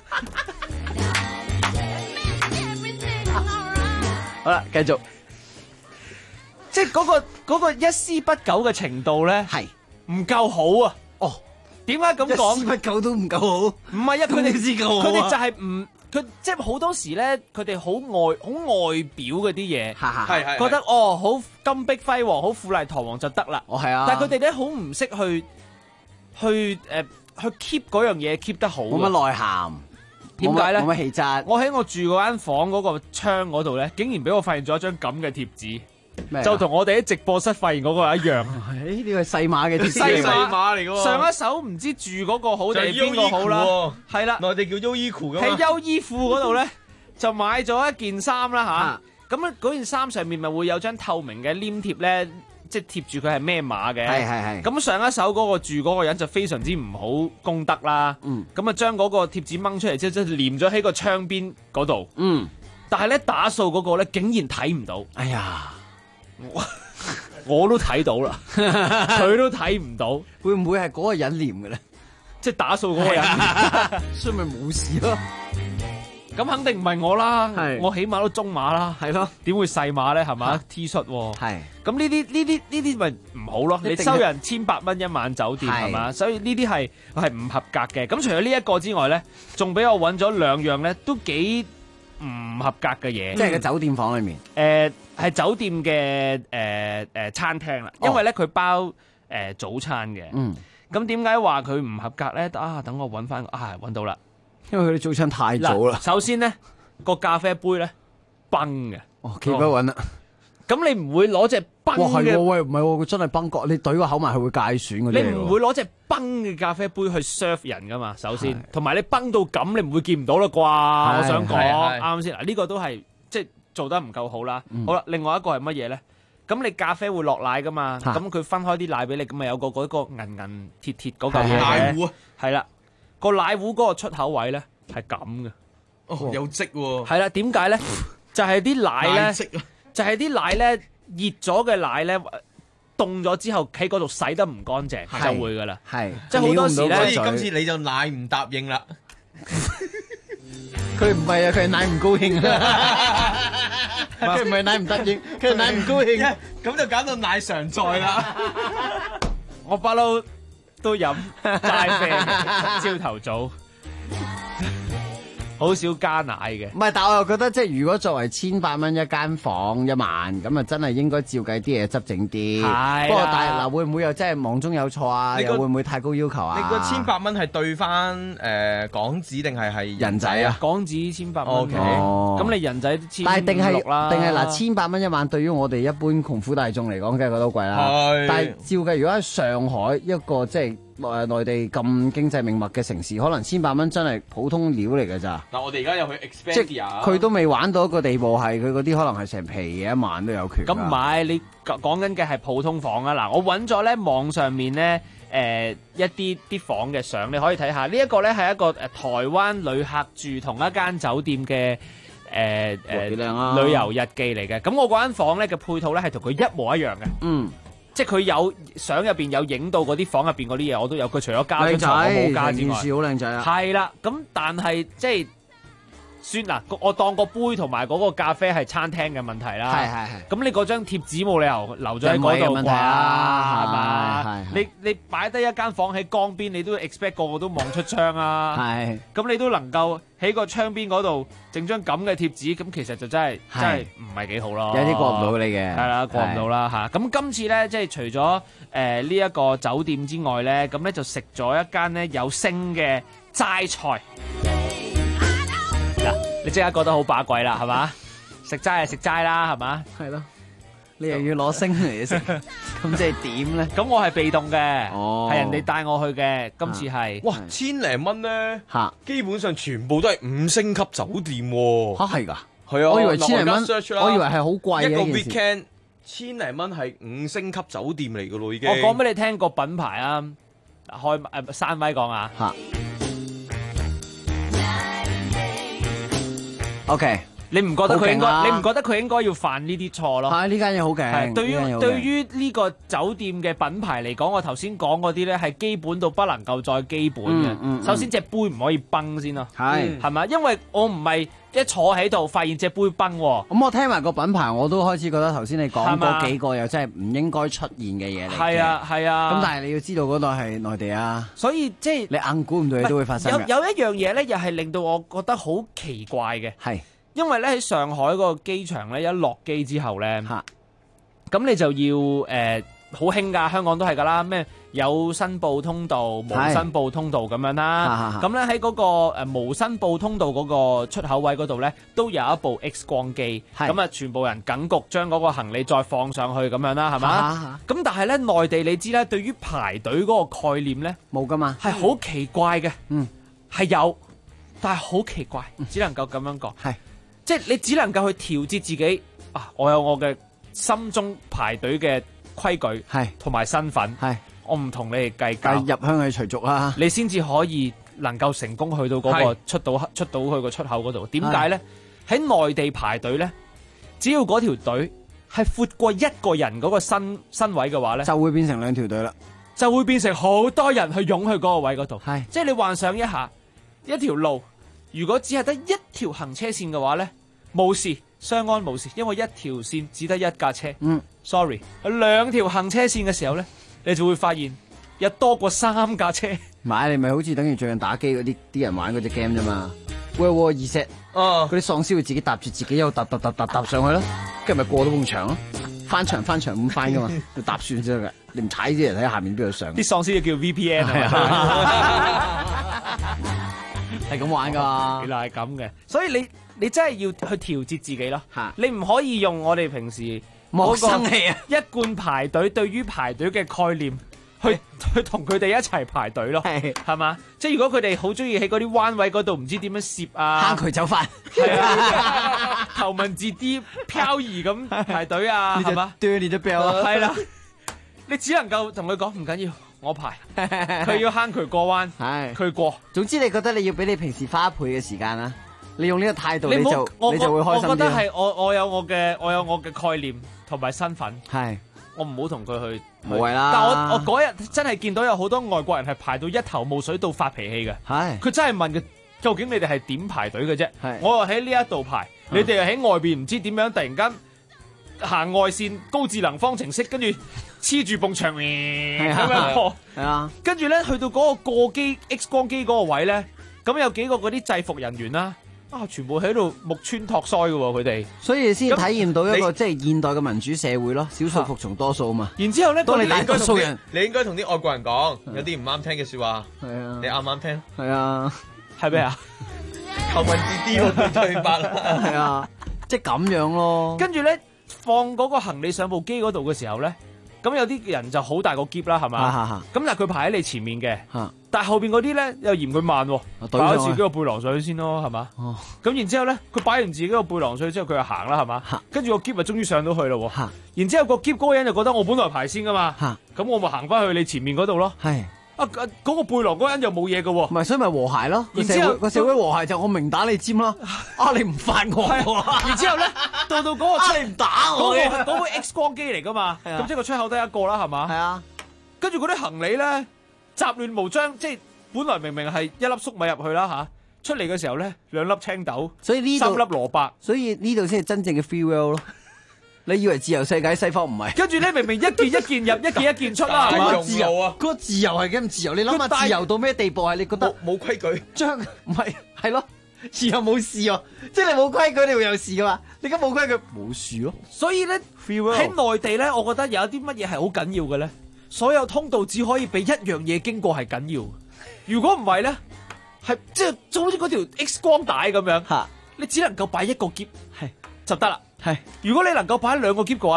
好啦，繼續。 即係嗰個一絲不苟嘅程度咧， 係唔夠好啊！ 哦， 點解咁講？ 一絲不苟都唔夠好。 唔係啊，佢哋佢哋就係佢即係好多時咧，佢哋好外表嗰啲嘢， 係覺得哦好金碧輝煌、好富麗堂皇就得啦。 哦，係啊。 但係佢哋咧好唔識去 keep 嗰樣嘢 keep 得好。 冇乜內涵。 點解咧？ 冇乜氣質。 我喺我住嗰間房嗰個窗嗰度咧，竟然俾我發現咗一張咁嘅貼紙。就同我哋喺直播室發現嗰個一樣。 呢個係細碼嘅貼紙， 細碼嚟嘅喎。 上一手唔知住嗰個好定係邊個好啦。係啦， 內地叫優衣庫㗎嘛。 喺優衣庫嗰度咧，就買咗一件衫啦吓。咁咧嗰件衫上面咪會有張透明嘅黏貼咧，即係貼住佢係咩碼嘅。 係。 咁上一手嗰個住嗰個人就非常之唔好公德啦。咁啊將嗰個貼紙掹出嚟之後，即係黏咗喺個窗邊嗰度。但係咧打掃嗰個咧竟然睇唔到。 哎呀！ 我都睇到啦，佢都睇唔到， 會唔會係嗰個人黏嘅咧？ 即係打掃嗰個人， 所以咪冇事咯。 咁肯定唔係我啦，我起碼都中碼啦， 係咯， 點會細碼咧？係嘛 T 恤， 係咁呢啲咪唔好咯？你收人1800蚊一晚酒店係嘛？所以呢啲係唔合格嘅。咁除咗呢一個之外咧，仲俾我揾咗2樣咧，都幾唔合格嘅嘢。 即係個酒店房裏面， 係酒店嘅餐廳啦，因為咧佢包早餐嘅。咁點解話佢唔合格咧？等我揾翻揾到啦。 因為佢哋早餐太早啦。 首先咧個咖啡杯咧崩嘅。 哦，企不穩啦。 咁你唔會攞隻崩嘅。哇，係喎，喂，唔係喎，佢真係崩角。你懟個口埋，佢會介損嗰啲。你唔會攞隻崩嘅咖啡杯去 serve 人噶嘛？首先，同埋你崩到咁，你唔會見唔到啦啩？我想講啱先嗱，呢個都係即係做得唔夠好啦。好啦，另外一個係乜嘢咧？咁你咖啡會落奶噶嘛？咁佢分開啲奶俾你，咁咪有個嗰個銀銀鐵鐵嗰嚿嘢奶壺啊， 係啦，個奶壺嗰個出口位咧係咁嘅。 哦，有漬喎。 係啦，點解咧？就係啲奶咧，就係啲奶咧熱咗嘅奶咧，凍咗之後喺嗰度洗得唔乾淨就會噶啦。係，即係好多時咧。 所以今次你就奶唔答應啦。 佢唔係啊，佢係奶唔高興啊。佢唔係奶唔答應，佢係奶唔高興。 咁就搞到奶常在啦。 我不嬲都飲齋啡，朝頭早。好少加奶嘅， 唔係，但我又覺得即係如果作為1800蚊一間房一晚，咁啊真係應該照計啲嘢執整啲。係，不過但係嗱，會唔會又真係忙中有錯啊？又會唔會太高要求啊？ 你個1800蚊係兌翻港紙定係人仔啊？ 港紙1800蚊。 OK， 咁你人仔都但係定係啦。 定係嗱，1800蚊一晚對於我哋一般窮苦大眾嚟講，梗係覺得好貴啦。係，但係照計，如果喺上海一個即係內地咁經濟命脈嘅城市，可能1800蚊真係普通料嚟㗎咋。 嗱，我哋而家又去 Expedia， 佢都未玩到一個地步，係佢嗰啲可能係成皮嘢一晚都有權。 咁唔係，你講緊嘅係普通房啊！嗱，我揾咗咧網上面咧一啲房嘅相，你可以睇下。呢一個咧係一個台灣旅客住同一間酒店嘅旅遊日記嚟嘅。咁我嗰間房咧嘅配套咧係同佢一模一樣嘅。嗯。即係佢有相入邊有影到嗰啲房入邊嗰啲嘢，我都有。佢除咗加張床我冇加之外， 件事好靚仔啊！ 係啦，咁但係即係算嗱，我當個杯同埋嗰個咖啡係餐廳嘅問題啦。係。咁你嗰張貼紙冇理由留咗喺嗰度啩？係嘛？你擺低一間房喺江邊，你都 expect 個個都望出窗啊。係。咁你都能夠喺個窗邊嗰度整張咁嘅貼紙，咁其實就真係唔係幾好咯。 有啲過唔到你嘅。係啦，過唔到啦嚇。咁今次咧，即係除咗呢一個酒店之外咧，咁咧就食咗一間咧有星嘅齋菜。嗱，你即刻覺得好把鬼啦，係嘛？食齋係食齋啦，係嘛？ 係咯。 你又要攞星嚟食，咁即係點咧？ 咁我係被動嘅， 哦， 係人哋帶我去嘅。今次係哇，1000零蚊咧，基本上全部都係5星級酒店喎。 嚇係㗎？ 係啊， 我以為1000零蚊，我以為係好貴嘅一個一件事。 weekend 1000零蚊係5星級酒店嚟㗎咯，已經。 我講俾你聽個品牌啊，開山威講啊。 OK。 你唔覺得佢應該？ 好勁啊你唔覺得佢應該要犯呢啲錯咯？ 係呢間嘢好勁。 係對於呢個酒店嘅品牌嚟講，我頭先講嗰啲咧係基本到不能夠再基本嘅。首先隻杯唔可以崩先咯，係咪？因為我唔係一坐喺度發現隻杯崩喎。 咁我聽埋個品牌，我都開始覺得頭先你講嗰幾個又真係唔應該出現嘅嘢嚟嘅。 係啊係啊。 咁但係你要知道嗰度係內地啊， 所以即係你硬估唔到嘢都會發生嘅。 有一樣嘢咧，又係令到我覺得好奇怪嘅。 係。因為咧喺上海嗰個機場咧，一落機之後咧，咁你就要好興㗎，香港都係㗎啦，咩有申報通道、無申報通道咁樣啦。咁咧喺嗰個無申報通道嗰個出口位嗰度咧，都有一部 X 光機，咁啊全部人梗局將嗰個行李再放上去咁樣啦，係嘛？咁但係咧內地你知啦，對於排隊嗰個概念咧冇㗎嘛， 係好奇怪嘅，係有，但係好奇怪，只能夠咁樣講。即係你只能夠去調節自己啊！我有我嘅心中排隊嘅規矩，同埋身份，我唔同你哋計較。 入鄉去隨俗啦， 你先至可以能夠成功去到嗰個出到去個出口嗰度。點解咧？喺內地排隊咧，只要嗰條隊係闊過一個人嗰個身位嘅話咧， 就會變成2條隊啦， 就會變成好多人去湧去嗰個位嗰度。即係你幻想一下一條路。如果只係得一條行車線嘅話咧，冇事，相安無事，因為一條線只得一架車。sorry， 2條行車線嘅時候咧，你就會發現有多過3架車。 買你咪好似等於最近打機嗰啲人玩嗰隻 game 啫嘛。World War Z，嗰啲喪屍會自己搭住自己又搭上去咯，跟住咪過到埲牆咯，翻牆咁翻噶嘛，要搭算先得嘅。你唔踩啲人喺下面邊度上？啲喪屍叫 VPN 係咁玩噶， 原來係咁嘅，所以你真係要去調節自己咯。你唔可以用我哋平時冇生氣啊， 一貫排隊對於排隊嘅概念去同佢哋一齊排隊咯，係嘛？即係如果佢哋好中意喺嗰啲彎位嗰度唔知點樣攝啊， 坑渠走法， 係啊，頭文字 D 漂移咁排隊啊，係嘛？ 對你都標啊， 係啦，你只能夠同佢講唔緊要。我排，佢要坑渠過彎，佢過。 總之你覺得你要俾你平時花1倍嘅時間啦，你用呢個態度你就會開心啲。 我覺得係我有我嘅概念同埋身份， 係我唔好同佢去。 無謂啦。 但我嗰日真係見到有好多外國人係排到一頭霧水到發脾氣嘅。佢真係問嘅，究竟你哋係點排隊嘅啫？我又喺呢一度排，你哋又喺外邊唔知點樣突然間行外線高智能方程式，跟住黐住埲牆咁樣過，跟住咧去到嗰個過機 X 光機嗰個位咧，咁有幾個嗰啲制服人員啦，全部喺度木村拓哉嘅喎佢哋， 所以先體驗到一個即係現代嘅民主社會咯，少數服從多數啊嘛。 然之後咧， 當你大多數人， 你應該同啲外國人講，有啲唔啱聽嘅説話，你啱唔啱聽？ 係啊， 係咩啊？ 頭文字 D 喎，對白啦， 係啊，即係咁樣咯。 跟住咧，放嗰個行李上部機嗰度嘅時候咧。咁有啲人就好大個篋啦，係嘛？咁但係佢排喺你前面嘅，但係後邊嗰啲咧又嫌佢慢，擺咗自己個背囊上去先咯，係嘛？咁然之後咧，佢擺完自己個背囊上去之後，佢就行啦，係嘛？跟住個篋咪終於上到去咯，然之後個篋嗰個人就覺得我本來排先噶嘛，咁我咪行翻去你前面嗰度咯。嗰個背囊嗰人又冇嘢嘅喎， 唔係，所以咪和諧咯。然之後個社會和諧就我明打你尖咯，你唔犯我。 然之後咧，到嗰個你唔打我嘅， 嗰個 X 光機嚟噶嘛，咁即係個出口得一個啦，係嘛？ 係啊。 跟住嗰啲行李咧雜亂無章，即係本來明明係一粒粟米入去啦嚇，出嚟嘅時候咧2粒青豆， 所以呢度 3粒蘿蔔， 所以呢度先係真正嘅 free world 咯。你以為自由世界西方唔係？ 跟住咧明明一件一件入，一件一件出啦，係嘛？ 自由啊！嗰個自由係幾咁自由？你諗下自由到咩地步係？你覺得冇規矩？ 唔係咯？自由冇事喎，即係你冇規矩，你會有事噶嘛？你而家冇規矩，冇事咯。 所以咧喺內地咧，我覺得有啲乜嘢係好緊要嘅咧？所有通道只可以俾一樣嘢經過係緊要，如果唔係咧，係即係就好似嗰條 X 光帶咁樣，你只能夠擺一個篋就得啦。如果你能夠擺2個篋嘅話咧，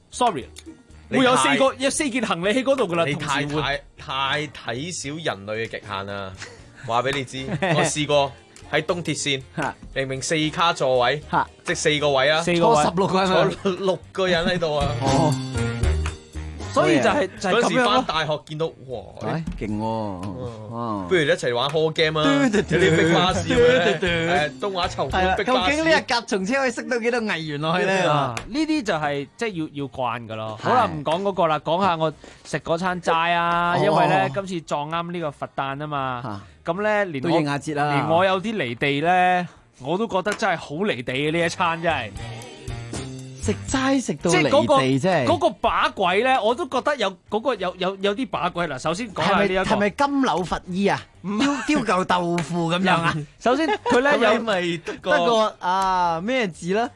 sorry， 會有4件行李喺嗰度噶啦。 你太睇小人類嘅極限啦！話俾你知，我試過喺東鐵線，明明4卡座位，即4個位啊， 坐 16個人， 坐6個人喺度啊！ 所以就係嗰時咁樣咯。 翻大學見到，哇， 勁喎！ 不如一齊玩 hall game 啊！有啲逼巴士嘅，東華籌款逼巴士。 究竟呢一架從車可以識到幾多藝員落去咧？ 呢啲就係即係要慣噶咯。好啦，唔講嗰個啦，講下我食嗰餐齋啊，因為咧今次撞啱呢個佛誕啊嘛。咁咧連都應下節啦， 連我有啲離地咧，我都覺得真係好離地嘅呢一餐真係。 食齋食到離地真係嗰個把鬼咧，我都覺得有嗰個有啲把鬼嗱。首先講下呢一個係咪金柳佛衣啊？雕嚿豆腐咁樣啊？ 首先佢咧有咪得個啊咩字啦？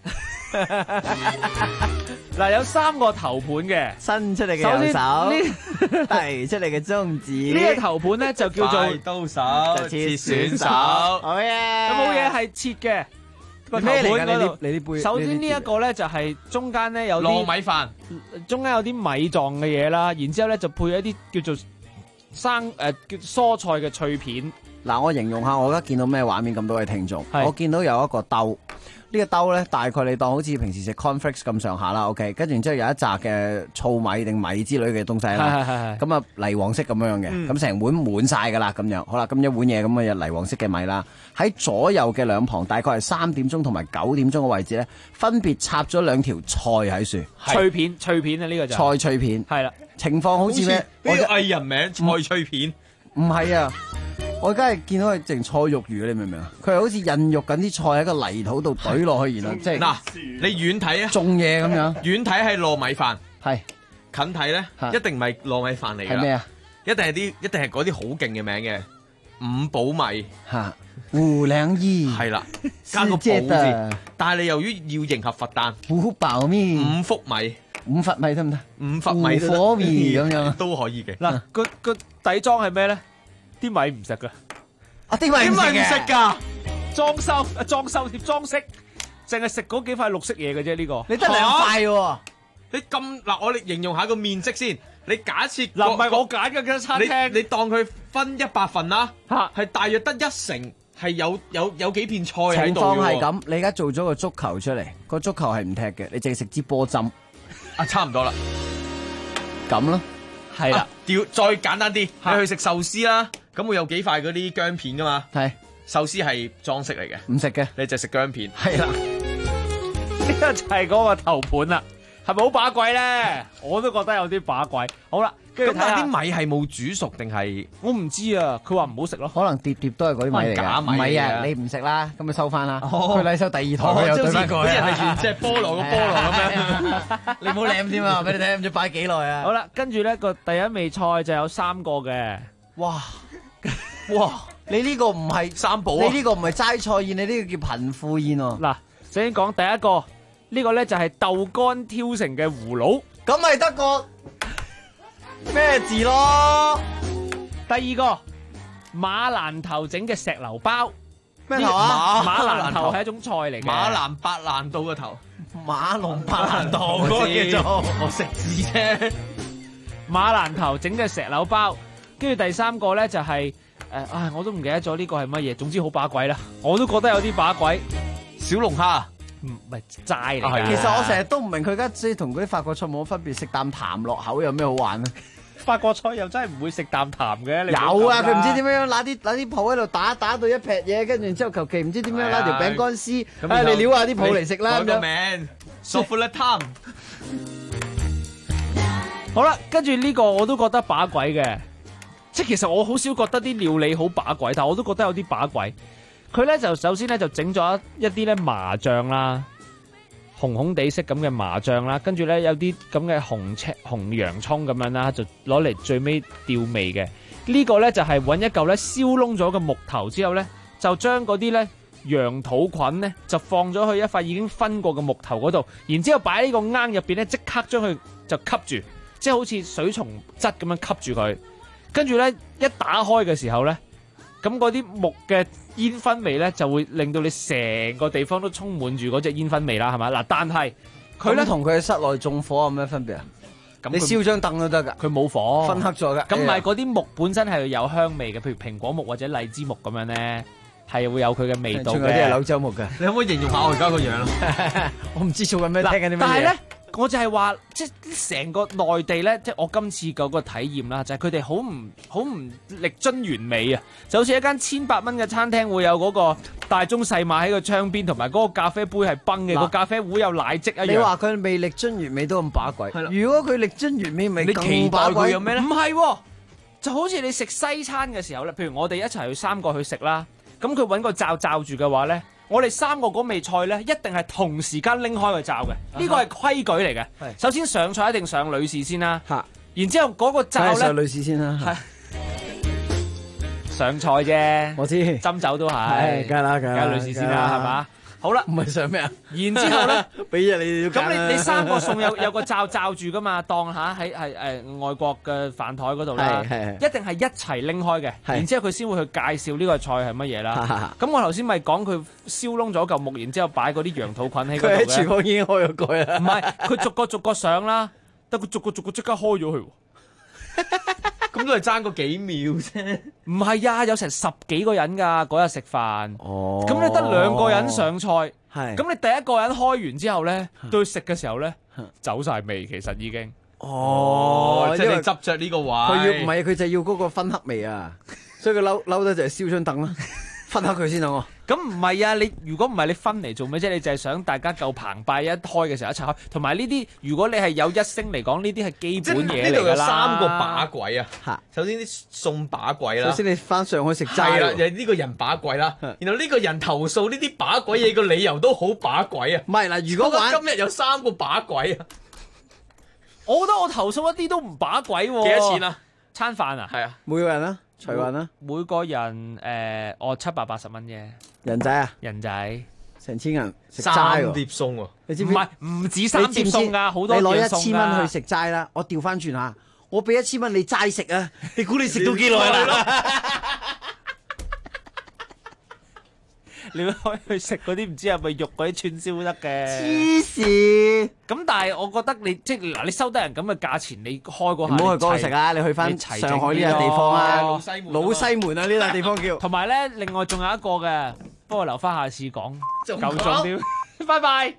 嗱，有3個頭盤嘅， 伸出嚟嘅右手，遞出嚟嘅中指。 呢個頭盤咧就叫做刀手切選手， 好嘢！ 有冇嘢係切嘅？個頭盤嗰度， 你啲杯。 首先呢一個咧就係中間咧有啲糯米飯， 中間有啲米狀嘅嘢啦，然之後咧就配一啲叫做叫蔬菜嘅脆片。 嗱，我形容下我而家見到咩畫面咁多位聽眾，我見到有一個兜。呢個兜咧，大概你當好似平時食 cornflakes 咁上下啦 ，OK， 跟住然之後有一紮嘅糙米定米之類嘅東西啦，咁啊泥黃色咁樣嘅，咁成碗滿晒噶啦，咁樣好啦，咁一碗嘢咁啊有泥黃色嘅米啦，喺左右嘅兩旁，大概係3點鐘同埋9點鐘嘅位置咧，分別插咗2條菜喺樹， 脆片啊呢個就菜脆片， 係啦， 情況好似咩？ 呢個藝人名菜脆片， 唔係啊。我而家係見到佢淨菜肉魚，你明唔明啊？佢係好似孕育緊啲菜喺個泥土度懟落去，然後即係嗱，你遠睇啊， 種嘢咁樣。 遠睇係糯米飯， 係近睇咧一定唔係糯米飯嚟㗎。 係咩啊？ 一定係嗰啲好勁嘅名嘅五寶米嚇，胡兩衣係啦，加個寶字。但係你由於要迎合佛誕， 胡爆面 5福米。 五佛米得唔得 ？5佛米胡火米咁樣都可以嘅。 嗱，個底裝係咩咧？啲米唔食噶， 啲米唔食噶， 裝修貼裝飾，淨係食嗰幾塊綠色嘢嘅啫。呢個你得2塊喎， 你咁嗱，我哋形容下個面積先。你假設嗱，唔係我揀嘅餐廳， 你當佢分100份啦，係大約得1成係有幾片菜喺度嘅喎。 情況係咁，你而家做咗個足球出嚟，個足球係唔踢嘅，你淨係食支波針， 差唔多啦， 咁咯。 係啦， 再簡單啲，你去食壽司啦，咁會有幾塊嗰啲薑片噶嘛？ 係壽司係裝飾嚟嘅， 唔食嘅， 你就食薑片。 係啦， 呢個就係嗰個頭盤啦，係咪好把鬼咧？我都覺得有啲把鬼。好啦， 咁但係啲米係冇煮熟定係？ 我唔知啊，佢話唔好食咯， 可能碟都係嗰啲米嚟㗎， 假米唔係啊，你唔食啦，咁咪收翻啦。佢嚟收第2台又對翻過嚟， 人哋原隻菠蘿個菠蘿咁樣， 你唔好舐添啊！俾你睇唔知擺幾耐啊！ 好啦，跟住咧個第一味菜就有3個嘅， 哇！你呢個唔係三寶， 你呢個唔係齋菜宴，你呢個叫貧富宴喎。 嗱，首先講第一個，呢個咧就係豆乾挑成嘅葫蘆， 咁咪得個咩字咯？ 第2個馬蘭頭整嘅石榴包， 咩頭啊？ 馬蘭頭係一種菜嚟嘅， 馬蘭白蘭度個頭， 馬龍白蘭度嗰個叫做我食字啫。 馬蘭頭整嘅石榴包，跟住第3個咧就係我都唔記得咗呢個係乜嘢，總之好把鬼啦，我都覺得有啲把鬼。 小龍蝦唔係齋嚟嘅。 其實我成日都唔明佢而家即係同嗰啲法國菜冇乜分別，食啖痰落口有咩好玩啊？ 法國菜又真係唔會食啖痰嘅，你有啊！佢唔知點樣揦啲泡喺度打到一撇嘢，跟住然之後求其唔知點樣揦條餅乾絲，你撩下啲泡嚟食啦咁樣。 改個名，索夫勒湯。 好啦，跟住呢個我都覺得把鬼嘅，即係其實我好少覺得啲料理好把鬼，但係我都覺得有啲把鬼。佢咧就首先咧就整咗一啲咧麻醬啦，紅紅地色咁嘅麻醬啦，跟住咧有啲咁嘅紅洋葱咁樣啦，就攞嚟最尾調味嘅。呢個咧就係揾一嚿咧燒燶咗嘅木頭之後咧，就將嗰啲咧羊肚菌咧就放咗去一塊已經分過嘅木頭嗰度，然之後擺喺呢個罌入邊咧，即刻將佢就吸住，即係好似水松質咁樣吸住佢。跟住咧一打開嘅時候咧，咁嗰啲木嘅煙燻味咧就會令到你成個地方都充滿住嗰隻煙燻味啦，係嘛？嗱，但係佢咧同佢喺室內縱火有咩分別啊？你佢燒張凳都得㗎， 佢冇火， 燻黑咗㗎。 咁唔係嗰啲木本身係有香味嘅，譬如蘋果木或者荔枝木咁樣咧，係會有佢嘅味道嘅。 仲有啲係柳州木嘅。 你可唔可以形容下我而家個樣啊？ 我唔知做緊咩，聽緊啲咩嘢。 但係咧，我就係話，即係成個內地咧，即係我今次嗰個體驗啦，就係佢哋好唔力臻完美啊！就好似一間1800蚊嘅餐廳會有嗰個大中細碼喺個窗邊，同埋嗰個咖啡杯係崩嘅，個咖啡壺有奶漬一樣。 你話佢未力臻完美都咁把鬼，如果佢力臻完美，咪你期待佢有咩咧？ 唔唔係喎，就好似你食西餐嘅時候咧，譬如我哋一齊去3個去食啦，咁佢揾個罩罩住嘅話咧。我哋3個嗰味菜咧，一定係同時間拎開個罩嘅，呢個係規矩嚟嘅。首先上菜一定上女士先啦，然之後嗰個罩咧上女士先啦， 上菜啫。 我知斟酒都係， 梗係啦，梗係女士先啦，係嘛？好啦， 唔係上咩啊？ 然之後咧， 俾嘢你咁你3個餸有個罩罩住噶嘛？當下喺外國嘅飯台嗰度咧，一定係一齊拎開嘅。然之後佢先會去介紹呢個菜係乜嘢啦。咁我頭先咪講佢燒燶咗嚿木，然之後擺嗰啲羊肚菌喺嗰度嘅。 佢喺廚房已經開咗蓋啦。 唔係，佢逐個上啦，但佢逐個即刻開咗佢。 咁都係爭個幾秒啫。 唔係啊，有成10幾個人㗎嗰日食飯。哦。咁你得2個人上菜。係。咁你第一個人開完之後咧，到食嘅時候咧，走晒味其實已經。 哦。即係你執着呢個位。 佢要唔係佢就要嗰個燻黑味啊，所以佢嬲得就係燒張凳啦，燻黑佢先好。 咁唔係啊！你如果唔係你分嚟做咩啫？你就係想大家夠澎湃，一開嘅時候一齊開。同埋呢啲，如果你係有一星嚟講，呢啲係基本嘢嚟㗎啦。呢度有 3個把鬼啊！首先啲餸把鬼啦。 首先你翻上去食齋啦，有呢個人把鬼啦。然後呢個人投訴呢啲把鬼嘢個理由都好把鬼啊！ 唔係嗱，如果今日有3個把鬼啊， 我覺得我投訴一啲都唔把鬼喎。 幾多錢啊？ 餐飯啊？ 係啊， 每個人啊，隨運啊。 每個人我780蚊啫。 人仔啊， 人仔成千銀食齋 3碟餸喎， 你知唔知？ 唔係唔止3碟餸㗎，好多你攞嘢餸㗎。 1000蚊去食齋啦，我調翻轉下，我俾1000蚊你齋食啊！你估你食到幾耐啦？ 你可以去食嗰啲唔知係咪肉嗰啲串燒得嘅。 黐線！ 咁但係我覺得你即係嗱，你收得人咁嘅價錢，你開個唔好去嗰度食啊！你去翻上海呢個地方啊，老西門啊呢笪地方叫。 同埋咧，另外仲有一個嘅，不過留翻下次講，夠重點。拜拜。